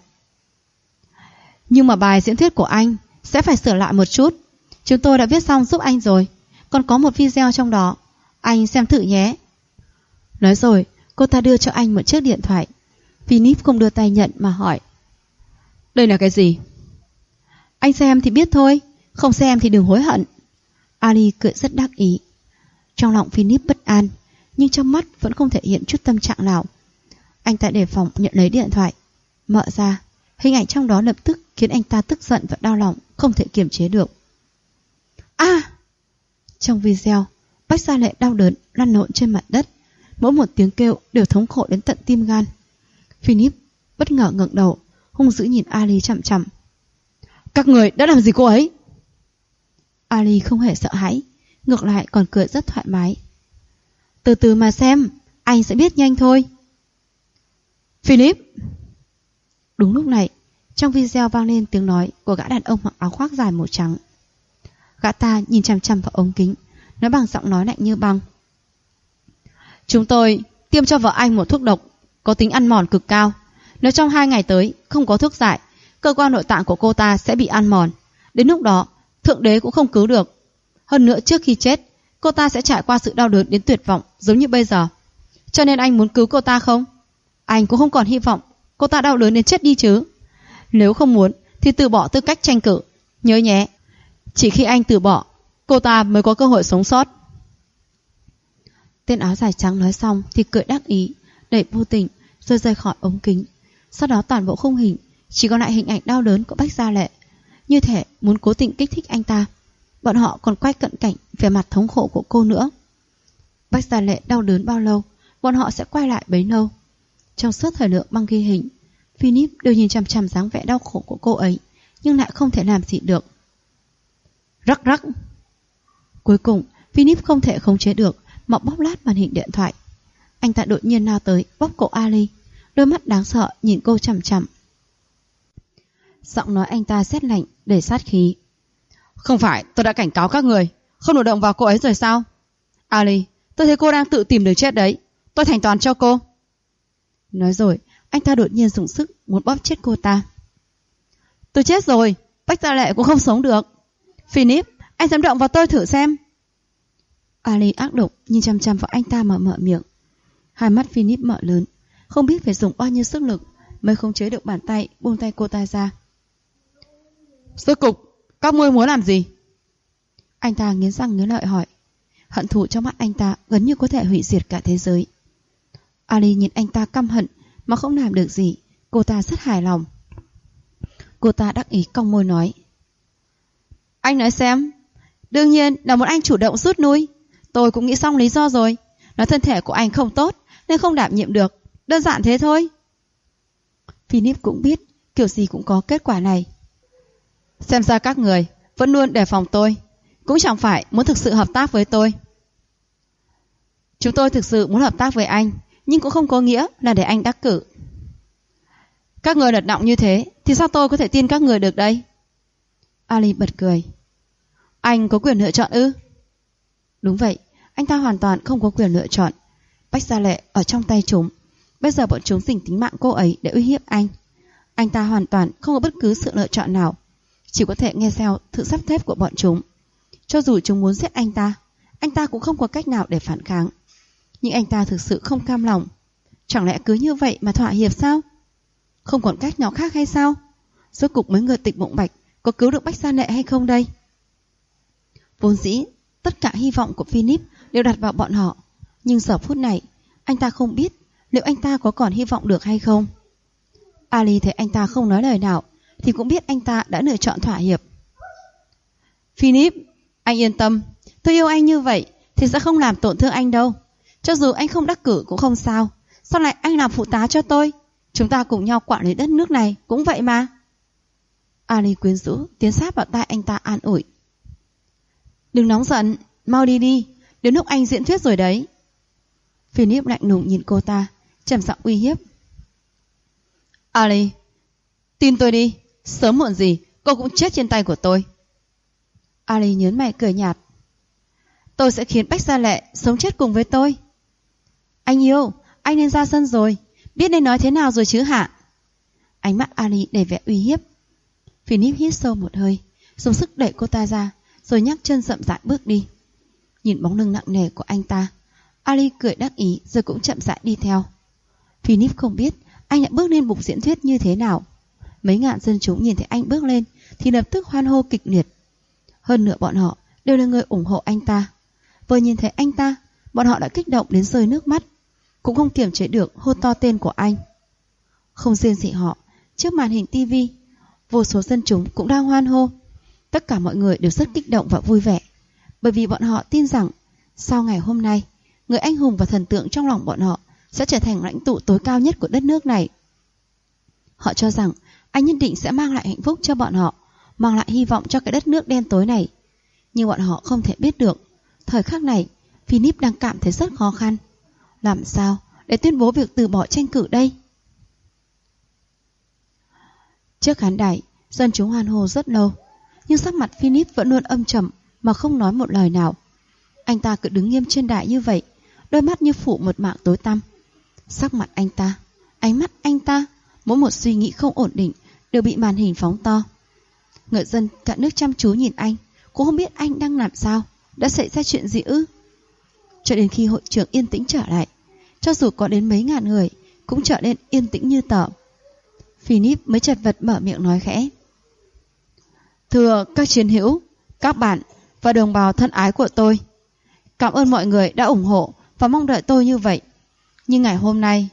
Speaker 1: Nhưng mà bài diễn thuyết của anh sẽ phải sửa lại một chút. Chúng tôi đã viết xong giúp anh rồi, còn có một video trong đó, anh xem thử nhé. Nói rồi, cô ta đưa cho anh một chiếc điện thoại. Philip không đưa tay nhận mà hỏi, đây là cái gì? Anh xem thì biết thôi, không xem thì đừng hối hận. Ali cười rất đắc ý. Trong lòng Philip bất an, nhưng trong mắt vẫn không thể hiện chút tâm trạng nào. Anh ta đề phòng nhận lấy điện thoại, mở ra. Hình ảnh trong đó lập tức khiến anh ta tức giận và đau lòng, không thể kiềm chế được. Trong video, Bách Gia Lệ đau đớn lăn lộn trên mặt đất, mỗi một tiếng kêu đều thống khổ đến tận tim gan. Philip bất ngờ ngẩng đầu, hung dữ nhìn Ali chằm chằm. Các người đã làm gì cô ấy? Ali không hề sợ hãi, ngược lại còn cười rất thoải mái. Từ từ mà xem, anh sẽ biết nhanh thôi. Philip! Đúng lúc này, trong video vang lên tiếng nói của gã đàn ông mặc áo khoác dài màu trắng. Gã ta nhìn chằm chằm vào ống kính, nói bằng giọng nói lạnh như băng. Chúng tôi tiêm cho vợ anh một thuốc độc có tính ăn mòn cực cao. Nếu trong 2 ngày tới không có thuốc giải, cơ quan nội tạng của cô ta sẽ bị ăn mòn. Đến lúc đó, Thượng Đế cũng không cứu được. Hơn nữa trước khi chết, cô ta sẽ trải qua sự đau đớn đến tuyệt vọng giống như bây giờ. Cho nên anh muốn cứu cô ta không? Anh cũng không còn hy vọng cô ta đau đớn đến chết đi chứ. Nếu không muốn thì từ bỏ tư cách tranh cử. Nhớ nhé, chỉ khi anh từ bỏ, cô ta mới có cơ hội sống sót. Tên áo dài trắng nói xong thì cười đắc ý, đẩy vô tình rồi rời khỏi ống kính. Sau đó toàn bộ khung hình chỉ còn lại hình ảnh đau đớn của Bách Gia Lệ, như thể muốn cố tình kích thích anh ta. Bọn họ còn quay cận cảnh về mặt thống khổ của cô nữa. Bách Gia Lệ đau đớn bao lâu, bọn họ sẽ quay lại bấy lâu. Trong suốt thời lượng băng ghi hình, Philip đều nhìn chằm chằm dáng vẻ đau khổ của cô ấy, nhưng lại không thể làm gì được. Rắc rắc. Cuối cùng, Philip không thể khống chế được mà bóp lát màn hình điện thoại. Anh ta đột nhiên lao tới bóp cổ Ali, đôi mắt đáng sợ nhìn cô chằm chằm. Giọng nói anh ta sét lạnh đầy sát khí. Không phải tôi đã cảnh cáo các người không được động vào cô ấy rồi sao? Ali, tôi thấy cô đang tự tìm đường chết đấy. Tôi thành toàn cho cô. Nói rồi, anh ta đột nhiên dùng sức muốn bóp chết cô ta. Tôi chết rồi, Bách Gia Lệ cũng không sống được. Philip, anh dám động vào tôi thử xem. Ali ác độc nhìn chăm chăm vào anh ta mà mở miệng. Hai mắt Philip mở lớn, không biết phải dùng bao nhiêu sức lực mới không chế được bàn tay buông tay cô ta ra. Rốt cục, các ngươi muốn làm gì? Anh ta nghiến răng nghiến lợi hỏi. Hận thù trong mắt anh ta gần như có thể hủy diệt cả thế giới. Ali nhìn anh ta căm hận mà không làm được gì. Cô ta rất hài lòng. Cô ta đắc ý cong môi nói. Anh nói xem. Đương nhiên là muốn anh chủ động rút lui. Tôi cũng nghĩ xong lý do rồi. Nói thân thể của anh không tốt nên không đảm nhiệm được. Đơn giản thế thôi. Philip cũng biết kiểu gì cũng có kết quả này. Xem ra các người vẫn luôn đề phòng tôi, cũng chẳng phải muốn thực sự hợp tác với tôi. Chúng tôi thực sự muốn hợp tác với anh, nhưng cũng không có nghĩa là để anh đắc cử. Các người lật lọng như thế thì sao tôi có thể tin các người được đây? Ali bật cười. Anh có quyền lựa chọn ư? Đúng vậy, anh ta hoàn toàn không có quyền lựa chọn. Bách Gia Lệ ở trong tay chúng. Bây giờ bọn chúng dùng tính mạng cô ấy để uy hiếp anh. Anh ta hoàn toàn không có bất cứ sự lựa chọn nào, chỉ có thể nghe theo sự sắp xếp của bọn chúng. Cho dù chúng muốn giết anh ta cũng không có cách nào để phản kháng. Nhưng anh ta thực sự không cam lòng. Chẳng lẽ cứ như vậy mà thỏa hiệp sao? Không còn cách nào khác hay sao? Rốt cục mấy người Tịch Mộng Bạch có cứu được Bách Gia Lệ hay không đây? Vốn dĩ tất cả hy vọng của Philip đều đặt vào bọn họ. Nhưng giờ phút này anh ta không biết liệu anh ta có còn hy vọng được hay không. Ali thấy anh ta không nói lời nào thì cũng biết anh ta đã lựa chọn thỏa hiệp. Philip, anh yên tâm, tôi yêu anh như vậy thì sẽ không làm tổn thương anh đâu. Cho dù anh không đắc cử cũng không sao. Sau này anh làm phụ tá cho tôi. Chúng ta cùng nhau quản lý đất nước này cũng vậy mà. Ali quyến rũ tiến sát vào tai anh ta an ủi. Đừng nóng giận, mau đi đi, đến lúc anh diễn thuyết rồi đấy. Philip lạnh lùng nhìn cô ta, trầm giọng uy hiếp. Ali, tin tôi đi, sớm muộn gì cô cũng chết trên tay của tôi. Ali nhớn mày cười nhạt. Tôi sẽ khiến Bách Gia Lệ sống chết cùng với tôi. Anh yêu, anh nên ra sân rồi, biết nên nói thế nào rồi chứ hả? Ánh mắt Ali đầy vẻ uy hiếp. Philip hít sâu một hơi, dùng sức đẩy cô ta ra, rồi nhấc chân chậm rãi bước đi. Nhìn bóng lưng nặng nề của anh ta, Ali cười đắc ý rồi cũng chậm rãi đi theo. Philip không biết anh đã bước lên bục diễn thuyết như thế nào. Mấy ngàn dân chúng nhìn thấy anh bước lên thì lập tức hoan hô kịch liệt. Hơn nữa bọn họ đều là người ủng hộ anh ta. Vừa nhìn thấy anh ta, bọn họ đã kích động đến rơi nước mắt, cũng không kiềm chế được hô to tên của anh. Không riêng gì họ, trước màn hình tivi, vô số dân chúng cũng đang hoan hô. Tất cả mọi người đều rất kích động và vui vẻ, bởi vì bọn họ tin rằng sau ngày hôm nay, người anh hùng và thần tượng trong lòng bọn họ sẽ trở thành lãnh tụ tối cao nhất của đất nước này. Họ cho rằng anh nhất định sẽ mang lại hạnh phúc cho bọn họ, mang lại hy vọng cho cái đất nước đen tối này. Nhưng bọn họ không thể biết được, thời khắc này Philip đang cảm thấy rất khó khăn. Làm sao để tuyên bố việc từ bỏ tranh cử đây? Trước khán đài, dân chúng hoan hô rất lâu, nhưng sắc mặt Philip vẫn luôn âm trầm mà không nói một lời nào. Anh ta cứ đứng nghiêm trên đài như vậy, đôi mắt như phủ một mảng tối tăm. Sắc mặt anh ta, ánh mắt anh ta, mỗi một suy nghĩ không ổn định đều bị màn hình phóng to. Người dân cả nước chăm chú nhìn anh, cũng không biết anh đang làm sao, đã xảy ra chuyện gì ư? Cho đến khi hội trường yên tĩnh trở lại, cho dù có đến mấy ngàn người cũng trở nên yên tĩnh như tờ. Philip mới chật vật mở miệng nói khẽ. Thưa các chiến hữu, các bạn và đồng bào thân ái của tôi, cảm ơn mọi người đã ủng hộ và mong đợi tôi như vậy. Nhưng ngày hôm nay,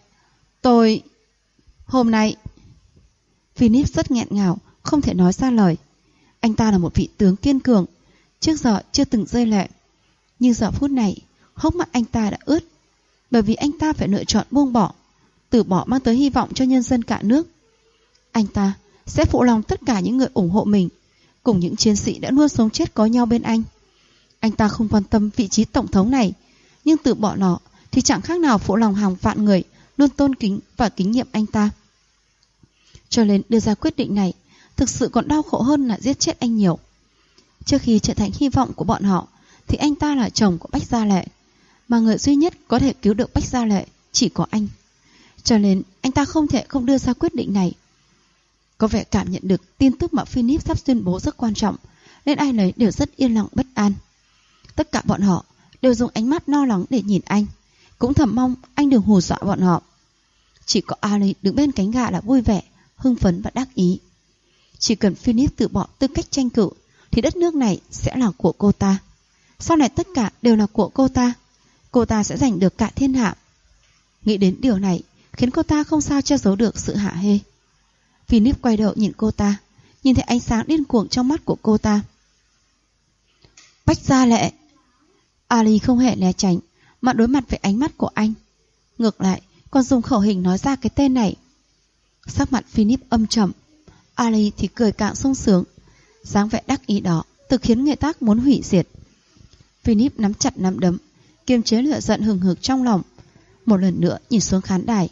Speaker 1: Philip rất nghẹn ngào, không thể nói ra lời. Anh ta là một vị tướng kiên cường, trước giờ chưa từng rơi lệ. Nhưng giờ phút này, hốc mắt anh ta đã ướt, bởi vì anh ta phải lựa chọn buông bỏ, từ bỏ mang tới hy vọng cho nhân dân cả nước. Anh ta sẽ phụ lòng tất cả những người ủng hộ mình, cùng những chiến sĩ đã luôn sống chết có nhau bên anh. Anh ta không quan tâm vị trí tổng thống này, nhưng từ bỏ nó thì chẳng khác nào phụ lòng hàng vạn người luôn tôn kính và kính nhiệm anh ta. Cho nên đưa ra quyết định này thực sự còn đau khổ hơn là giết chết anh nhiều. Trước khi trở thành hy vọng của bọn họ thì anh ta là chồng của Bách Gia Lệ, mà người duy nhất có thể cứu được Bách Gia Lệ chỉ có anh. Cho nên anh ta không thể không đưa ra quyết định này. Có vẻ cảm nhận được tin tức mà Philip sắp tuyên bố rất quan trọng, nên ai nấy đều rất yên lặng bất an. Tất cả bọn họ đều dùng ánh mắt lo lắng để nhìn anh, cũng thầm mong anh đừng hù dọa bọn họ. Chỉ có Ali đứng bên cánh gà là vui vẻ, hưng phấn và đắc ý. Chỉ cần Philip từ bỏ tư cách tranh cử thì đất nước này sẽ là của cô ta. Sau này tất cả đều là của cô ta sẽ giành được cả thiên hạ. Nghĩ đến điều này khiến cô ta không sao che giấu được sự hả hê. Philip quay đầu nhìn cô ta, nhìn thấy ánh sáng điên cuồng trong mắt của cô ta. Bách Gia Lệ. Ali không hề né tránh mà đối mặt với ánh mắt của anh, ngược lại còn dùng khẩu hình nói ra cái tên này. Sắc mặt Philip âm trầm, Ali thì cười càng sung sướng. Dáng vẻ đắc ý đó tự khiến người ta muốn hủy diệt. Philip nắm chặt nắm đấm, kiềm chế lửa giận hừng hực trong lòng, một lần nữa nhìn xuống khán đài.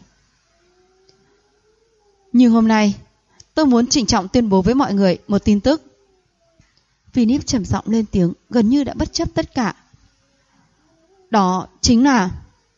Speaker 1: Nhưng hôm nay tôi muốn trịnh trọng tuyên bố với mọi người một tin tức. Philip trầm giọng lên tiếng, gần như đã bất chấp tất cả. Đó chính là...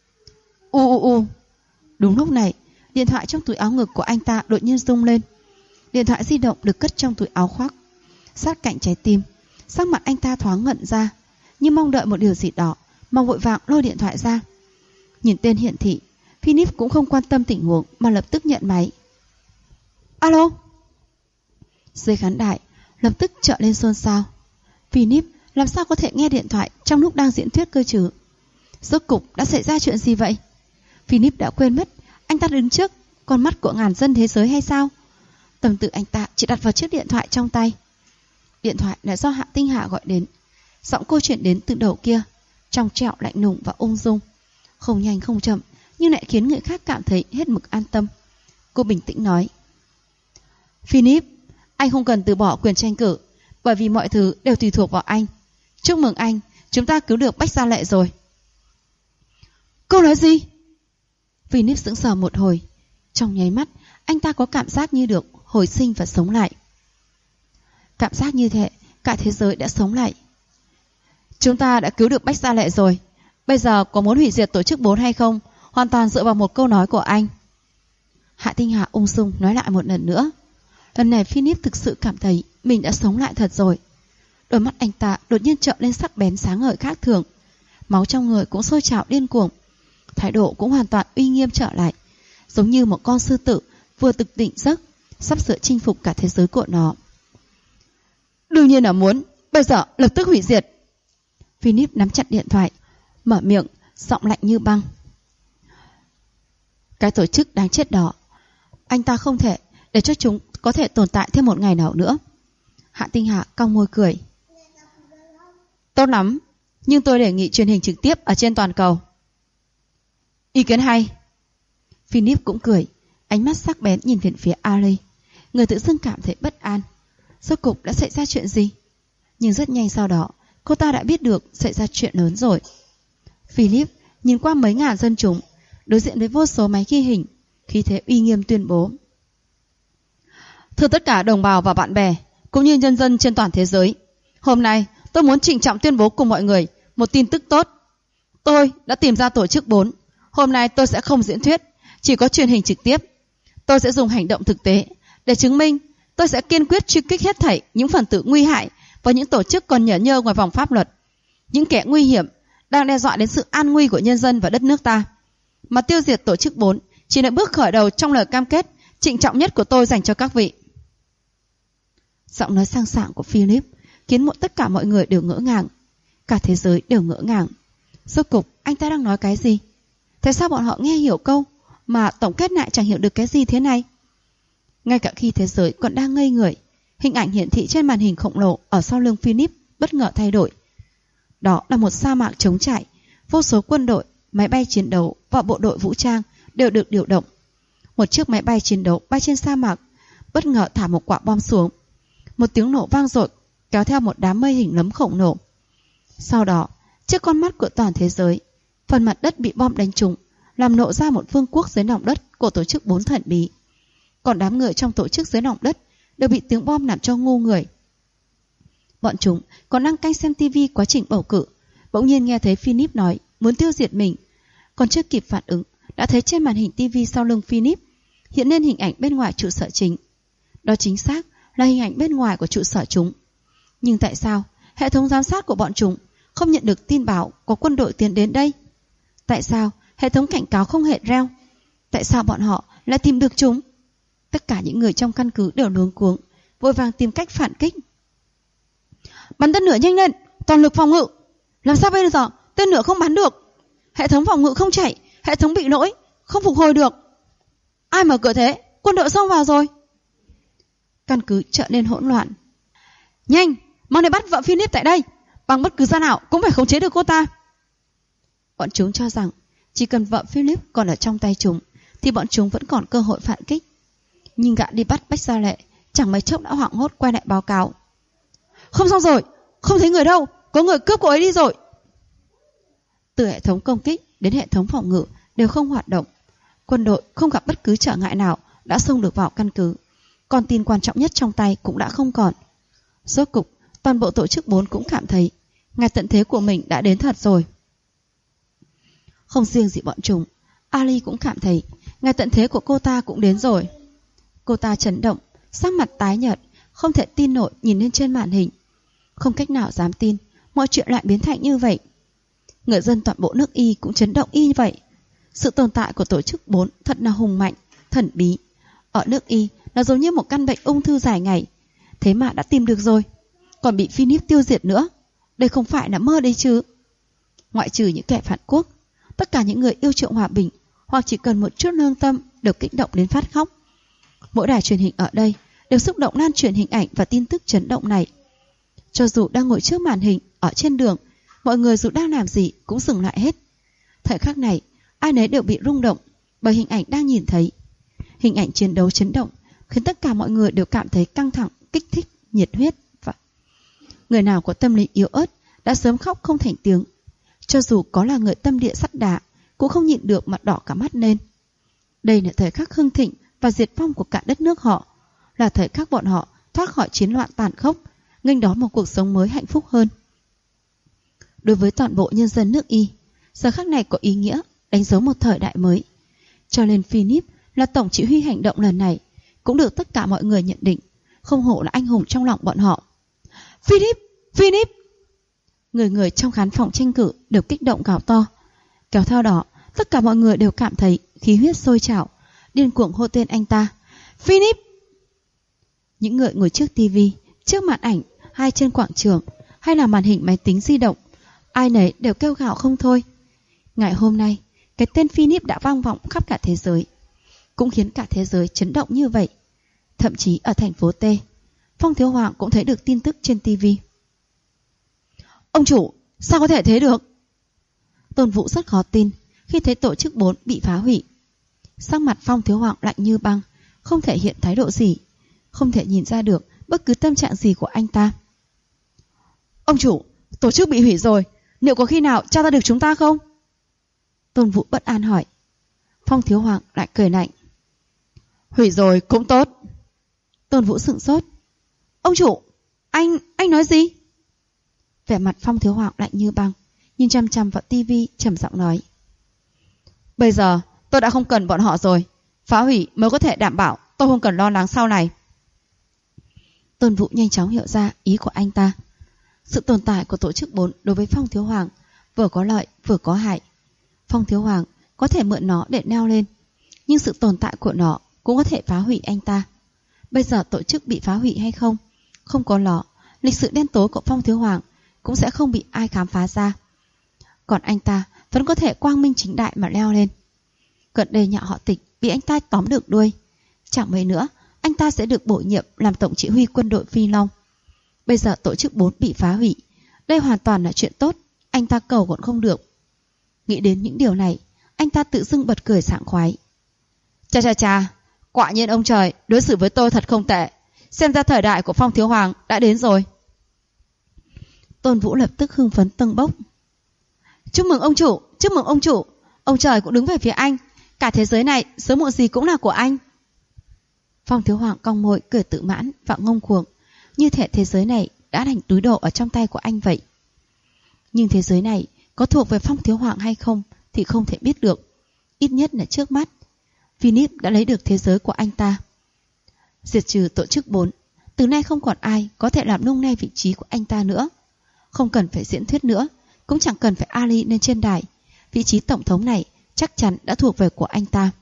Speaker 1: Đúng lúc này, điện thoại trong túi áo ngực của anh ta đột nhiên rung lên. Điện thoại di động được cất trong túi áo khoác, sát cạnh trái tim. Sắc mặt anh ta thoáng ngẩn ra, như mong đợi một điều gì đó, mà vội vàng lôi điện thoại ra. Nhìn tên hiển thị, Philip cũng không quan tâm tình huống mà lập tức nhận máy. Alo? Dưới khán đài lập tức trở lên xôn xao. Philip làm sao có thể nghe điện thoại trong lúc đang diễn thuyết cơ chứ? Rốt cục đã xảy ra chuyện gì vậy? Philip đã quên mất anh ta đứng trước con mắt của ngàn dân thế giới hay sao? Tâm tư anh ta chỉ đặt vào chiếc điện thoại trong tay. Điện thoại là do Hạ Tinh Hà gọi đến. Giọng cô chuyển đến từ đầu kia, trong trẻo lạnh lùng và ung dung, không nhanh không chậm, nhưng lại khiến người khác cảm thấy hết mực an tâm. Cô bình tĩnh nói: Philip, anh không cần từ bỏ quyền tranh cử, bởi vì mọi thứ đều tùy thuộc vào anh. Chúc mừng anh, chúng ta cứu được Bách Gia Lệ rồi. Cô nói gì? Philip sững sờ một hồi. Trong nháy mắt, anh ta có cảm giác như được hồi sinh và sống lại. Cảm giác như thế, cả thế giới đã sống lại. Chúng ta đã cứu được Bách Gia Lệ rồi. Bây giờ có muốn hủy diệt tổ chức 4 hay không, hoàn toàn dựa vào một câu nói của anh. Hạ Tinh Hà ung dung nói lại một lần nữa. Lần này Philip thực sự cảm thấy mình đã sống lại thật rồi. Đôi mắt anh ta đột nhiên trợn lên sắc bén sáng ngời khác thường. Máu trong người cũng sôi trào điên cuồng. Thái độ cũng hoàn toàn uy nghiêm trở lại, giống như một con sư tử vừa thực tỉnh giấc, sắp sửa chinh phục cả thế giới của nó. Đương nhiên là muốn, bây giờ lập tức hủy diệt. Philip nắm chặt điện thoại, mở miệng, giọng lạnh như băng. Cái tổ chức đáng chết đó, anh ta không thể để cho chúng có thể tồn tại thêm một ngày nào nữa. Hạ Tinh Hà cong môi cười. Tốt lắm, nhưng tôi đề nghị truyền hình trực tiếp ở trên toàn cầu. Ý kiến hay. Philip cũng cười, ánh mắt sắc bén nhìn về phía Ali. Người tự dưng cảm thấy bất an. Rốt cục đã xảy ra chuyện gì? Nhưng rất nhanh sau đó, cô ta đã biết được xảy ra chuyện lớn rồi. Philip nhìn qua mấy ngàn dân chúng, đối diện với vô số máy ghi hình, khí thế uy nghiêm tuyên bố. Thưa tất cả đồng bào và bạn bè, cũng như nhân dân trên toàn thế giới, hôm nay tôi muốn trịnh trọng tuyên bố cùng mọi người một tin tức tốt. Tôi đã tìm ra tổ chức 4. Hôm nay tôi sẽ không diễn thuyết, chỉ có truyền hình trực tiếp. Tôi sẽ dùng hành động thực tế để chứng minh tôi sẽ kiên quyết truy kích hết thảy những phần tử nguy hại và những tổ chức còn nhởn nhơ ngoài vòng pháp luật, những kẻ nguy hiểm đang đe dọa đến sự an nguy của nhân dân và đất nước ta. Mà tiêu diệt tổ chức 4 chỉ là bước khởi đầu trong lời cam kết trịnh trọng nhất của tôi dành cho các vị. Giọng nói sang sảng của Philip khiến tất cả mọi người đều ngỡ ngàng, cả thế giới đều ngỡ ngàng. Rốt cục anh ta đang nói cái gì? Tại sao bọn họ nghe hiểu câu mà tổng kết lại chẳng hiểu được cái gì thế này? Ngay cả khi thế giới còn đang ngây người, hình ảnh hiển thị trên màn hình khổng lồ ở sau lưng Philip bất ngờ thay đổi. Đó là một sa mạc trống trải, vô số quân đội, máy bay chiến đấu và bộ đội vũ trang đều được điều động. Một chiếc máy bay chiến đấu bay trên sa mạc, bất ngờ thả một quả bom xuống. Một tiếng nổ vang dội kéo theo một đám mây hình nấm khổng lồ. Sau đó, trước con mắt của toàn thế giới, Phần mặt đất bị bom đánh trúng, làm nổ ra một vương quốc dưới lòng đất của tổ chức 4 thần bí. Còn đám người trong tổ chức dưới lòng đất đều bị tiếng bom làm cho ngu người. Bọn chúng còn đang canh xem tivi quá trình bầu cử, bỗng nhiên nghe thấy Philip nói muốn tiêu diệt mình. Còn chưa kịp phản ứng, đã thấy trên màn hình tivi sau lưng Philip hiện lên hình ảnh bên ngoài trụ sở chính. Đó chính xác là hình ảnh bên ngoài của trụ sở chúng. Nhưng tại sao hệ thống giám sát của bọn chúng không nhận được tin báo có quân đội tiến đến đây? Tại sao hệ thống cảnh cáo không hề reo? Tại sao bọn họ lại tìm được chúng? Tất cả những người trong căn cứ đều luống cuống, vội vàng tìm cách phản kích. Bắn tên lửa nhanh lên, toàn lực phòng ngự. Làm sao bây giờ? Tên lửa không bắn được. Hệ thống phòng ngự không chạy, hệ thống bị lỗi, không phục hồi được. Ai mở cửa thế? Quân đội xông vào rồi. Căn cứ trở nên hỗn loạn. Nhanh, mau để bắt vợ Philip tại đây. Bằng bất cứ giá nào cũng phải khống chế được cô ta. Bọn chúng cho rằng chỉ cần vợ Philip còn ở trong tay chúng thì bọn chúng vẫn còn cơ hội phản kích. Nhưng gã đi bắt Bách Gia Lệ chẳng mấy chốc đã hoảng hốt quay lại báo cáo. Không xong rồi, không thấy người đâu, có người cướp cô ấy đi rồi. Từ hệ thống công kích đến hệ thống phòng ngự đều không hoạt động. Quân đội không gặp bất cứ trở ngại nào đã xông được vào căn cứ. Còn tin quan trọng nhất trong tay cũng đã không còn. Rốt cục, toàn bộ tổ chức 4 cũng cảm thấy ngày tận thế của mình đã đến thật rồi. Không riêng gì bọn chúng, Ali cũng cảm thấy ngày tận thế của cô ta cũng đến rồi. Cô ta chấn động, sắc mặt tái nhợt, không thể tin nổi nhìn lên trên màn hình. Không cách nào dám tin mọi chuyện lại biến thành như vậy. Người dân toàn bộ nước Y cũng chấn động y như vậy. Sự tồn tại của tổ chức 4 thật là hùng mạnh, thần bí. Ở nước Y nó giống như một căn bệnh ung thư dài ngày. Thế mà đã tìm được rồi, còn bị Philip tiêu diệt nữa. Đây không phải là mơ đấy chứ. Ngoại trừ những kẻ phản quốc, tất cả những người yêu chuộng hòa bình hoặc chỉ cần một chút lương tâm đều kích động đến phát khóc. Mỗi đài truyền hình ở đây đều xúc động lan truyền hình ảnh và tin tức chấn động này. Cho dù đang ngồi trước màn hình, ở trên đường, mọi người dù đang làm gì cũng dừng lại hết. Thời khắc này, ai nấy đều bị rung động bởi hình ảnh đang nhìn thấy. Hình ảnh chiến đấu chấn động khiến tất cả mọi người đều cảm thấy căng thẳng, kích thích, nhiệt huyết. Và người nào có tâm lý yếu ớt đã sớm khóc không thành tiếng. Cho dù có là người tâm địa sắt đá cũng không nhịn được mà đỏ cả mắt lên. Đây là thời khắc hưng thịnh và diệt vong của cả đất nước họ, là thời khắc bọn họ thoát khỏi chiến loạn tàn khốc, nghênh đón một cuộc sống mới hạnh phúc hơn. Đối với toàn bộ nhân dân nước Y, giờ khắc này có ý nghĩa đánh dấu một thời đại mới. Cho nên Philip là tổng chỉ huy hành động lần này cũng được tất cả mọi người nhận định không hổ là anh hùng trong lòng bọn họ. Philip! Philip! Người người trong khán phòng tranh cử đều kích động gào to. Kéo theo đó, tất cả mọi người đều cảm thấy khí huyết sôi trào, điên cuồng hô tên anh ta. Philip! Những người ngồi trước tivi, trước màn ảnh, hay trên quảng trường, hay là màn hình máy tính di động, ai nấy đều kêu gào không thôi. Ngày hôm nay, cái tên Philip đã vang vọng khắp cả thế giới, cũng khiến cả thế giới chấn động như vậy. Thậm chí ở thành phố T, Phong Thiếu Hoàng cũng thấy được tin tức trên tivi. Ông chủ, sao có thể thế được? Tôn Vũ rất khó tin khi thấy tổ chức 4 bị phá hủy. Sắc mặt Phong Thiếu Hoàng lạnh như băng, không thể hiện thái độ gì, không thể nhìn ra được bất cứ tâm trạng gì của anh ta. Ông chủ, tổ chức bị hủy rồi, liệu có khi nào tra ra được chúng ta không? Tôn Vũ bất an hỏi. Phong Thiếu Hoàng lại cười lạnh. Hủy rồi cũng tốt. Tôn Vũ sững sốt. Ông chủ, anh nói gì? Vẻ mặt Phong Thiếu Hoàng lạnh như băng, nhìn chăm chăm vào tivi trầm giọng nói. Bây giờ tôi đã không cần bọn họ rồi, phá hủy mới có thể đảm bảo tôi không cần lo lắng sau này. Tôn Vũ nhanh chóng hiểu ra ý của anh ta. Sự tồn tại của tổ chức 4 đối với Phong Thiếu Hoàng vừa có lợi vừa có hại. Phong Thiếu Hoàng có thể mượn nó để leo lên, nhưng sự tồn tại của nó cũng có thể phá hủy anh ta. Bây giờ tổ chức bị phá hủy hay không, không có nó, lịch sử đen tối của Phong Thiếu Hoàng cũng sẽ không bị ai khám phá ra. Còn anh ta vẫn có thể quang minh chính đại mà leo lên. Gần đây nhà họ Tịch bị anh ta tóm được đuôi, chẳng mấy nữa anh ta sẽ được bổ nhiệm làm tổng chỉ huy quân đội Phi Long. Bây giờ tổ chức 4 bị phá hủy, đây hoàn toàn là chuyện tốt, anh ta cầu còn không được. Nghĩ đến những điều này, anh ta tự dưng bật cười sảng khoái. Chà, quả nhiên ông trời đối xử với tôi thật không tệ, xem ra thời đại của Phong Thiếu Hoàng đã đến rồi. Tôn Vũ lập tức hưng phấn tâng bốc. Chúc mừng ông chủ, chúc mừng ông chủ. Ông trời cũng đứng về phía anh. Cả thế giới này sớm muộn gì cũng là của anh. Phong Thiếu Hoàng cong môi cười tự mãn và ngông cuồng, như thể thế giới này đã thành túi đồ ở trong tay của anh vậy. Nhưng thế giới này có thuộc về Phong Thiếu Hoàng hay không thì không thể biết được. Ít nhất là trước mắt, Philip đã lấy được thế giới của anh ta. Diệt trừ tổ chức 4, từ nay không còn ai có thể làm lung lay vị trí của anh ta nữa. Không cần phải diễn thuyết nữa, cũng chẳng cần phải Ali lên trên đài. Vị trí tổng thống này chắc chắn đã thuộc về của anh ta.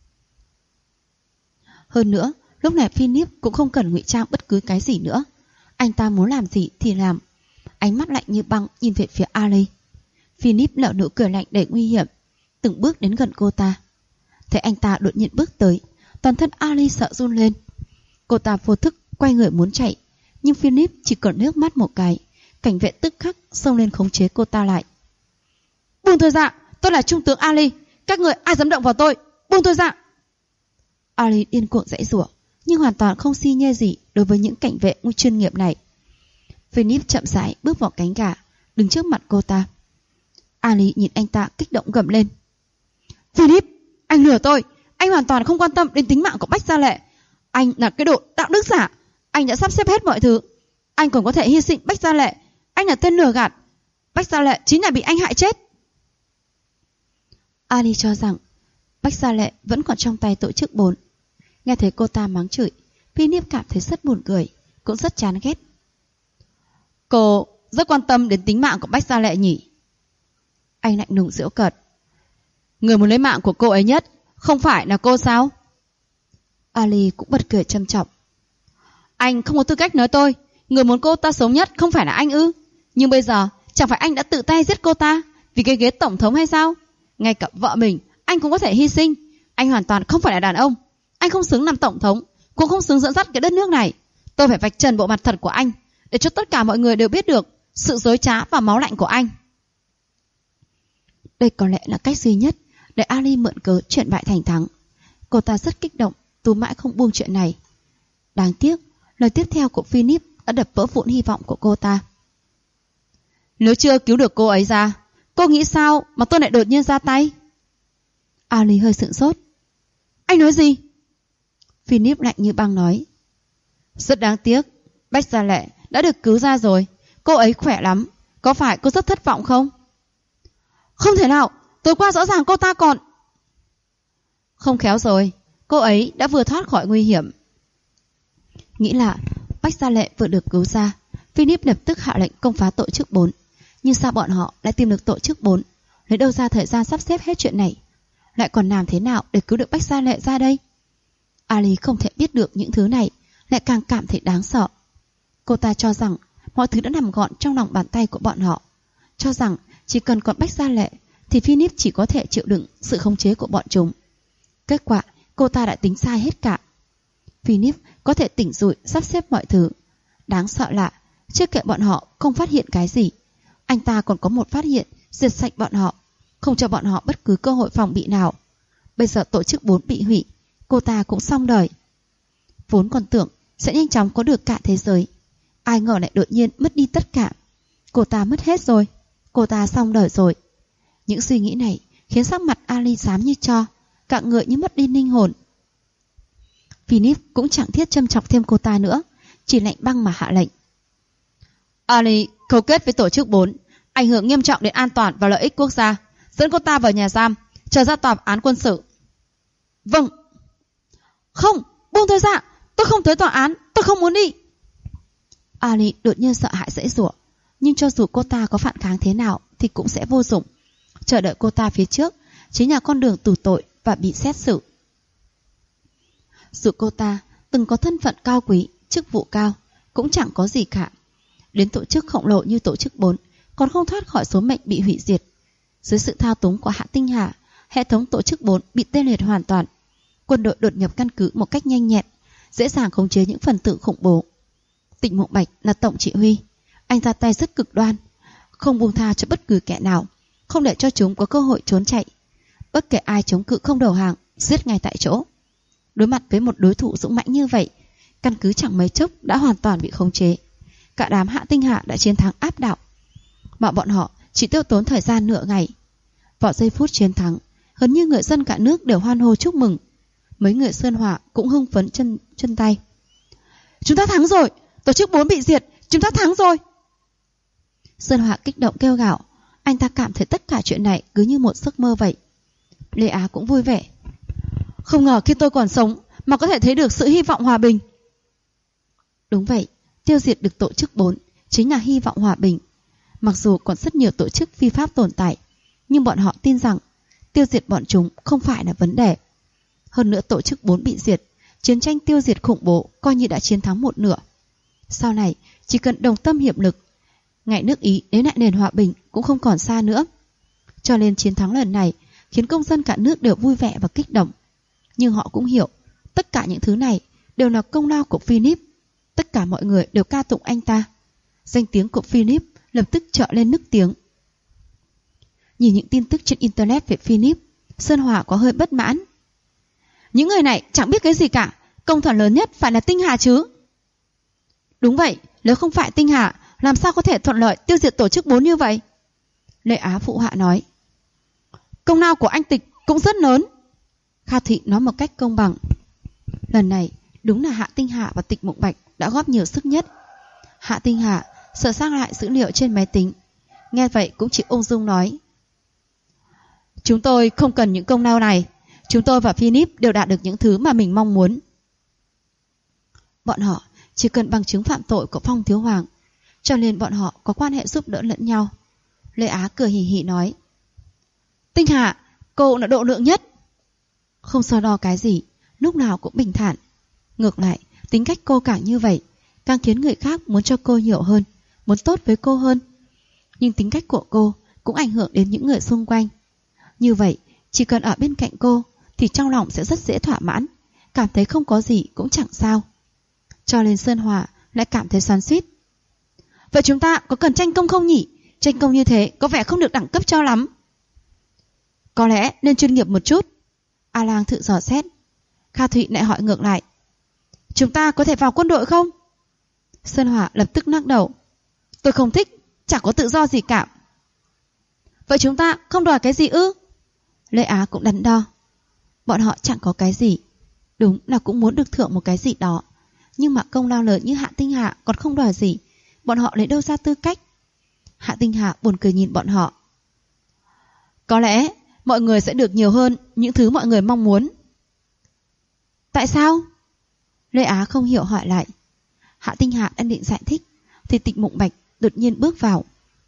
Speaker 1: Hơn nữa, lúc này Philip cũng không cần ngụy trang bất cứ cái gì nữa. Anh ta muốn làm gì thì làm. Ánh mắt lạnh như băng nhìn về phía Ali. Philip nở nụ cười lạnh đầy nguy hiểm, từng bước đến gần cô ta. Thấy anh ta đột nhiên bước tới, toàn thân Ali sợ run lên. Cô ta vô thức quay người muốn chạy, nhưng Philip chỉ còn nước mắt một cái. Cảnh vệ tức khắc xông lên khống chế cô ta lại. Buông tôi ra, tôi là trung tướng Ali. Các người ai dám động vào tôi, buông tôi ra. Ali điên cuồng giãy giụa, nhưng hoàn toàn không si nhê gì đối với những cảnh vệ chuyên nghiệp này. Philip chậm rãi bước vào cánh gà, đứng trước mặt cô ta. Ali nhìn anh ta kích động gầm lên. Philip, anh lừa tôi. Anh hoàn toàn không quan tâm đến tính mạng của Bách Gia Lệ. Anh là cái đồ đạo đức giả. Anh đã sắp xếp hết mọi thứ. Anh còn có thể hy sinh Bách Gia Lệ. Anh là tên lừa gạt. Bách Gia Lệ chính là bị anh hại chết. Ali cho rằng Bách Gia Lệ vẫn còn trong tay tổ chức 4. Nghe thấy cô ta mắng chửi, Philip cảm thấy rất buồn cười, cũng rất chán ghét. Cô rất quan tâm đến tính mạng của Bách Gia Lệ nhỉ? Anh lạnh lùng giễu cợt. Người muốn lấy mạng của cô ấy nhất không phải là cô sao? Ali cũng bật cười châm chọc. Anh không có tư cách nói tôi. Người muốn cô ta sống nhất không phải là anh ư? Nhưng bây giờ chẳng phải anh đã tự tay giết cô ta vì cái ghế tổng thống hay sao? Ngay cả vợ mình anh cũng có thể hy sinh. Anh hoàn toàn không phải là đàn ông. Anh không xứng làm tổng thống, cũng không xứng dẫn dắt cái đất nước này. Tôi phải vạch trần bộ mặt thật của anh, để cho tất cả mọi người đều biết được sự dối trá và máu lạnh của anh. Đây có lẽ là cách duy nhất để Ali mượn cớ chuyện bại thành thắng. Cô ta rất kích động, túm mãi không buông chuyện này. Đáng tiếc, lời tiếp theo của Philip đã đập vỡ vụn hy vọng của cô ta. Nếu chưa cứu được cô ấy ra, cô nghĩ sao mà tôi lại đột nhiên ra tay? Ali hơi sửng sốt. Anh nói gì? Philip lạnh như băng nói. Rất đáng tiếc, Bách Gia Lệ đã được cứu ra rồi. Cô ấy khỏe lắm. Có phải cô rất thất vọng không? Không thể nào, tối qua rõ ràng cô ta còn... Không khéo rồi, cô ấy đã vừa thoát khỏi nguy hiểm. Nghĩ là Bách Gia Lệ vừa được cứu ra, Philip lập tức hạ lệnh công phá tổ chức 4. Nhưng sao bọn họ lại tìm được tổ chức 4? Lấy đâu ra thời gian sắp xếp hết chuyện này? Lại còn làm thế nào để cứu được Bách Gia Lệ ra đây? Ali không thể biết được những thứ này, lại càng cảm thấy đáng sợ. Cô ta cho rằng mọi thứ đã nằm gọn trong lòng bàn tay của bọn họ, cho rằng chỉ cần còn Bách Gia Lệ thì Philip chỉ có thể chịu đựng sự khống chế của bọn chúng. Kết quả cô ta đã tính sai hết cả. Philip có thể tỉnh dụi sắp xếp mọi thứ. Đáng sợ là chưa kể bọn họ không phát hiện cái gì, anh ta còn có một phát hiện diệt sạch bọn họ, không cho bọn họ bất cứ cơ hội phòng bị nào. Bây giờ tổ chức 4 bị hủy, cô ta cũng xong đời. Vốn còn tưởng sẽ nhanh chóng có được cả thế giới, ai ngờ lại đột nhiên mất đi tất cả. Cô ta mất hết rồi, cô ta xong đời rồi. Những suy nghĩ này khiến sắc mặt Ali xám như tro, cả người như mất đi linh hồn. Philip cũng chẳng thiết châm chọc thêm cô ta nữa, chỉ lạnh băng mà hạ lệnh. Ali cấu kết với tổ chức 4, ảnh hưởng nghiêm trọng đến an toàn và lợi ích quốc gia, dẫn cô ta vào nhà giam, chờ ra tòa án quân sự. Vâng. Không, buông tôi ra, tôi không tới tòa án, tôi không muốn đi. Ali đột nhiên sợ hãi giãy giụa, nhưng cho dù cô ta có phản kháng thế nào thì cũng sẽ vô dụng. Chờ đợi cô ta phía trước chính là con đường tù tội và bị xét xử. Dù cô ta từng có thân phận cao quý, chức vụ cao, cũng chẳng có gì cả. Đến tổ chức khổng lồ như tổ chức 4 còn không thoát khỏi số mệnh bị hủy diệt. Dưới sự thao túng của Hạ Tinh Hà, hệ thống tổ chức 4 bị tê liệt hoàn toàn. Quân đội đột nhập căn cứ một cách nhanh nhẹn, dễ dàng khống chế những phần tử khủng bố. Tịnh Mộng Bạch là tổng chỉ huy, anh ra tay rất cực đoan, không buông tha cho bất cứ kẻ nào, không để cho chúng có cơ hội trốn chạy. Bất kể ai chống cự không đầu hàng, giết ngay tại chỗ. Đối mặt với một đối thủ dũng mãnh như vậy, căn cứ chẳng mấy chốc đã hoàn toàn bị khống chế. Cả đám Hạ Tinh Hà đã chiến thắng áp đảo, mà bọn họ chỉ tiêu tốn thời gian nửa ngày. Vào giây phút chiến thắng, gần như người dân cả nước đều hoan hô chúc mừng. Mấy người Sơn Hỏa cũng hưng phấn chân tay. Chúng ta thắng rồi, tổ chức 4 bị diệt, chúng ta thắng rồi. Sơn Hỏa kích động kêu gào, anh ta cảm thấy tất cả chuyện này cứ như một giấc mơ vậy. Lê Á cũng vui vẻ. Không ngờ khi tôi còn sống mà có thể thấy được sự hy vọng hòa bình. Đúng vậy, tiêu diệt được tổ chức 4 chính là hy vọng hòa bình. Mặc dù còn rất nhiều tổ chức phi pháp tồn tại, nhưng bọn họ tin rằng tiêu diệt bọn chúng không phải là vấn đề. Hơn nữa tổ chức 4 bị diệt, chiến tranh tiêu diệt khủng bố coi như đã chiến thắng một nửa. Sau này chỉ cần đồng tâm hiệp lực, ngày nước Ý đến lại nền hòa bình cũng không còn xa nữa. Cho nên chiến thắng lần này khiến công dân cả nước đều vui vẻ và kích động. Nhưng họ cũng hiểu tất cả những thứ này đều là công lao của Philip. Tất cả mọi người đều ca tụng anh ta. Danh tiếng của Philip lập tức trở lên nức tiếng. Nhìn những tin tức trên internet về Philip, Sơn Hòa có hơi bất mãn. Những người này chẳng biết cái gì cả, công thần lớn nhất phải là Tinh Hà chứ. Đúng vậy, nếu không phải Tinh Hà, làm sao có thể thuận lợi tiêu diệt tổ chức 4 như vậy? Lê Á phụ họa nói. Công lao của anh Tịch cũng rất lớn. Kha Thị nói một cách công bằng. Lần này đúng là Hạ Tinh Hà và Tịch Mộng Bạch đã góp nhiều sức nhất. Hạ Tinh Hà sửa sang lại dữ liệu trên máy tính, nghe vậy cũng chỉ ung dung nói. Chúng tôi không cần những công lao này. Chúng tôi và Philip đều đạt được những thứ mà mình mong muốn. Bọn họ chỉ cần bằng chứng phạm tội của Phong Thiếu Hoàng, cho nên bọn họ có quan hệ giúp đỡ lẫn nhau. Lê Á cười hì hì nói. Tinh Hà, cô là độ lượng nhất. Không so đo cái gì, lúc nào cũng bình thản. Ngược lại, tính cách cô càng như vậy, càng khiến người khác muốn cho cô nhiều hơn, muốn tốt với cô hơn. Nhưng tính cách của cô cũng ảnh hưởng đến những người xung quanh. Như vậy, chỉ cần ở bên cạnh cô thì trong lòng sẽ rất dễ thỏa mãn, cảm thấy không có gì cũng chẳng sao. Cho nên Sơn Hòa lại cảm thấy xoắn xuýt. Vậy chúng ta có cần tranh công không nhỉ? Tranh công như thế có vẻ không được đẳng cấp cho lắm. Có lẽ nên chuyên nghiệp một chút. A Lang thử dò xét. Kha Thụy lại hỏi ngược lại. Chúng ta có thể vào quân đội không? Sơn Hòa lập tức lắc đầu. Tôi không thích, chẳng có tự do gì cả. Vậy chúng ta không đòi cái gì ư? Lê Á cũng đắn đo. Bọn họ chẳng có cái gì. Đúng là cũng muốn được thưởng một cái gì đó. Nhưng mà công lao lớn như Hạ Tinh Hạ còn không đòi gì. Bọn họ lấy đâu ra tư cách? Hạ Tinh Hạ buồn cười nhìn bọn họ. Có lẽ mọi người sẽ được nhiều hơn những thứ mọi người mong muốn. Tại sao? Lê Á không hiểu hỏi lại. Hạ Tinh Hạ đang định giải thích thì Tịch Mộng Bạch đột nhiên bước vào.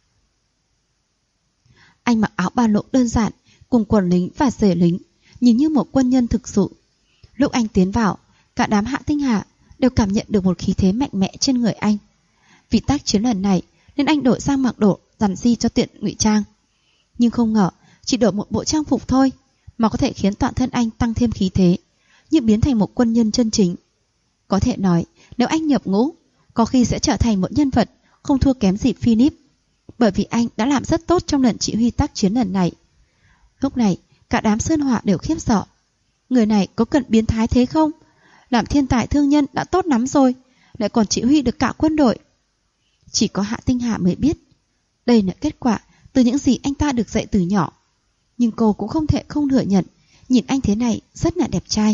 Speaker 1: Anh mặc áo ba lỗ đơn giản cùng quần lính và rể lính, nhìn như một quân nhân thực sự. Lúc anh tiến vào, cả đám Hạ Tinh Hạ đều cảm nhận được một khí thế mạnh mẽ trên người anh. Vì tác chiến lần này nên anh đổi sang mặc đồ dằn di cho tiện ngụy trang. Nhưng không ngờ chỉ đổi một bộ trang phục thôi mà có thể khiến toàn thân anh tăng thêm khí thế, như biến thành một quân nhân chân chính. Có thể nói nếu anh nhập ngũ, có khi sẽ trở thành một nhân vật không thua kém gì Philip, bởi vì anh đã làm rất tốt trong lần chỉ huy tác chiến lần này. Lúc này cả đám Sơn Hỏa đều khiếp sợ. Người này có cần biến thái thế không? Làm thiên tài thương nhân đã tốt lắm rồi, lại còn chỉ huy được cả quân đội. Chỉ có Hạ Tinh Hà mới biết đây là kết quả từ những gì anh ta được dạy từ nhỏ. Nhưng cô cũng không thể không thừa nhận, nhìn anh thế này rất là đẹp trai.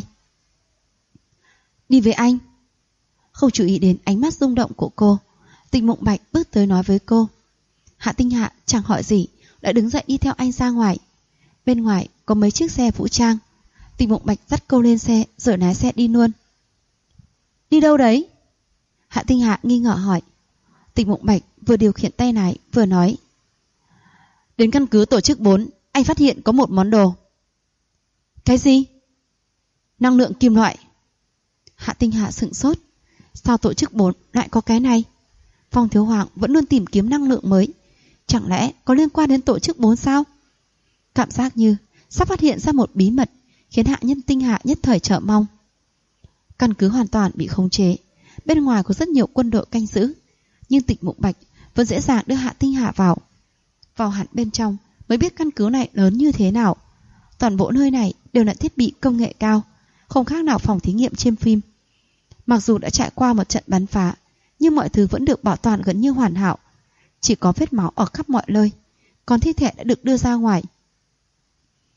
Speaker 1: Đi với anh. Không chú ý đến ánh mắt rung động của cô, Tịch Mộng Bạch bước tới nói với cô. Hạ Tinh Hạ chẳng hỏi gì đã đứng dậy đi theo anh ra ngoài. Bên ngoài có mấy chiếc xe vũ trang. Tịch Mộng Bạch dắt cô lên xe rồi lái xe đi luôn. Đi đâu đấy? Hạ Tinh Hạ nghi ngờ hỏi. Tịch Mộng Bạch vừa điều khiển tay lái vừa nói. Đến căn cứ tổ chức 4, anh phát hiện có một món đồ. Cái gì? Năng lượng kim loại. Hạ Tinh Hạ sửng sốt. Sao tổ chức 4 lại có cái này? Phong Thiếu Hoàng vẫn luôn tìm kiếm năng lượng mới. Chẳng lẽ có liên quan đến tổ chức 4 sao? Cảm giác như sắp phát hiện ra một bí mật, khiến hạ nhân Tinh Hạ nhất thời chờ mong. Căn cứ hoàn toàn bị khống chế. Bên ngoài có rất nhiều quân đội canh giữ, nhưng Tịch Mộng Bạch vẫn dễ dàng đưa Hạ Tinh Hạ vào. Vào hẳn bên trong mới biết căn cứ này lớn như thế nào. Toàn bộ nơi này đều là thiết bị công nghệ cao, không khác nào phòng thí nghiệm trên phim. Mặc dù đã trải qua một trận bắn phá, nhưng mọi thứ vẫn được bảo toàn gần như hoàn hảo. Chỉ có vết máu ở khắp mọi nơi, còn thi thể đã được đưa ra ngoài.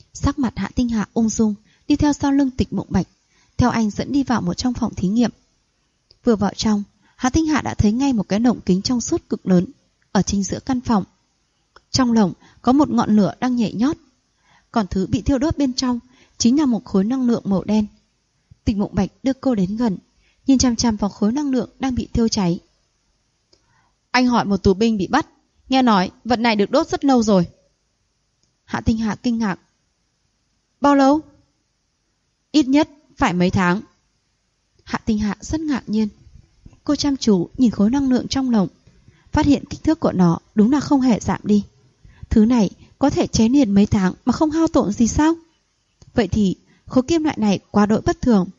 Speaker 1: Sắc mặt Hạ Tinh Hạ ung dung, đi theo sau lưng Tịch Mộng Bạch, theo anh dẫn đi vào một trong phòng thí nghiệm. Vừa vào trong, Hạ Tinh Hạ đã thấy ngay một cái lồng kính trong suốt cực lớn ở chính giữa căn phòng. Trong lồng có một ngọn lửa đang nhảy nhót, còn thứ bị thiêu đốt bên trong chính là một khối năng lượng màu đen. Tịch Mộng Bạch đưa cô đến gần, nhìn chằm chằm vào khối năng lượng đang bị thiêu cháy. Anh hỏi một tù binh bị bắt, nghe nói vật này được đốt rất lâu rồi. Hạ Tinh Hạ kinh ngạc. Bao lâu? Ít nhất phải mấy tháng. Hạ Tinh Hạ rất ngạc nhiên. Cô chăm chú nhìn khối năng lượng trong lồng, phát hiện kích thước của nó đúng là không hề giảm đi. Thứ này có thể cháy liền mấy tháng mà không hao tổn gì sao? Vậy thì khối kim loại này quá đỗi bất thường.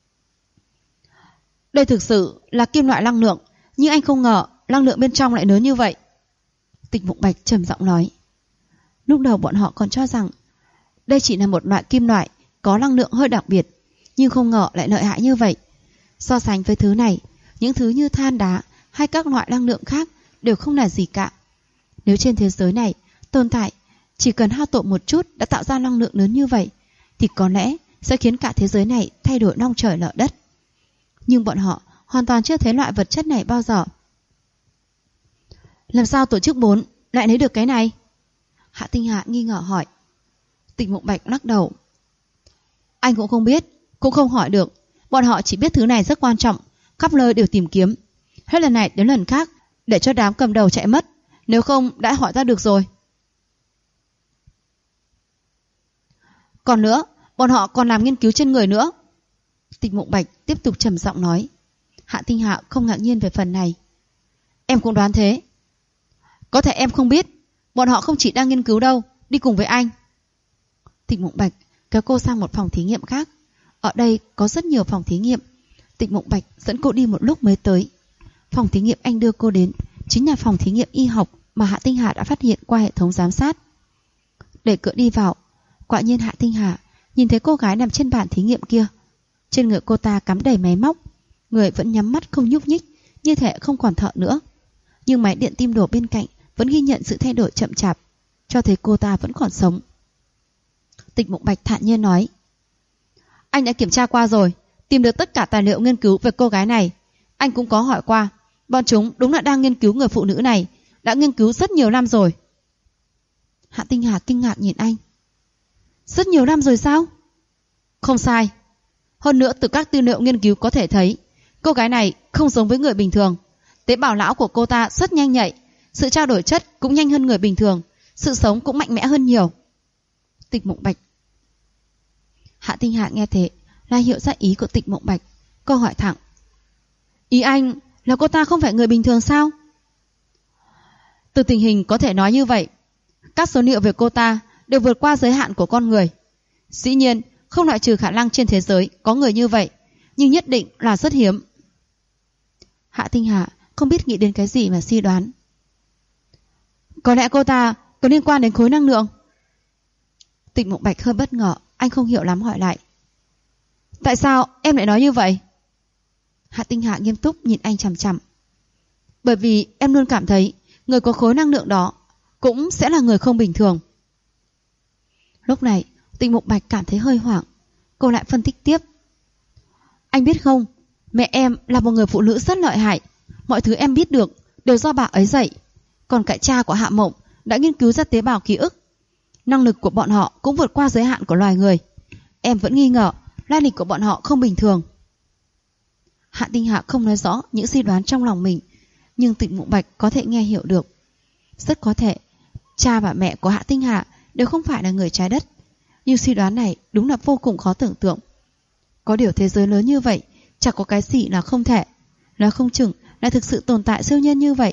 Speaker 1: Đây thực sự là kim loại năng lượng, nhưng anh không ngờ năng lượng bên trong lại lớn như vậy. Tịch Mộng Bạch trầm giọng nói. Lúc đầu bọn họ còn cho rằng đây chỉ là một loại kim loại có năng lượng hơi đặc biệt, nhưng không ngờ lại lợi hại như vậy. So sánh với thứ này, những thứ như than đá hay các loại năng lượng khác đều không là gì cả. Nếu trên thế giới này tồn tại chỉ cần hao tổn một chút đã tạo ra năng lượng lớn như vậy, thì có lẽ sẽ khiến cả thế giới này thay đổi long trời lở đất. Nhưng bọn họ hoàn toàn chưa thấy loại vật chất này bao giờ. Làm sao tổ chức 4 lại lấy được cái này? Hạ Tinh Hạ nghi ngờ hỏi. Tịch Mộng Bạch lắc đầu. Anh cũng không biết, cũng không hỏi được. Bọn họ chỉ biết thứ này rất quan trọng, khắp nơi đều tìm kiếm. Hết lần này đến lần khác để cho đám cầm đầu chạy mất, nếu không đã hỏi ra được rồi. Còn nữa, bọn họ còn làm nghiên cứu trên người nữa. Tịch Mộng Bạch tiếp tục trầm giọng nói. Hạ Tinh Hạ không ngạc nhiên về phần này. Em cũng đoán thế. Có thể em không biết, bọn họ không chỉ đang nghiên cứu đâu, đi cùng với anh. Tịch Mộng Bạch kéo cô sang một phòng thí nghiệm khác. Ở đây có rất nhiều phòng thí nghiệm. Tịch Mộng Bạch dẫn cô đi một lúc mới tới. Phòng thí nghiệm anh đưa cô đến chính là phòng thí nghiệm y học mà Hạ Tinh Hà đã phát hiện qua hệ thống giám sát. Để cửa đi vào, quả nhiên Hạ Tinh Hà nhìn thấy cô gái nằm trên bàn thí nghiệm kia. Trên người cô ta cắm đầy máy móc, người vẫn nhắm mắt không nhúc nhích, như thể không còn thở nữa. Nhưng máy điện tim đổ bên cạnh vẫn ghi nhận sự thay đổi chậm chạp, cho thấy cô ta vẫn còn sống. Tịch Mộng Bạch thản nhiên nói. Anh đã kiểm tra qua rồi, tìm được tất cả tài liệu nghiên cứu về cô gái này. Anh cũng có hỏi qua, bọn chúng đúng là đang nghiên cứu người phụ nữ này, đã nghiên cứu rất nhiều năm rồi. Hạ Tinh Hà kinh ngạc nhìn anh. Rất nhiều năm rồi sao? Không sai. Hơn nữa từ các tư liệu nghiên cứu có thể thấy, cô gái này không giống với người bình thường. Tế bào não của cô ta rất nhanh nhạy, sự trao đổi chất cũng nhanh hơn người bình thường, sự sống cũng mạnh mẽ hơn nhiều. Tịch Mộng Bạch. Hạ Tinh Hạ nghe thế là hiểu ra ý của Tịch Mộng Bạch. Cô hỏi thẳng. Ý anh là cô ta không phải người bình thường sao? Từ tình hình có thể nói như vậy. Các số liệu về cô ta đều vượt qua giới hạn của con người. Dĩ nhiên không loại trừ khả năng trên thế giới có người như vậy, nhưng nhất định là rất hiếm. Hạ Tinh Hà không biết nghĩ đến cái gì mà suy đoán. Có lẽ cô ta có liên quan đến khối năng lượng. Tịch Mộng Bạch hơi bất ngờ, anh không hiểu lắm hỏi lại. Tại sao em lại nói như vậy? Hạ Tinh Hà nghiêm túc nhìn anh chằm chằm. Bởi vì em luôn cảm thấy người có khối năng lượng đó cũng sẽ là người không bình thường. Lúc này Tịch Mộng Bạch cảm thấy hơi hoảng. Cô lại phân tích tiếp. Anh biết không, mẹ em là một người phụ nữ rất lợi hại. Mọi thứ em biết được đều do bà ấy dạy. Còn cả cha của Hạ Mộng đã nghiên cứu ra tế bào ký ức. Năng lực của bọn họ cũng vượt qua giới hạn của loài người. Em vẫn nghi ngờ lai lịch của bọn họ không bình thường. Hạ Tinh Hạ không nói rõ những suy đoán trong lòng mình, nhưng Tịch Mộng Bạch có thể nghe hiểu được. Rất có thể cha và mẹ của Hạ Tinh Hạ đều không phải là người trái đất. Nhưng suy đoán này đúng là vô cùng khó tưởng tượng. Có điều thế giới lớn như vậy, chẳng có cái gì là không thể. Nó không chừng là thực sự tồn tại siêu nhân như vậy.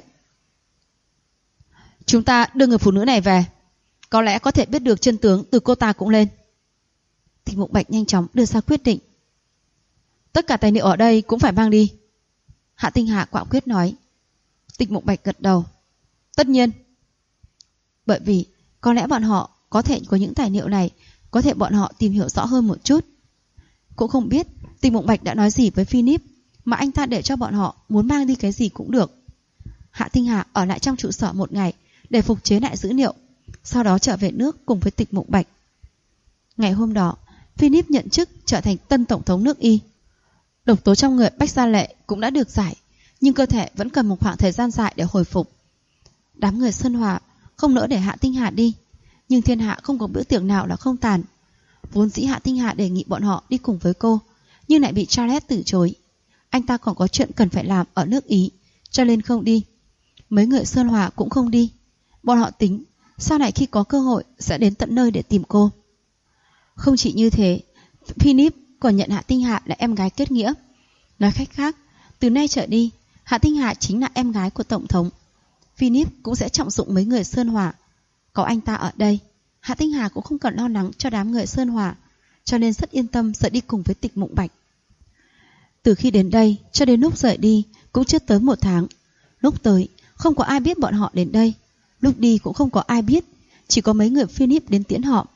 Speaker 1: Chúng ta đưa người phụ nữ này về, có lẽ có thể biết được chân tướng từ cô ta cũng lên. Tịch Mộng Bạch nhanh chóng đưa ra quyết định. Tất cả tài liệu ở đây cũng phải mang đi. Hạ Tinh Hà quả quyết nói. Tịch Mộng Bạch gật đầu. Tất nhiên. Bởi vì có lẽ bọn họ có thể có những tài liệu này, có thể bọn họ tìm hiểu rõ hơn một chút. Cũng không biết Tịch Mộng Bạch đã nói gì với Philip mà anh ta để cho bọn họ muốn mang đi cái gì cũng được. Hạ Tinh Hà ở lại trong trụ sở một ngày để phục chế lại dữ liệu, sau đó trở về nước cùng với Tịch Mộng Bạch. Ngày hôm đó, Philip nhận chức trở thành tân tổng thống nước Y. Độc tố trong người Bách Gia Lệ cũng đã được giải, nhưng cơ thể vẫn cần một khoảng thời gian dài để hồi phục. Đám người Sơn Hòa không nỡ để Hạ Tinh Hà đi, nhưng thiên hạ không có bữa tiệc nào là không tàn. Vốn dĩ Hạ Tinh Hà đề nghị bọn họ đi cùng với cô, nhưng lại bị Charles từ chối. Anh ta còn có chuyện cần phải làm ở nước Ý, cho nên không đi. Mấy người Sơn Hòa cũng không đi. Bọn họ tính sau này khi có cơ hội sẽ đến tận nơi để tìm cô. Không chỉ như thế, Philip còn nhận Hạ Tinh Hà là em gái kết nghĩa. Nói cách khác, từ nay trở đi, Hạ Tinh Hà chính là em gái của tổng thống. Philip cũng sẽ trọng dụng mấy người Sơn Hòa. Có anh ta ở đây, Hạ Tinh Hà cũng không cần lo lắng cho đám người Sơn Hòa, cho nên rất yên tâm sẽ đi cùng với Tịch Mộng Bạch. Từ khi đến đây cho đến lúc rời đi cũng chưa tới 1 tháng. Lúc tới không có ai biết bọn họ đến đây, lúc đi cũng không có ai biết, chỉ có mấy người Philip đến tiễn họ.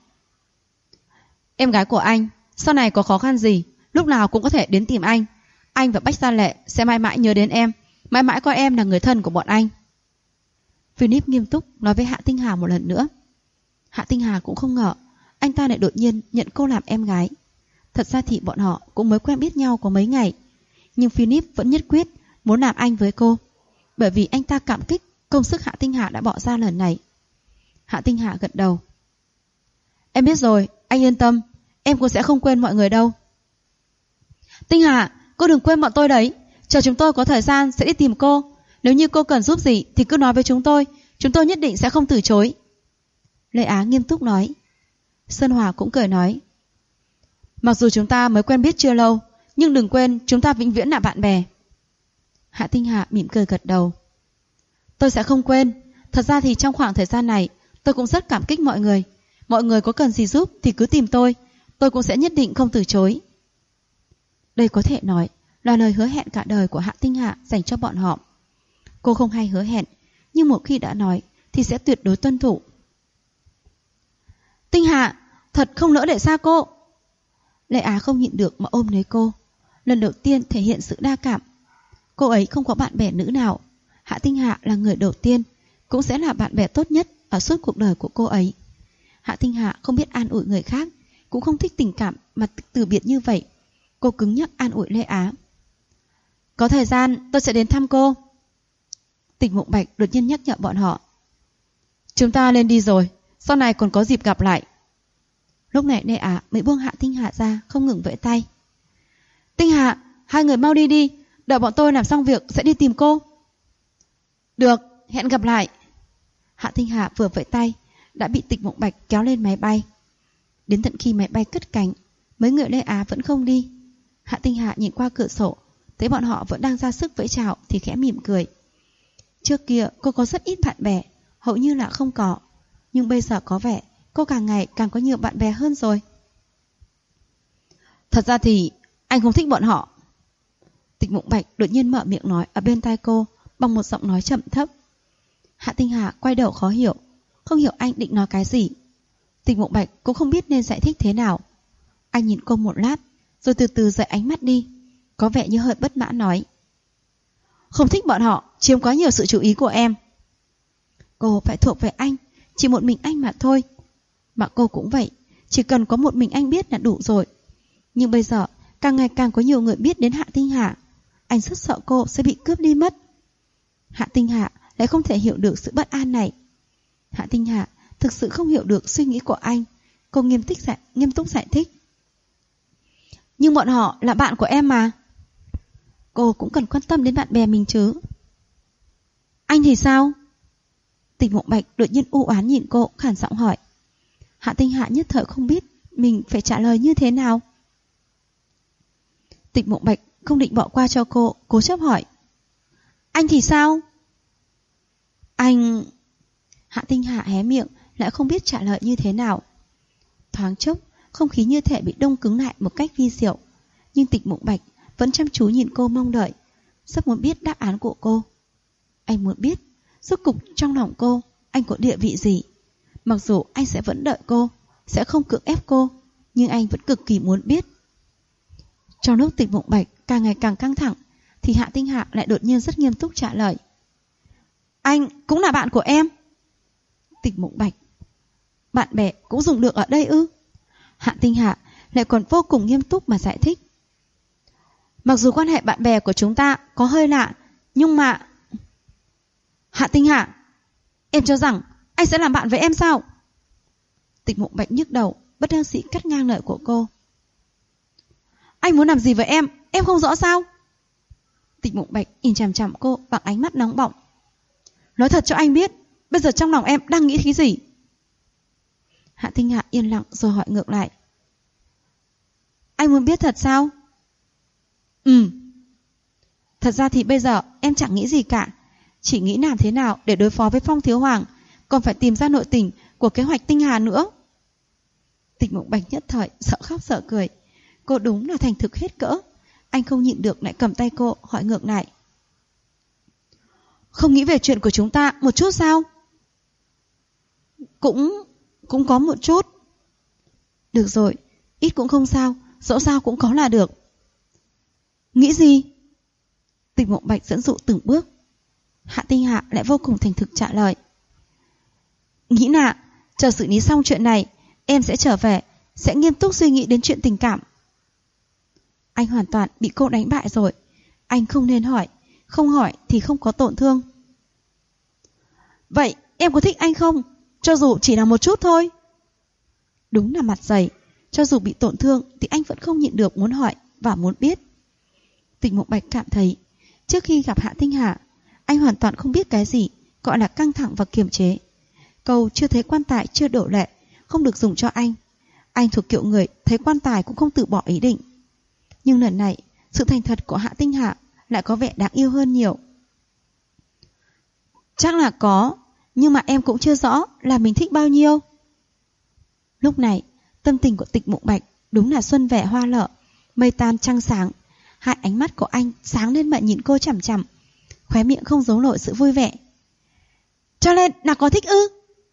Speaker 1: Em gái của anh, sau này có khó khăn gì, lúc nào cũng có thể đến tìm anh. Anh và Bách Gia Lệ sẽ mãi mãi nhớ đến em, mãi mãi coi em là người thân của bọn anh. Philip nghiêm túc nói với Hạ Tinh Hà một lần nữa. Hạ Tinh Hà cũng không ngờ anh ta lại đột nhiên nhận cô làm em gái. Thật ra thì bọn họ cũng mới quen biết nhau có mấy ngày, nhưng Philip vẫn nhất quyết muốn làm anh với cô, bởi vì anh ta cảm kích công sức Hạ Tinh Hà đã bỏ ra lần này. Hạ Tinh Hà gật đầu. Em biết rồi, anh yên tâm, em cũng sẽ không quên mọi người đâu. Tinh Hà, cô đừng quên bọn tôi đấy, chờ chúng tôi có thời gian sẽ đi tìm cô. Nếu như cô cần giúp gì thì cứ nói với chúng tôi nhất định sẽ không từ chối. Lê Á nghiêm túc nói. Sơn Hòa cũng cười nói. Mặc dù chúng ta mới quen biết chưa lâu, nhưng đừng quên chúng ta vĩnh viễn là bạn bè. Hạ Tinh Hà mỉm cười gật đầu. Tôi sẽ không quên. Thật ra thì trong khoảng thời gian này tôi cũng rất cảm kích mọi người. Mọi người có cần gì giúp thì cứ tìm tôi cũng sẽ nhất định không từ chối. Đây có thể nói là lời hứa hẹn cả đời của Hạ Tinh Hà dành cho bọn họ. Cô không hay hứa hẹn, nhưng một khi đã nói thì sẽ tuyệt đối tuân thủ. Tinh Hà, thật không nỡ để xa cô. Lệ Á không nhịn được mà ôm lấy cô, lần đầu tiên thể hiện sự đa cảm. Cô ấy không có bạn bè nữ nào. Hạ Tinh Hà là người đầu tiên, cũng sẽ là bạn bè tốt nhất ở suốt cuộc đời của cô ấy. Hạ Tinh Hà không biết an ủi người khác, cũng không thích tình cảm mà từ biệt như vậy. Cô cứng nhắc an ủi Lê Á. Có thời gian tôi sẽ đến thăm cô. Tịch Mộng Bạch đột nhiên nhắc nhở bọn họ. Chúng ta lên đi rồi, sau này còn có dịp gặp lại. Lúc này Lê Á mới buông Hạ Tinh Hà ra, không ngừng vẫy tay. Tinh Hà, hai người mau đi đi, đợi bọn tôi làm xong việc sẽ đi tìm cô. Được, hẹn gặp lại. Hạ Tinh Hà vừa vẫy tay đã bị Tịch Mộng Bạch kéo lên máy bay. Đến tận khi máy bay cất cánh, mấy người Lê Á vẫn không đi. Hạ Tinh Hà nhìn qua cửa sổ, thấy bọn họ vẫn đang ra sức vẫy chào thì khẽ mỉm cười. Trước kia cô có rất ít bạn bè, hầu như là không có, nhưng bây giờ có vẻ cô càng ngày càng có nhiều bạn bè hơn rồi. Thật ra thì anh không thích bọn họ. Tịch Mộng Bạch đột nhiên mở miệng nói ở bên tai cô bằng một giọng nói chậm thấp. Hạ Tinh Hà quay đầu khó hiểu, không hiểu anh định nói cái gì. Tịch Mộng Bạch cũng không biết nên giải thích thế nào. Anh nhìn cô một lát, rồi từ từ rời ánh mắt đi, có vẻ như hơi bất mãn nói. Không thích bọn họ, chiếm quá nhiều sự chú ý của em. Cô phải thuộc về anh, chỉ một mình anh mà thôi. Mà cô cũng vậy, chỉ cần có một mình anh biết là đủ rồi. Nhưng bây giờ càng ngày càng có nhiều người biết đến Hạ Tinh Hà. Anh rất sợ cô sẽ bị cướp đi mất. Hạ Tinh Hà lại không thể hiểu được sự bất an này. Hạ Tinh Hà thực sự không hiểu được suy nghĩ của anh. Cô nghiêm túc giải thích. Nhưng bọn họ là bạn của em mà. Cô cũng cần quan tâm đến bạn bè mình chứ. Anh thì sao? Tịch Mộng Bạch đột nhiên u oán nhìn cô, khàn giọng hỏi. Hạ Tinh Hà nhất thời không biết mình phải trả lời như thế nào. Tịch Mộng Bạch không định bỏ qua cho cô, cố chấp hỏi. Anh thì sao? Anh... Hạ Tinh Hà hé miệng, lại không biết trả lời như thế nào. Thoáng chốc, không khí như thể bị đông cứng lại một cách vi diệu. Nhưng Tịch Mộng Bạch vẫn chăm chú nhìn cô mong đợi, rất muốn biết đáp án của cô. Anh muốn biết, rốt cục trong lòng cô, anh có địa vị gì. Mặc dù anh sẽ vẫn đợi cô, sẽ không cưỡng ép cô, nhưng anh vẫn cực kỳ muốn biết. Trong lúc Tịch Mộng Bạch càng ngày càng căng thẳng, thì Hạ Tinh Hà lại đột nhiên rất nghiêm túc trả lời. Anh cũng là bạn của em. Tịch Mộng Bạch. Bạn bè cũng dùng được ở đây ư? Hạ Tinh Hạ lại còn vô cùng nghiêm túc mà giải thích. Mặc dù quan hệ bạn bè của chúng ta có hơi lạ, nhưng mà... Hạ Tinh Hạ, em cho rằng anh sẽ làm bạn với em sao? Tịch Mộng Bạch nhức đầu, bất đắc dĩ cắt ngang lời của cô. Anh muốn làm gì với em không rõ sao? Tịch Mộng Bạch nhìn chằm chằm cô bằng ánh mắt nóng bỏng. Nói thật cho anh biết, bây giờ trong lòng em đang nghĩ cái gì? Hạ Tinh Hạ yên lặng rồi hỏi ngược lại. Anh muốn biết thật sao? Thật ra thì bây giờ em chẳng nghĩ gì cả, chỉ nghĩ làm thế nào để đối phó với Phong Thiếu Hoàng, còn phải tìm ra nội tình của kế hoạch Tinh Hà nữa. Tịch Mộng Bạch nhất thời sợ khóc sợ cười. Cô đúng là thành thực hết cỡ. Anh không nhịn được lại cầm tay cô hỏi ngược lại. Không nghĩ về chuyện của chúng ta một chút sao? Cũng có một chút. Được rồi, ít cũng không sao, dẫu sao cũng có là được. Nghĩ gì? Tịch Mộng Bạch dẫn dụ từng bước. Hạ Tinh Hạ lại vô cùng thành thực trả lời. Nghĩ là chờ xử lý xong chuyện này, em sẽ trở về, sẽ nghiêm túc suy nghĩ đến chuyện tình cảm. Anh hoàn toàn bị cô đánh bại rồi. Anh không nên hỏi, không hỏi thì không có tổn thương. Vậy em có thích anh không? Cho dù chỉ là một chút thôi. Đúng là mặt dày. Cho dù bị tổn thương thì anh vẫn không nhịn được muốn hỏi và muốn biết. Tịch Mộng Bạch cảm thấy trước khi gặp Hạ Tinh Hà, anh hoàn toàn không biết cái gì gọi là căng thẳng và kiềm chế. Câu chưa thấy quan tài chưa đổ lệ không được dùng cho anh. Anh thuộc kiểu người thấy quan tài cũng không từ bỏ ý định. Nhưng lần này, sự thành thật của Hạ Tinh Hà lại có vẻ đáng yêu hơn nhiều. Chắc là có, nhưng mà em cũng chưa rõ là mình thích bao nhiêu. Lúc này, tâm tình của Tịch Mộng Bạch đúng là xuân vẻ hoa lợ, mây tan trăng sáng. Hai ánh mắt của anh sáng lên mà nhìn cô chằm chằm, khóe miệng không giấu nổi sự vui vẻ. Cho nên là có thích ư?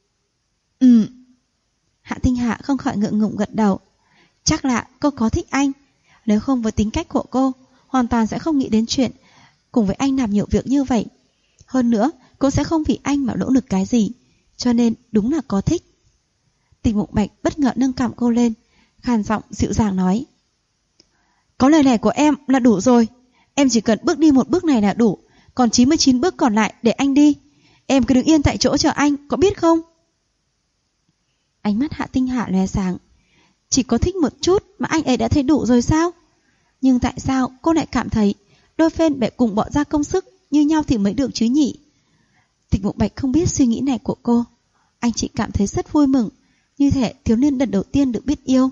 Speaker 1: Hạ Tinh Hạ không khỏi ngượng ngùng gật đầu. Chắc là cô có thích anh. Nếu không với tính cách của cô, hoàn toàn sẽ không nghĩ đến chuyện cùng với anh làm nhiều việc như vậy. Hơn nữa, cô sẽ không vì anh mà nỗ lực cái gì. Cho nên đúng là có thích. Tịch Mộng Bạch bất ngờ nâng cằm cô lên, khàn giọng dịu dàng nói. Có lời này của em là đủ rồi. Em chỉ cần bước đi một bước này là đủ. Còn 99 bước còn lại để anh đi. Em cứ đứng yên tại chỗ chờ anh, có biết không? Ánh mắt Hạ Tinh Hạ lóe sáng. Chỉ có thích một chút mà anh ấy đã thấy đủ rồi sao? Nhưng tại sao cô lại cảm thấy đôi phen phải cùng bỏ ra công sức như nhau thì mới được chứ nhỉ? Tịch Mộng Bạch không biết suy nghĩ này của cô. Anh chỉ cảm thấy rất vui mừng, như thể thiếu niên lần đầu tiên được biết yêu.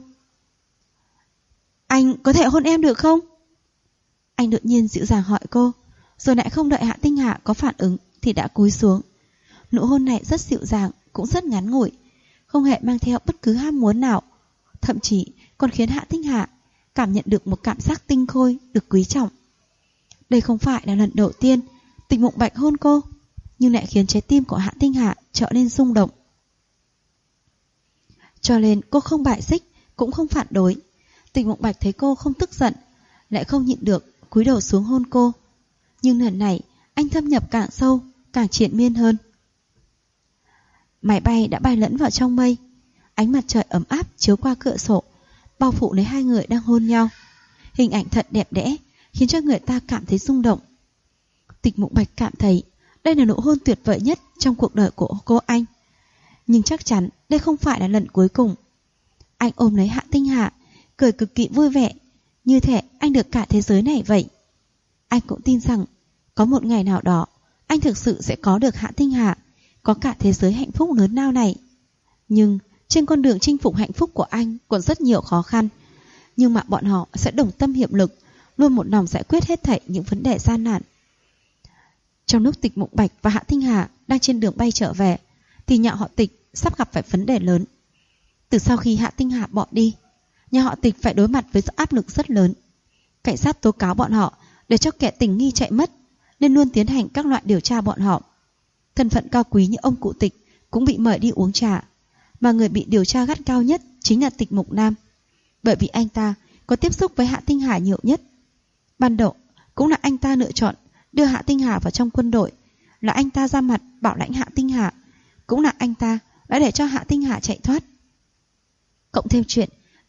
Speaker 1: Anh có thể hôn em được không? Anh đột nhiên dịu dàng hỏi cô, rồi lại không đợi Hạ Tinh Hạ có phản ứng thì đã cúi xuống. Nụ hôn này rất dịu dàng, cũng rất ngắn ngủi, không hề mang theo bất cứ ham muốn nào, thậm chí còn khiến Hạ Tinh Hạ cảm nhận được một cảm giác tinh khôi, được quý trọng. Đây không phải là lần đầu tiên Tịch Mộng Bạch hôn cô, nhưng lại khiến trái tim của Hạ Tinh Hạ trở nên rung động. Cho nên cô không bài xích, cũng không phản đối. Tịch Mộng Bạch thấy cô không tức giận, lại không nhịn được cúi đầu xuống hôn cô. Nhưng lần này anh thâm nhập càng sâu, càng triền miên hơn. Máy bay đã bay lẫn vào trong mây. Ánh mặt trời ấm áp chiếu qua cửa sổ, bao phủ lấy hai người đang hôn nhau. Hình ảnh thật đẹp đẽ, khiến cho người ta cảm thấy rung động. Tịch Mộng Bạch cảm thấy đây là nụ hôn tuyệt vời nhất trong cuộc đời của cô anh. Nhưng chắc chắn đây không phải là lần cuối cùng. Anh ôm lấy Hạ Tinh Hạ, cười cực kỳ vui vẻ, như thể anh được cả thế giới này vậy. Anh cũng tin rằng có một ngày nào đó anh thực sự sẽ có được Hạ Tinh Hạ, có cả thế giới hạnh phúc lớn lao này. Nhưng trên con đường chinh phục hạnh phúc của anh còn rất nhiều khó khăn. Nhưng mà bọn họ sẽ đồng tâm hiệp lực, luôn một lòng giải quyết hết thảy những vấn đề gian nan. Trong lúc Tịch Mộng Bạch và Hạ Tinh Hà đang trên đường bay trở về, thì nhà họ Tịch sắp gặp phải vấn đề lớn. Từ sau khi Hạ Tinh Hà bỏ đi, nhà họ Tịch phải đối mặt với áp lực rất lớn. Cảnh sát tố cáo bọn họ để cho kẻ tình nghi chạy mất, nên luôn tiến hành các loại điều tra bọn họ. Thân phận cao quý như ông cụ Tịch cũng bị mời đi uống trà, mà người bị điều tra gắt gao nhất chính là Tịch Mục Nam, bởi vì anh ta có tiếp xúc với Hạ Tinh Hà nhiều nhất. Ban đầu cũng là anh ta lựa chọn đưa Hạ Tinh Hà vào trong quân đội, là anh ta ra mặt bảo lãnh Hạ Tinh Hà, cũng là anh ta đã để cho Hạ Tinh Hà chạy thoát. Cộng thêm chuyện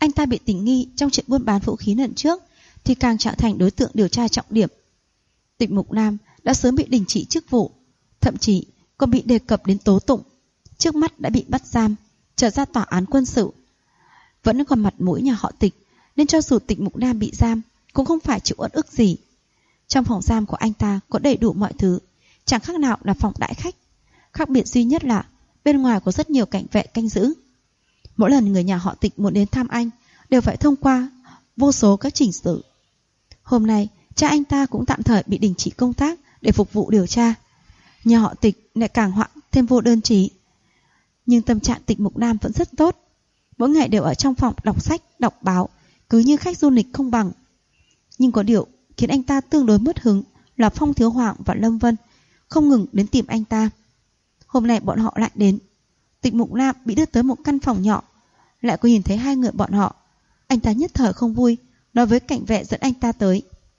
Speaker 1: anh ta bị tình nghi trong chuyện buôn bán vũ khí lần trước thì càng trở thành đối tượng điều tra trọng điểm. Tịch Mục Nam đã sớm bị đình chỉ chức vụ, thậm chí còn bị đề cập đến tố tụng, trước mắt đã bị bắt giam, trở ra tòa án quân sự. Vẫn còn mặt mũi nhà họ Tịch, nên cho dù Tịch Mục Nam bị giam cũng không phải chịu uất ức gì. Trong phòng giam của anh ta có đầy đủ mọi thứ, chẳng khác nào là phòng đãi khách. Khác biệt duy nhất là bên ngoài có rất nhiều cảnh vệ canh giữ. Mỗi lần người nhà họ Tịch muốn đến thăm anh đều phải thông qua vô số các trình tự. Hôm nay cha anh ta cũng tạm thời bị đình chỉ công tác để phục vụ điều tra. Nhà họ Tịch lại càng hoãn thêm vô đơn chí. Nhưng tâm trạng Tịch Mục Nam vẫn rất tốt. Mỗi ngày đều ở trong phòng đọc sách, đọc báo, cứ như khách du lịch không bằng. Nhưng có điều khiến anh ta tương đối mất hứng là Phong Thiếu Hoàng và Lâm Vân không ngừng đến tìm anh ta. Hôm nay bọn họ lại đến. Tịch Mục Nam bị đưa tới một căn phòng nhỏ, lại có nhìn thấy hai người bọn họ. Anh ta nhất thời không vui, nói với cảnh vệ dẫn anh ta tới.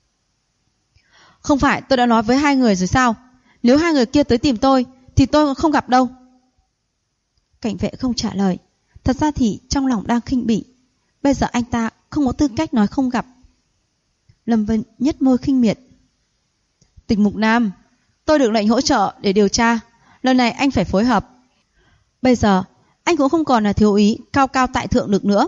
Speaker 1: Không phải tôi đã nói với hai người rồi sao? Nếu hai người kia tới tìm tôi thì tôi không gặp đâu. Cảnh vệ không trả lời. Thật ra thì trong lòng đang khinh bỉ. Bây giờ anh ta không có tư cách nói không gặp. Lâm Vân nhếch môi khinh miệt. Tịch Mục Nam, tôi được lệnh hỗ trợ để điều tra. Lần này anh phải phối hợp. Bây giờ anh cũng không còn là thiếu úy cao cao tại thượng được nữa.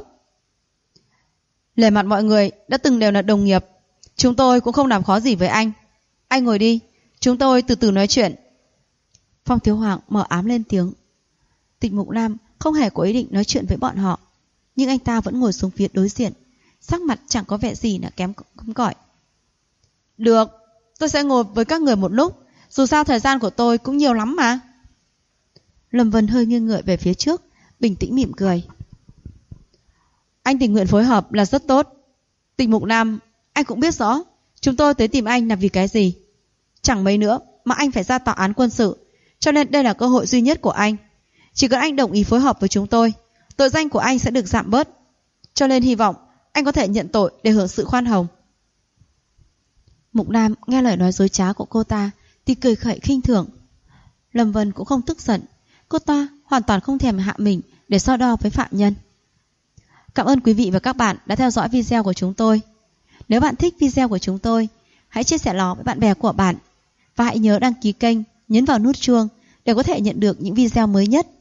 Speaker 1: Lề mặt mọi người đã từng đều là đồng nghiệp. Chúng tôi cũng không làm khó gì với anh. Anh ngồi đi, chúng tôi từ từ nói chuyện. Phong Thiếu Hoàng mờ ám lên tiếng. Tịch Mục Nam không hề có ý định nói chuyện với bọn họ, nhưng anh ta vẫn ngồi xuống phía đối diện, sắc mặt chẳng có vẻ gì là kém cỏi. Được, tôi sẽ ngồi với các người một lúc. Dù sao thời gian của tôi cũng nhiều lắm mà. Lâm Vân hơi nghiêng người về phía trước, bình tĩnh mỉm cười. Anh tình nguyện phối hợp là rất tốt. Tịch Mục Nam, anh cũng biết rõ chúng tôi tới tìm anh là vì cái gì. Chẳng mấy nữa mà anh phải ra tòa án quân sự, cho nên đây là cơ hội duy nhất của anh. Chỉ cần anh đồng ý phối hợp với chúng tôi, tội danh của anh sẽ được giảm bớt. Cho nên hy vọng anh có thể nhận tội để hưởng sự khoan hồng. Mục Nam nghe lời nói dối trá của cô ta thì cười khẩy khinh thường. Lâm Vân cũng không tức giận. Cô ta hoàn toàn không thèm hạ mình để so đo với phạm nhân. Cảm ơn quý vị và các bạn đã theo dõi video của chúng tôi. Nếu bạn thích video của chúng tôi, hãy chia sẻ nó với bạn bè của bạn. Và hãy nhớ đăng ký kênh, nhấn vào nút chuông để có thể nhận được những video mới nhất.